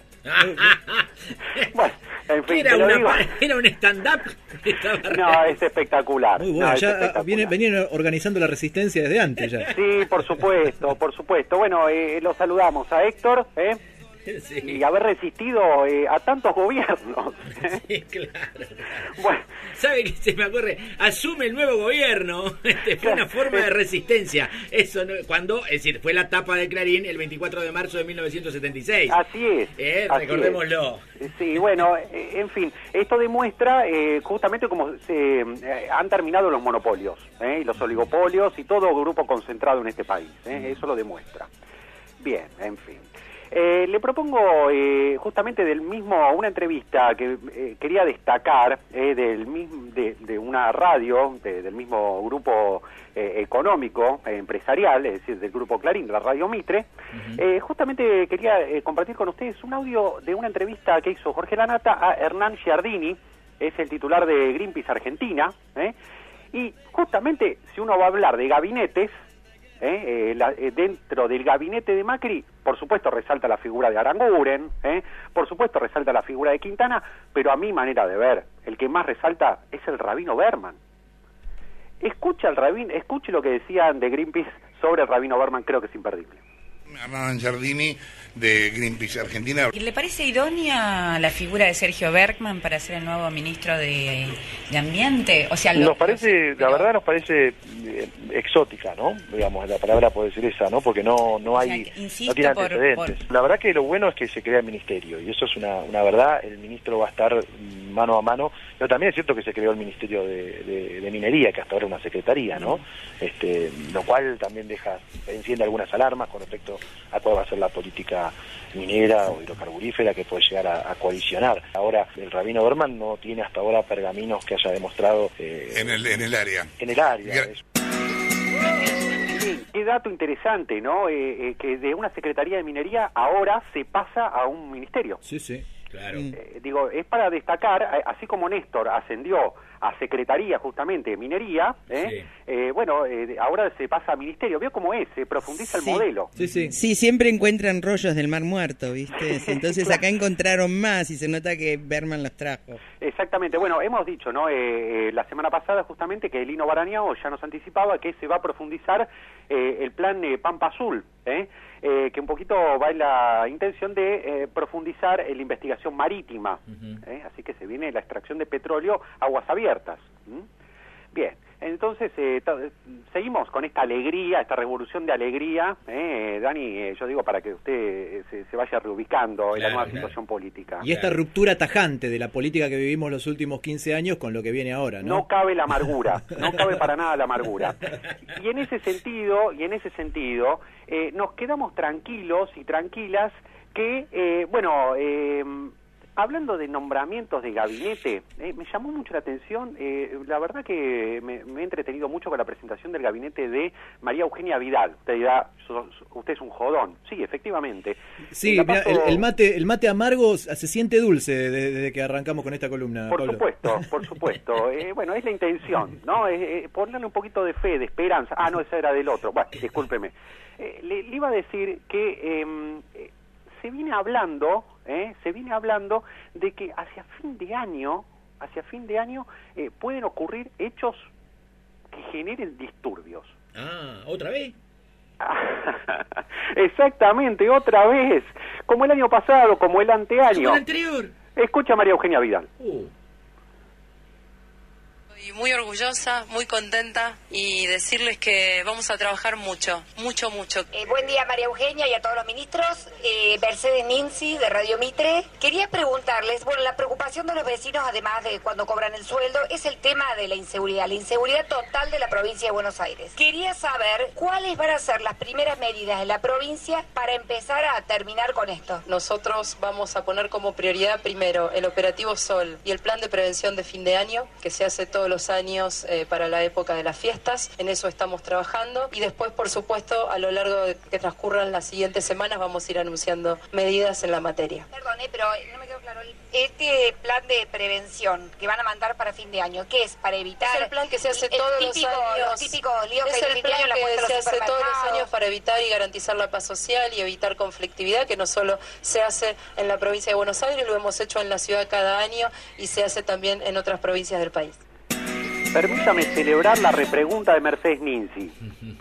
Bueno, en fin, Era, te lo una digo. pa- era un stand-up. Estaba No, es espectacular. Muy bueno, No, es ya espectacular. vienen, venían organizando la resistencia desde antes ya. Sí, por supuesto, por supuesto. Bueno, eh, lo saludamos a Héctor, ¿eh? Sí. Y haber resistido eh, a tantos gobiernos. Sí, claro. Bueno, ¿Sabe que se me ocurre? Asume el nuevo gobierno. Este fue una forma de resistencia. Eso no- cuando, es decir, fue la tapa de Clarín el veinticuatro de marzo de mil novecientos setenta y seis. así es. Eh, así recordémoslo. es. Sí, bueno, eh, en fin, esto demuestra eh, justamente cómo se eh, han terminado los monopolios, ¿eh? Y los oligopolios y todo grupo concentrado en este país. ¿eh? Eso lo demuestra. Bien, en fin. Eh, le propongo eh, justamente del mismo una entrevista que eh, quería destacar eh, del mismo, de, de una radio de- del mismo grupo eh, económico eh, empresarial, es decir, del grupo Clarín, de la radio Mitre. Eh, justamente quería eh, compartir con ustedes un audio de una entrevista que hizo Jorge Lanata a Hernán Giardini, es el titular de Greenpeace Argentina, ¿eh? Y justamente si uno va a hablar de gabinetes, ¿Eh? Eh, la, eh, dentro del gabinete de Macri, por supuesto resalta la figura de Aranguren, ¿eh? Por supuesto resalta la figura de Quintana, pero a mi manera de ver, el que más resalta es el Rabino Berman. Escucha el rabino, escuche lo que decían de Greenpeace sobre el Rabino Berman, creo que es imperdible. Hernán Giardini de Greenpeace Argentina. ¿Le parece idónea la figura de Sergio Bergman para ser el nuevo ministro de, de Ambiente? O sea, lo, nos parece, la verdad nos parece eh, exótica, ¿no? Digamos, la palabra puede ser esa, ¿no? Porque no no hay, o sea, insisto, no tiene por, antecedentes. por... La verdad que lo bueno es que se crea el ministerio, y eso es una, una verdad. El ministro va a estar mano a mano, pero también es cierto que se creó el Ministerio de, de, de Minería, que hasta ahora es una secretaría, ¿no? Este, lo cual también deja, enciende algunas alarmas con respecto a cuál va a ser la política minera o hidrocarburífera que puede llegar a, a coalicionar. Ahora, el rabino Berman no tiene hasta ahora pergaminos que haya demostrado... Eh, en, el, en el área. En el área. Es... Sí, qué dato interesante, ¿no? Eh, eh, que de una Secretaría de Minería ahora se pasa a un ministerio. Sí, sí. Claro. Eh, digo, es para destacar, eh, así como Néstor ascendió a Secretaría justamente de Minería, ¿eh? Sí. Eh, bueno, eh, ahora se pasa a Ministerio. Veo cómo es, se profundiza sí. el modelo. Sí, sí. Sí, siempre encuentran rollos del Mar Muerto, ¿viste? Entonces acá encontraron más y se nota que Berman los trajo. Exactamente. Bueno, hemos dicho, ¿no? Eh, eh, la semana pasada justamente que Lino Barañao ya nos anticipaba que se va a profundizar eh, el plan eh, Pampa Azul, ¿eh? Eh, que un poquito va en la intención de eh, profundizar en la investigación marítima, uh-huh. ¿eh? Así que se viene la extracción de petróleo aguas abiertas. ¿Mm? Bien, entonces eh, seguimos con esta alegría, esta revolución de alegría, ¿eh? Dani, eh, yo digo para que usted eh, se, se vaya reubicando claro, en la nueva claro. situación política. Y esta ruptura tajante de la política que vivimos los últimos quince años con lo que viene ahora, ¿no? No cabe la amargura, no cabe para nada la amargura. Y en ese sentido, y en ese sentido, eh, nos quedamos tranquilos y tranquilas que, eh, bueno, eh, hablando de nombramientos de gabinete, eh, me llamó mucho la atención, eh, la verdad que me, me he entretenido mucho con la presentación del gabinete de María Eugenia Vidal. Usted dirá, usted es un jodón. Sí, efectivamente. Sí, paso... el, el mate el mate amargo se siente dulce desde, desde que arrancamos con esta columna, Por Pablo. supuesto, por supuesto. eh, bueno, es la intención, ¿no? Eh, eh, ponerle un poquito de fe, de esperanza. Ah, no, esa era del otro. Bueno, discúlpeme. Eh, le, le iba a decir que... Eh, se viene hablando, ¿eh? se viene hablando de que hacia fin de año, hacia fin de año eh, pueden ocurrir hechos que generen disturbios. Ah, ¿otra vez? Exactamente, otra vez. Como el año pasado, como el anteaño. Como el anterior. Escucha a María Eugenia Vidal. Uh. Y muy orgullosa, muy contenta y decirles que vamos a trabajar mucho, mucho, mucho. Eh, buen día María Eugenia y a todos los ministros. Eh, Mercedes Ninzi de Radio Mitre. Quería preguntarles, bueno, la preocupación de los vecinos, además de cuando cobran el sueldo, es el tema de la inseguridad, la inseguridad total de la provincia de Buenos Aires. Quería saber cuáles van a ser las primeras medidas de la provincia para empezar a terminar con esto. Nosotros vamos a poner como prioridad primero el operativo Sol y el plan de prevención de fin de año, que se hace todos los años eh, para la época de las fiestas. En eso estamos trabajando y después, por supuesto, a lo largo de que transcurran las siguientes semanas vamos a ir anunciando medidas en la materia. Perdone, pero no me quedó claro. Este plan de prevención que van a mandar para fin de año, ¿qué es? Para evitar... Es el plan que se hace el, todos típico, los años. Los típicos líos es que el hay plan en la que se de hace todos los años para evitar y garantizar la paz social y evitar conflictividad, que no solo se hace en la provincia de Buenos Aires, lo hemos hecho en la ciudad cada año y se hace también en otras provincias del país. Permítame celebrar la repregunta de Mercedes Ninzi.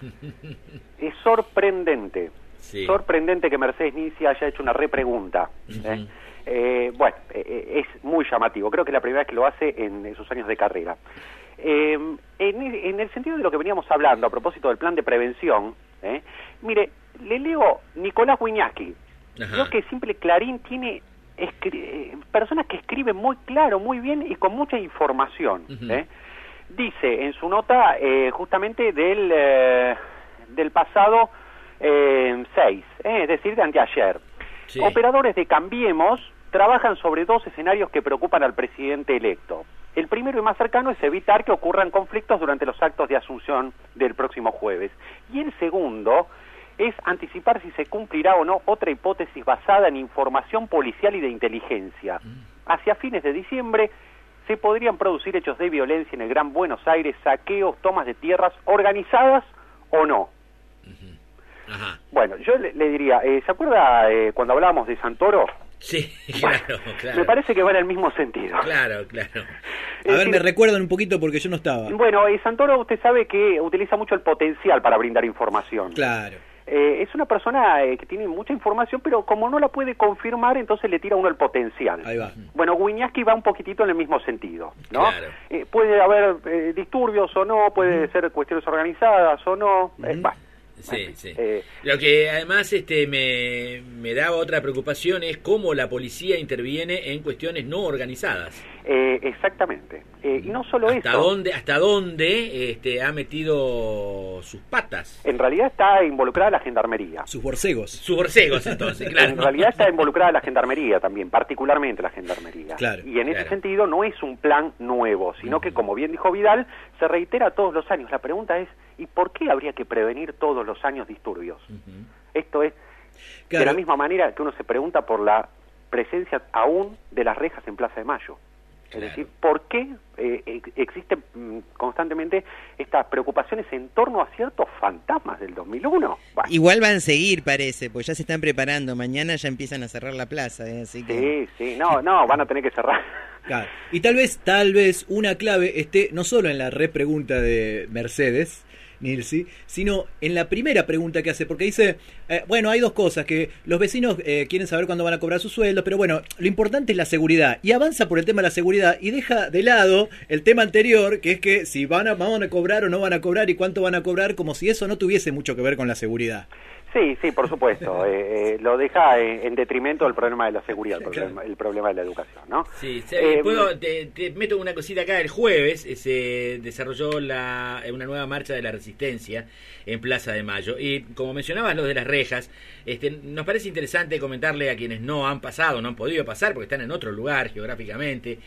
Es sorprendente, sí. sorprendente que Mercedes Ninzi haya hecho una repregunta. Uh-huh. ¿eh? Eh, bueno, eh, es muy llamativo. Creo que es la primera vez que lo hace en, en sus años de carrera. Eh, en, en el sentido de lo que veníamos hablando a propósito del plan de prevención, ¿eh? mire, le leo Nicolás Wiñaski. Creo que Simple Clarín tiene escri- personas que escriben muy claro, muy bien y con mucha información. Uh-huh. ¿eh? Dice en su nota eh, justamente del eh, del pasado eh, seis, eh, es decir, de anteayer. Sí. Operadores de Cambiemos trabajan sobre dos escenarios que preocupan al presidente electo. El primero y más cercano es evitar que ocurran conflictos durante los actos de asunción del próximo jueves. Y el segundo es anticipar si se cumplirá o no otra hipótesis basada en información policial y de inteligencia. Hacia fines de diciembre se podrían producir hechos de violencia en el Gran Buenos Aires, saqueos, tomas de tierras organizadas o no. Uh-huh. Ajá. Bueno, yo le, le diría, eh, ¿se acuerda eh, cuando hablábamos de Santoro? Sí, claro, bueno, claro. Me parece que va en el mismo sentido. Claro, claro. A ver, me recuerdan un poquito porque yo no estaba. Bueno, eh, Santoro usted sabe que utiliza mucho el potencial para brindar información. Claro. Eh, es una persona eh, que tiene mucha información, pero como no la puede confirmar, entonces le tira uno el potencial. Ahí va. Bueno, Wiñaski va un poquitito en el mismo sentido, ¿no? Claro. Eh, puede haber eh, disturbios o no, puede uh-huh. ser cuestiones organizadas o no, uh-huh. eh, bah. Sí, sí. Eh, Lo que además este me, me daba otra preocupación es cómo la policía interviene en cuestiones no organizadas. Eh, exactamente. Eh, y no solo ¿Hasta eso. Dónde, ¿Hasta dónde este, ha metido sus patas? En realidad está involucrada la gendarmería. Sus borcegos. Sus borcegos, entonces, claro. En realidad está involucrada la gendarmería también, particularmente la gendarmería. Claro, y en ese claro. sentido no es un plan nuevo, sino uh-huh. que, como bien dijo Vidal, se reitera todos los años. La pregunta es, ¿y por qué habría que prevenir todos los años disturbios? Uh-huh. Esto es claro. de la misma manera que uno se pregunta por la presencia aún de las rejas en Plaza de Mayo. Claro. Es decir, ¿por qué eh, existen mm, constantemente estas preocupaciones en torno a ciertos fantasmas del dos mil uno? Bah. Igual van a seguir, parece, pues ya se están preparando. Mañana ya empiezan a cerrar la plaza, ¿eh? Así que... Sí, sí, no, no, van a tener que cerrar. Claro. Y tal vez, tal vez una clave esté no solo en la repregunta de Mercedes Nilsi, sino en la primera pregunta que hace, porque dice, eh, bueno, hay dos cosas, que los vecinos eh, quieren saber cuándo van a cobrar sus sueldos, pero bueno, lo importante es la seguridad, y avanza por el tema de la seguridad, y deja de lado el tema anterior, que es que si van a, van a cobrar o no van a cobrar, y cuánto van a cobrar, como si eso no tuviese mucho que ver con la seguridad. Sí, sí, por supuesto. eh, eh, lo deja en, en detrimento del problema de la seguridad, el problema, el problema de la educación, ¿no? Sí, eh, puedo, te, te meto una cosita acá. El jueves eh, se desarrolló la, una nueva marcha de la Resistencia en Plaza de Mayo. Y como mencionabas, lo de las rejas, este, nos parece interesante comentarle a quienes no han pasado, no han podido pasar, porque están en otro lugar geográficamente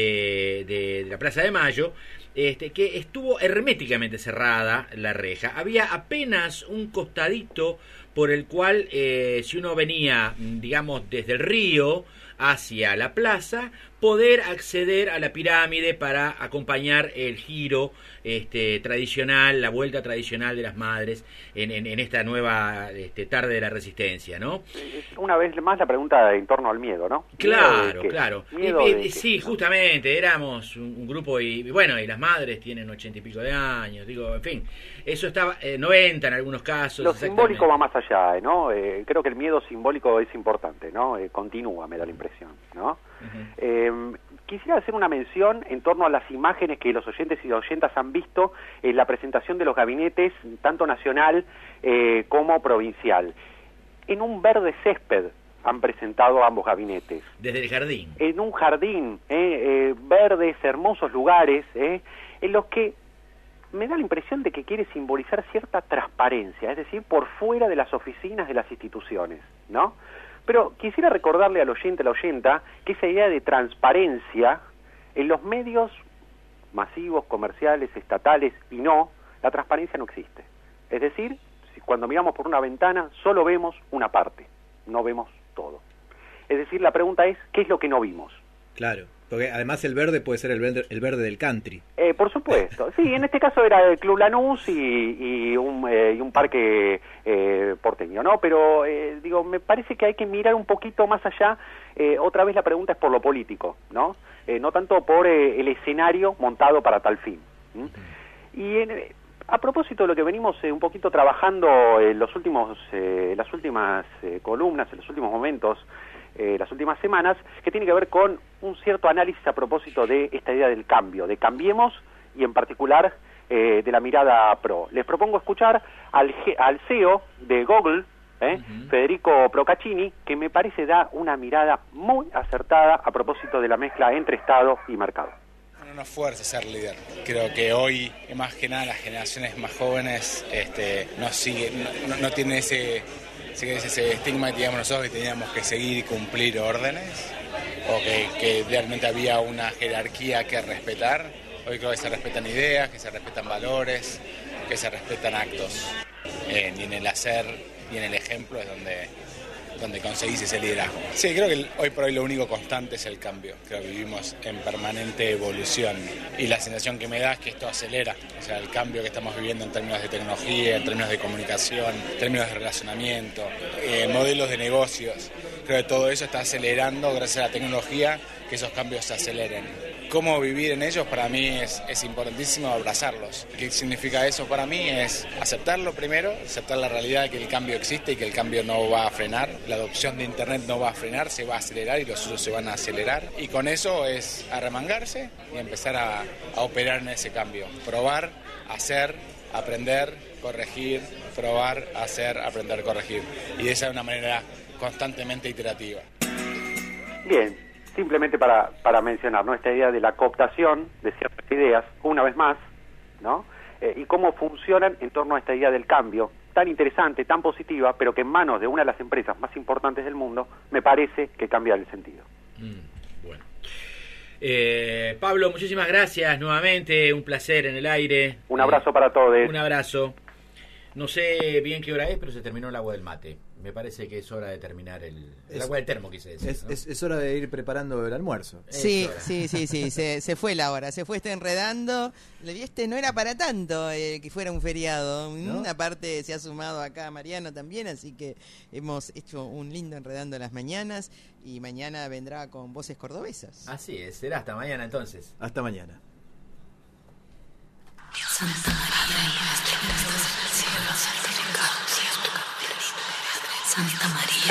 de, de, de la Plaza de Mayo, Este, que estuvo herméticamente cerrada la reja. Había apenas un costadito por el cual, eh, si uno venía, digamos, desde el río hacia la plaza, poder acceder a la pirámide para acompañar el giro este, tradicional, la vuelta tradicional de las madres en, en, en esta nueva este, tarde de la Resistencia, ¿no? Una vez más la pregunta en torno al miedo, ¿no? Claro, claro. Miedo y, de y, sí, justamente, éramos un, un grupo y, y bueno, y las madres tienen ochenta y pico de años, digo, en fin, eso estaba, eh, noventa en algunos casos. Lo simbólico va más allá, ¿no? Eh, creo que el miedo simbólico es importante, ¿no? Eh, continúa, me da la impresión, ¿no? Uh-huh. Eh, quisiera hacer una mención en torno a las imágenes que los oyentes y oyentas han visto en la presentación de los gabinetes, tanto nacional eh, como provincial. En un verde césped han presentado ambos gabinetes. Desde el jardín. En un jardín, eh, eh, verdes, hermosos lugares, eh, en los que me da la impresión de que quiere simbolizar cierta transparencia, es decir, por fuera de las oficinas de las instituciones, ¿no? Pero quisiera recordarle al oyente, a la oyenta, que esa idea de transparencia en los medios masivos, comerciales, estatales y no, la transparencia no existe. Es decir, si cuando miramos por una ventana solo vemos una parte, no vemos todo. Es decir, la pregunta es, ¿qué es lo que no vimos? Claro, porque además el verde puede ser el verde, el verde del country. Eh, por supuesto, sí, en este caso era el Club Lanús y, y, un, eh, y un parque eh, porteño, ¿no? Pero, eh, digo, me parece que hay que mirar un poquito más allá. Eh, otra vez la pregunta es por lo político, ¿no? Eh, no tanto por eh, el escenario montado para tal fin. ¿Mm? Y en, a propósito de lo que venimos eh, un poquito trabajando en los últimos, eh, las últimas eh, columnas, en los últimos momentos, Eh, las últimas semanas, que tiene que ver con un cierto análisis a propósito de esta idea del cambio, de cambiemos y en particular eh, de la mirada pro. Les propongo escuchar al, al C E O de Google, eh, uh-huh. Federico Procaccini, que me parece da una mirada muy acertada a propósito de la mezcla entre Estado y mercado. Una fuerza ser líder. Creo que hoy, más que nada, las generaciones más jóvenes este, no, sigue, no, no, no tienen ese... ese estigma que teníamos nosotros, que teníamos que seguir y cumplir órdenes, o que, que realmente había una jerarquía que respetar. Hoy creo que se respetan ideas, que se respetan valores, que se respetan actos. Eh, y en el hacer y en el ejemplo es donde, donde conseguís ese liderazgo. Sí, creo que hoy por hoy lo único constante es el cambio. Creo que vivimos en permanente evolución y la sensación que me da es que esto acelera. O sea, el cambio que estamos viviendo en términos de tecnología, en términos de comunicación, en términos de relacionamiento, eh, modelos de negocios. Creo que todo eso está acelerando, gracias a la tecnología, que esos cambios se aceleren. cómo vivir en ellos, para mí es, es importantísimo abrazarlos. ¿Qué significa eso para mí? Es aceptarlo primero, aceptar la realidad de que el cambio existe y que el cambio no va a frenar, la adopción de Internet no va a frenar, se va a acelerar y los usos se van a acelerar. Y con eso es arremangarse y empezar a, a operar en ese cambio. Probar, hacer, aprender, corregir, probar, hacer, aprender, corregir. Y de esa es una manera constantemente iterativa. Bien, simplemente para, para mencionar, ¿no?, esta idea de la cooptación de ciertas ideas, una vez más, ¿no? Eh, y cómo funcionan en torno a esta idea del cambio, tan interesante, tan positiva, pero que en manos de una de las empresas más importantes del mundo, me parece que cambia el sentido. Mm, bueno. Eh, Pablo, muchísimas gracias nuevamente, un placer en el aire. Un abrazo eh, para todos. Un abrazo. No sé bien qué hora es, pero se terminó el agua del mate. Me parece que es hora de terminar el, el es, agua del termo, quise decir. Es, ¿no? es, es hora de ir preparando el almuerzo. Sí, sí, sí, sí, se, se fue la hora, se fue este enredando. Este no era para tanto eh, que fuera un feriado. ¿No? Una parte se ha sumado acá Mariano también, así que hemos hecho un lindo enredando las mañanas y mañana vendrá con voces cordobesas. Así es, será hasta mañana entonces. Hasta mañana. Santa María, Santa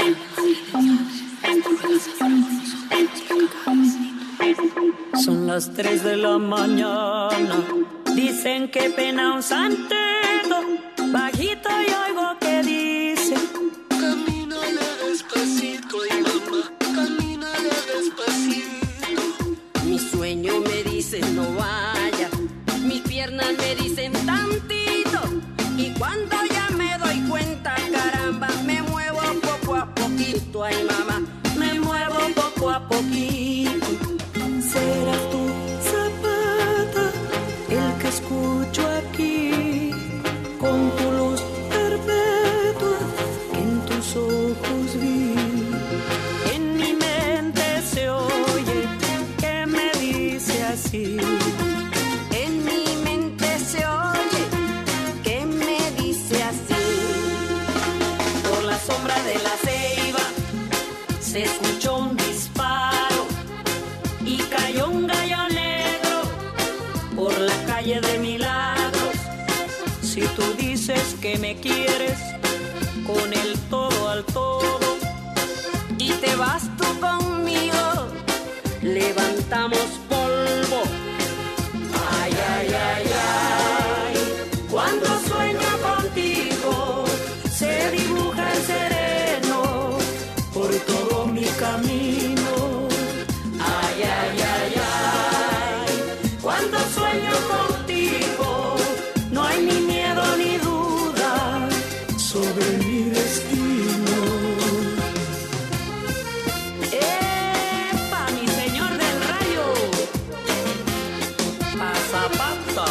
María. Son las tres de la mañana. Dicen que pena un santero. Bajito y oigo que dice: camínale despacito, y mamá, camínale despacito. Mi sueño me dice no vaya, mis piernas me dicen tantito, y cuando ya me doy cuenta, caramba, me muevo poco a poquito, ay mamá, me muevo poco a poquito. Serás tú, Zapata, el que escucho aquí, con tu luz perpetua que en tus ojos vi. En mi mente se oye que me dice así. En mi mente se oye que me dice así. Por la sombra de la ceiba se escuchó un disparo y cayó un gallo negro por la calle de Milagros. Si tú dices que me quieres con el todo al todo y te vas tú conmigo, levantamos polvo. Ay, ay, ay, ay, cuando sueño contigo se dibuja el sereno por todo mi camino. Ay, ay, ay, ay, cuando sueño contigo no hay ni miedo ni duda sobre mi destino. ¡Epa, mi señor del rayo! Zapata.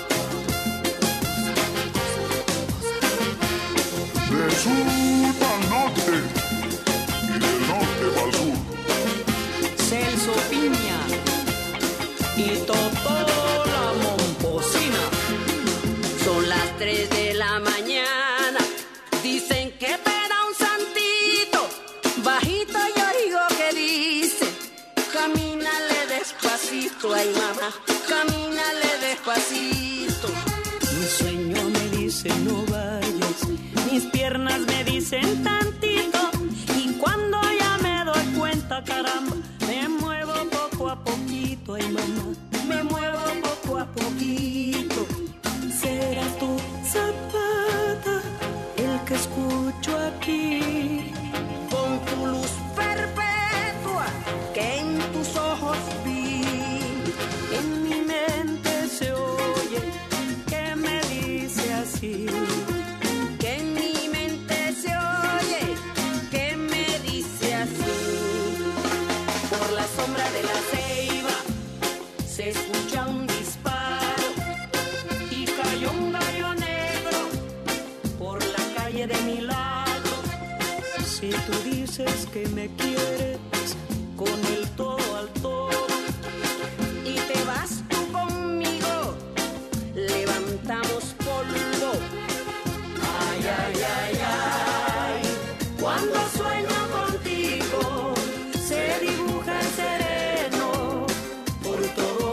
Del sur al norte y del norte al sur. Celso Piña y Totó la Momposina. Son las tres de la mañana. Dicen que peda un santito. Bajito yo oigo que dice: camínale despacito, ay mamá, camínale despacito. Mi sueño me dice no vayas, mis piernas me dicen tantito, y cuando ya me doy cuenta, caramba, me muevo poco a poquito, ay mamá, me muevo poco a poquito. Serás tú, Zapata, el que escucho aquí, con tu luz perpetua que en tus ojos vi. En mi mente se oye que me dice así. Que en mi mente se oye que me dice así. Por la sombra de la ceiba se escucha un disparo y cayó un gallo negro por la calle de Milagro. Si tú dices que me quieres con el todo al todo y te vas tú conmigo, levantamos polvo. Ay, ay, ay, ay, cuando sueño contigo se dibuja el sereno por todo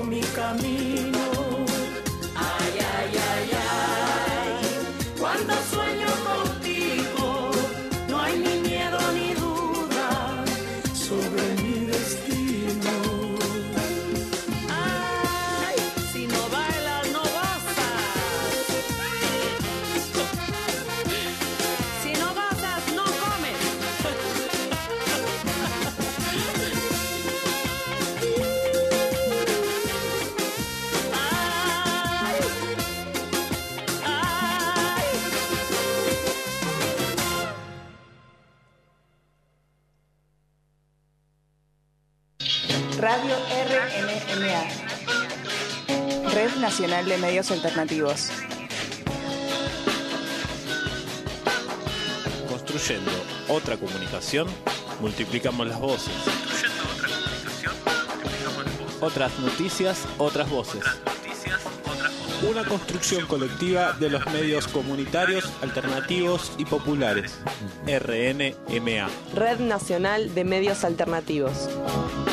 Radio R N M A. Red Nacional de Medios Alternativos. Construyendo otra comunicación, multiplicamos las voces. Construyendo otra comunicación, multiplicamos las voces. Otras noticias, otras voces. Otras noticias, otras voces. Una construcción colectiva de los medios comunitarios, alternativos y populares. R N M A. Red Nacional de Medios Alternativos.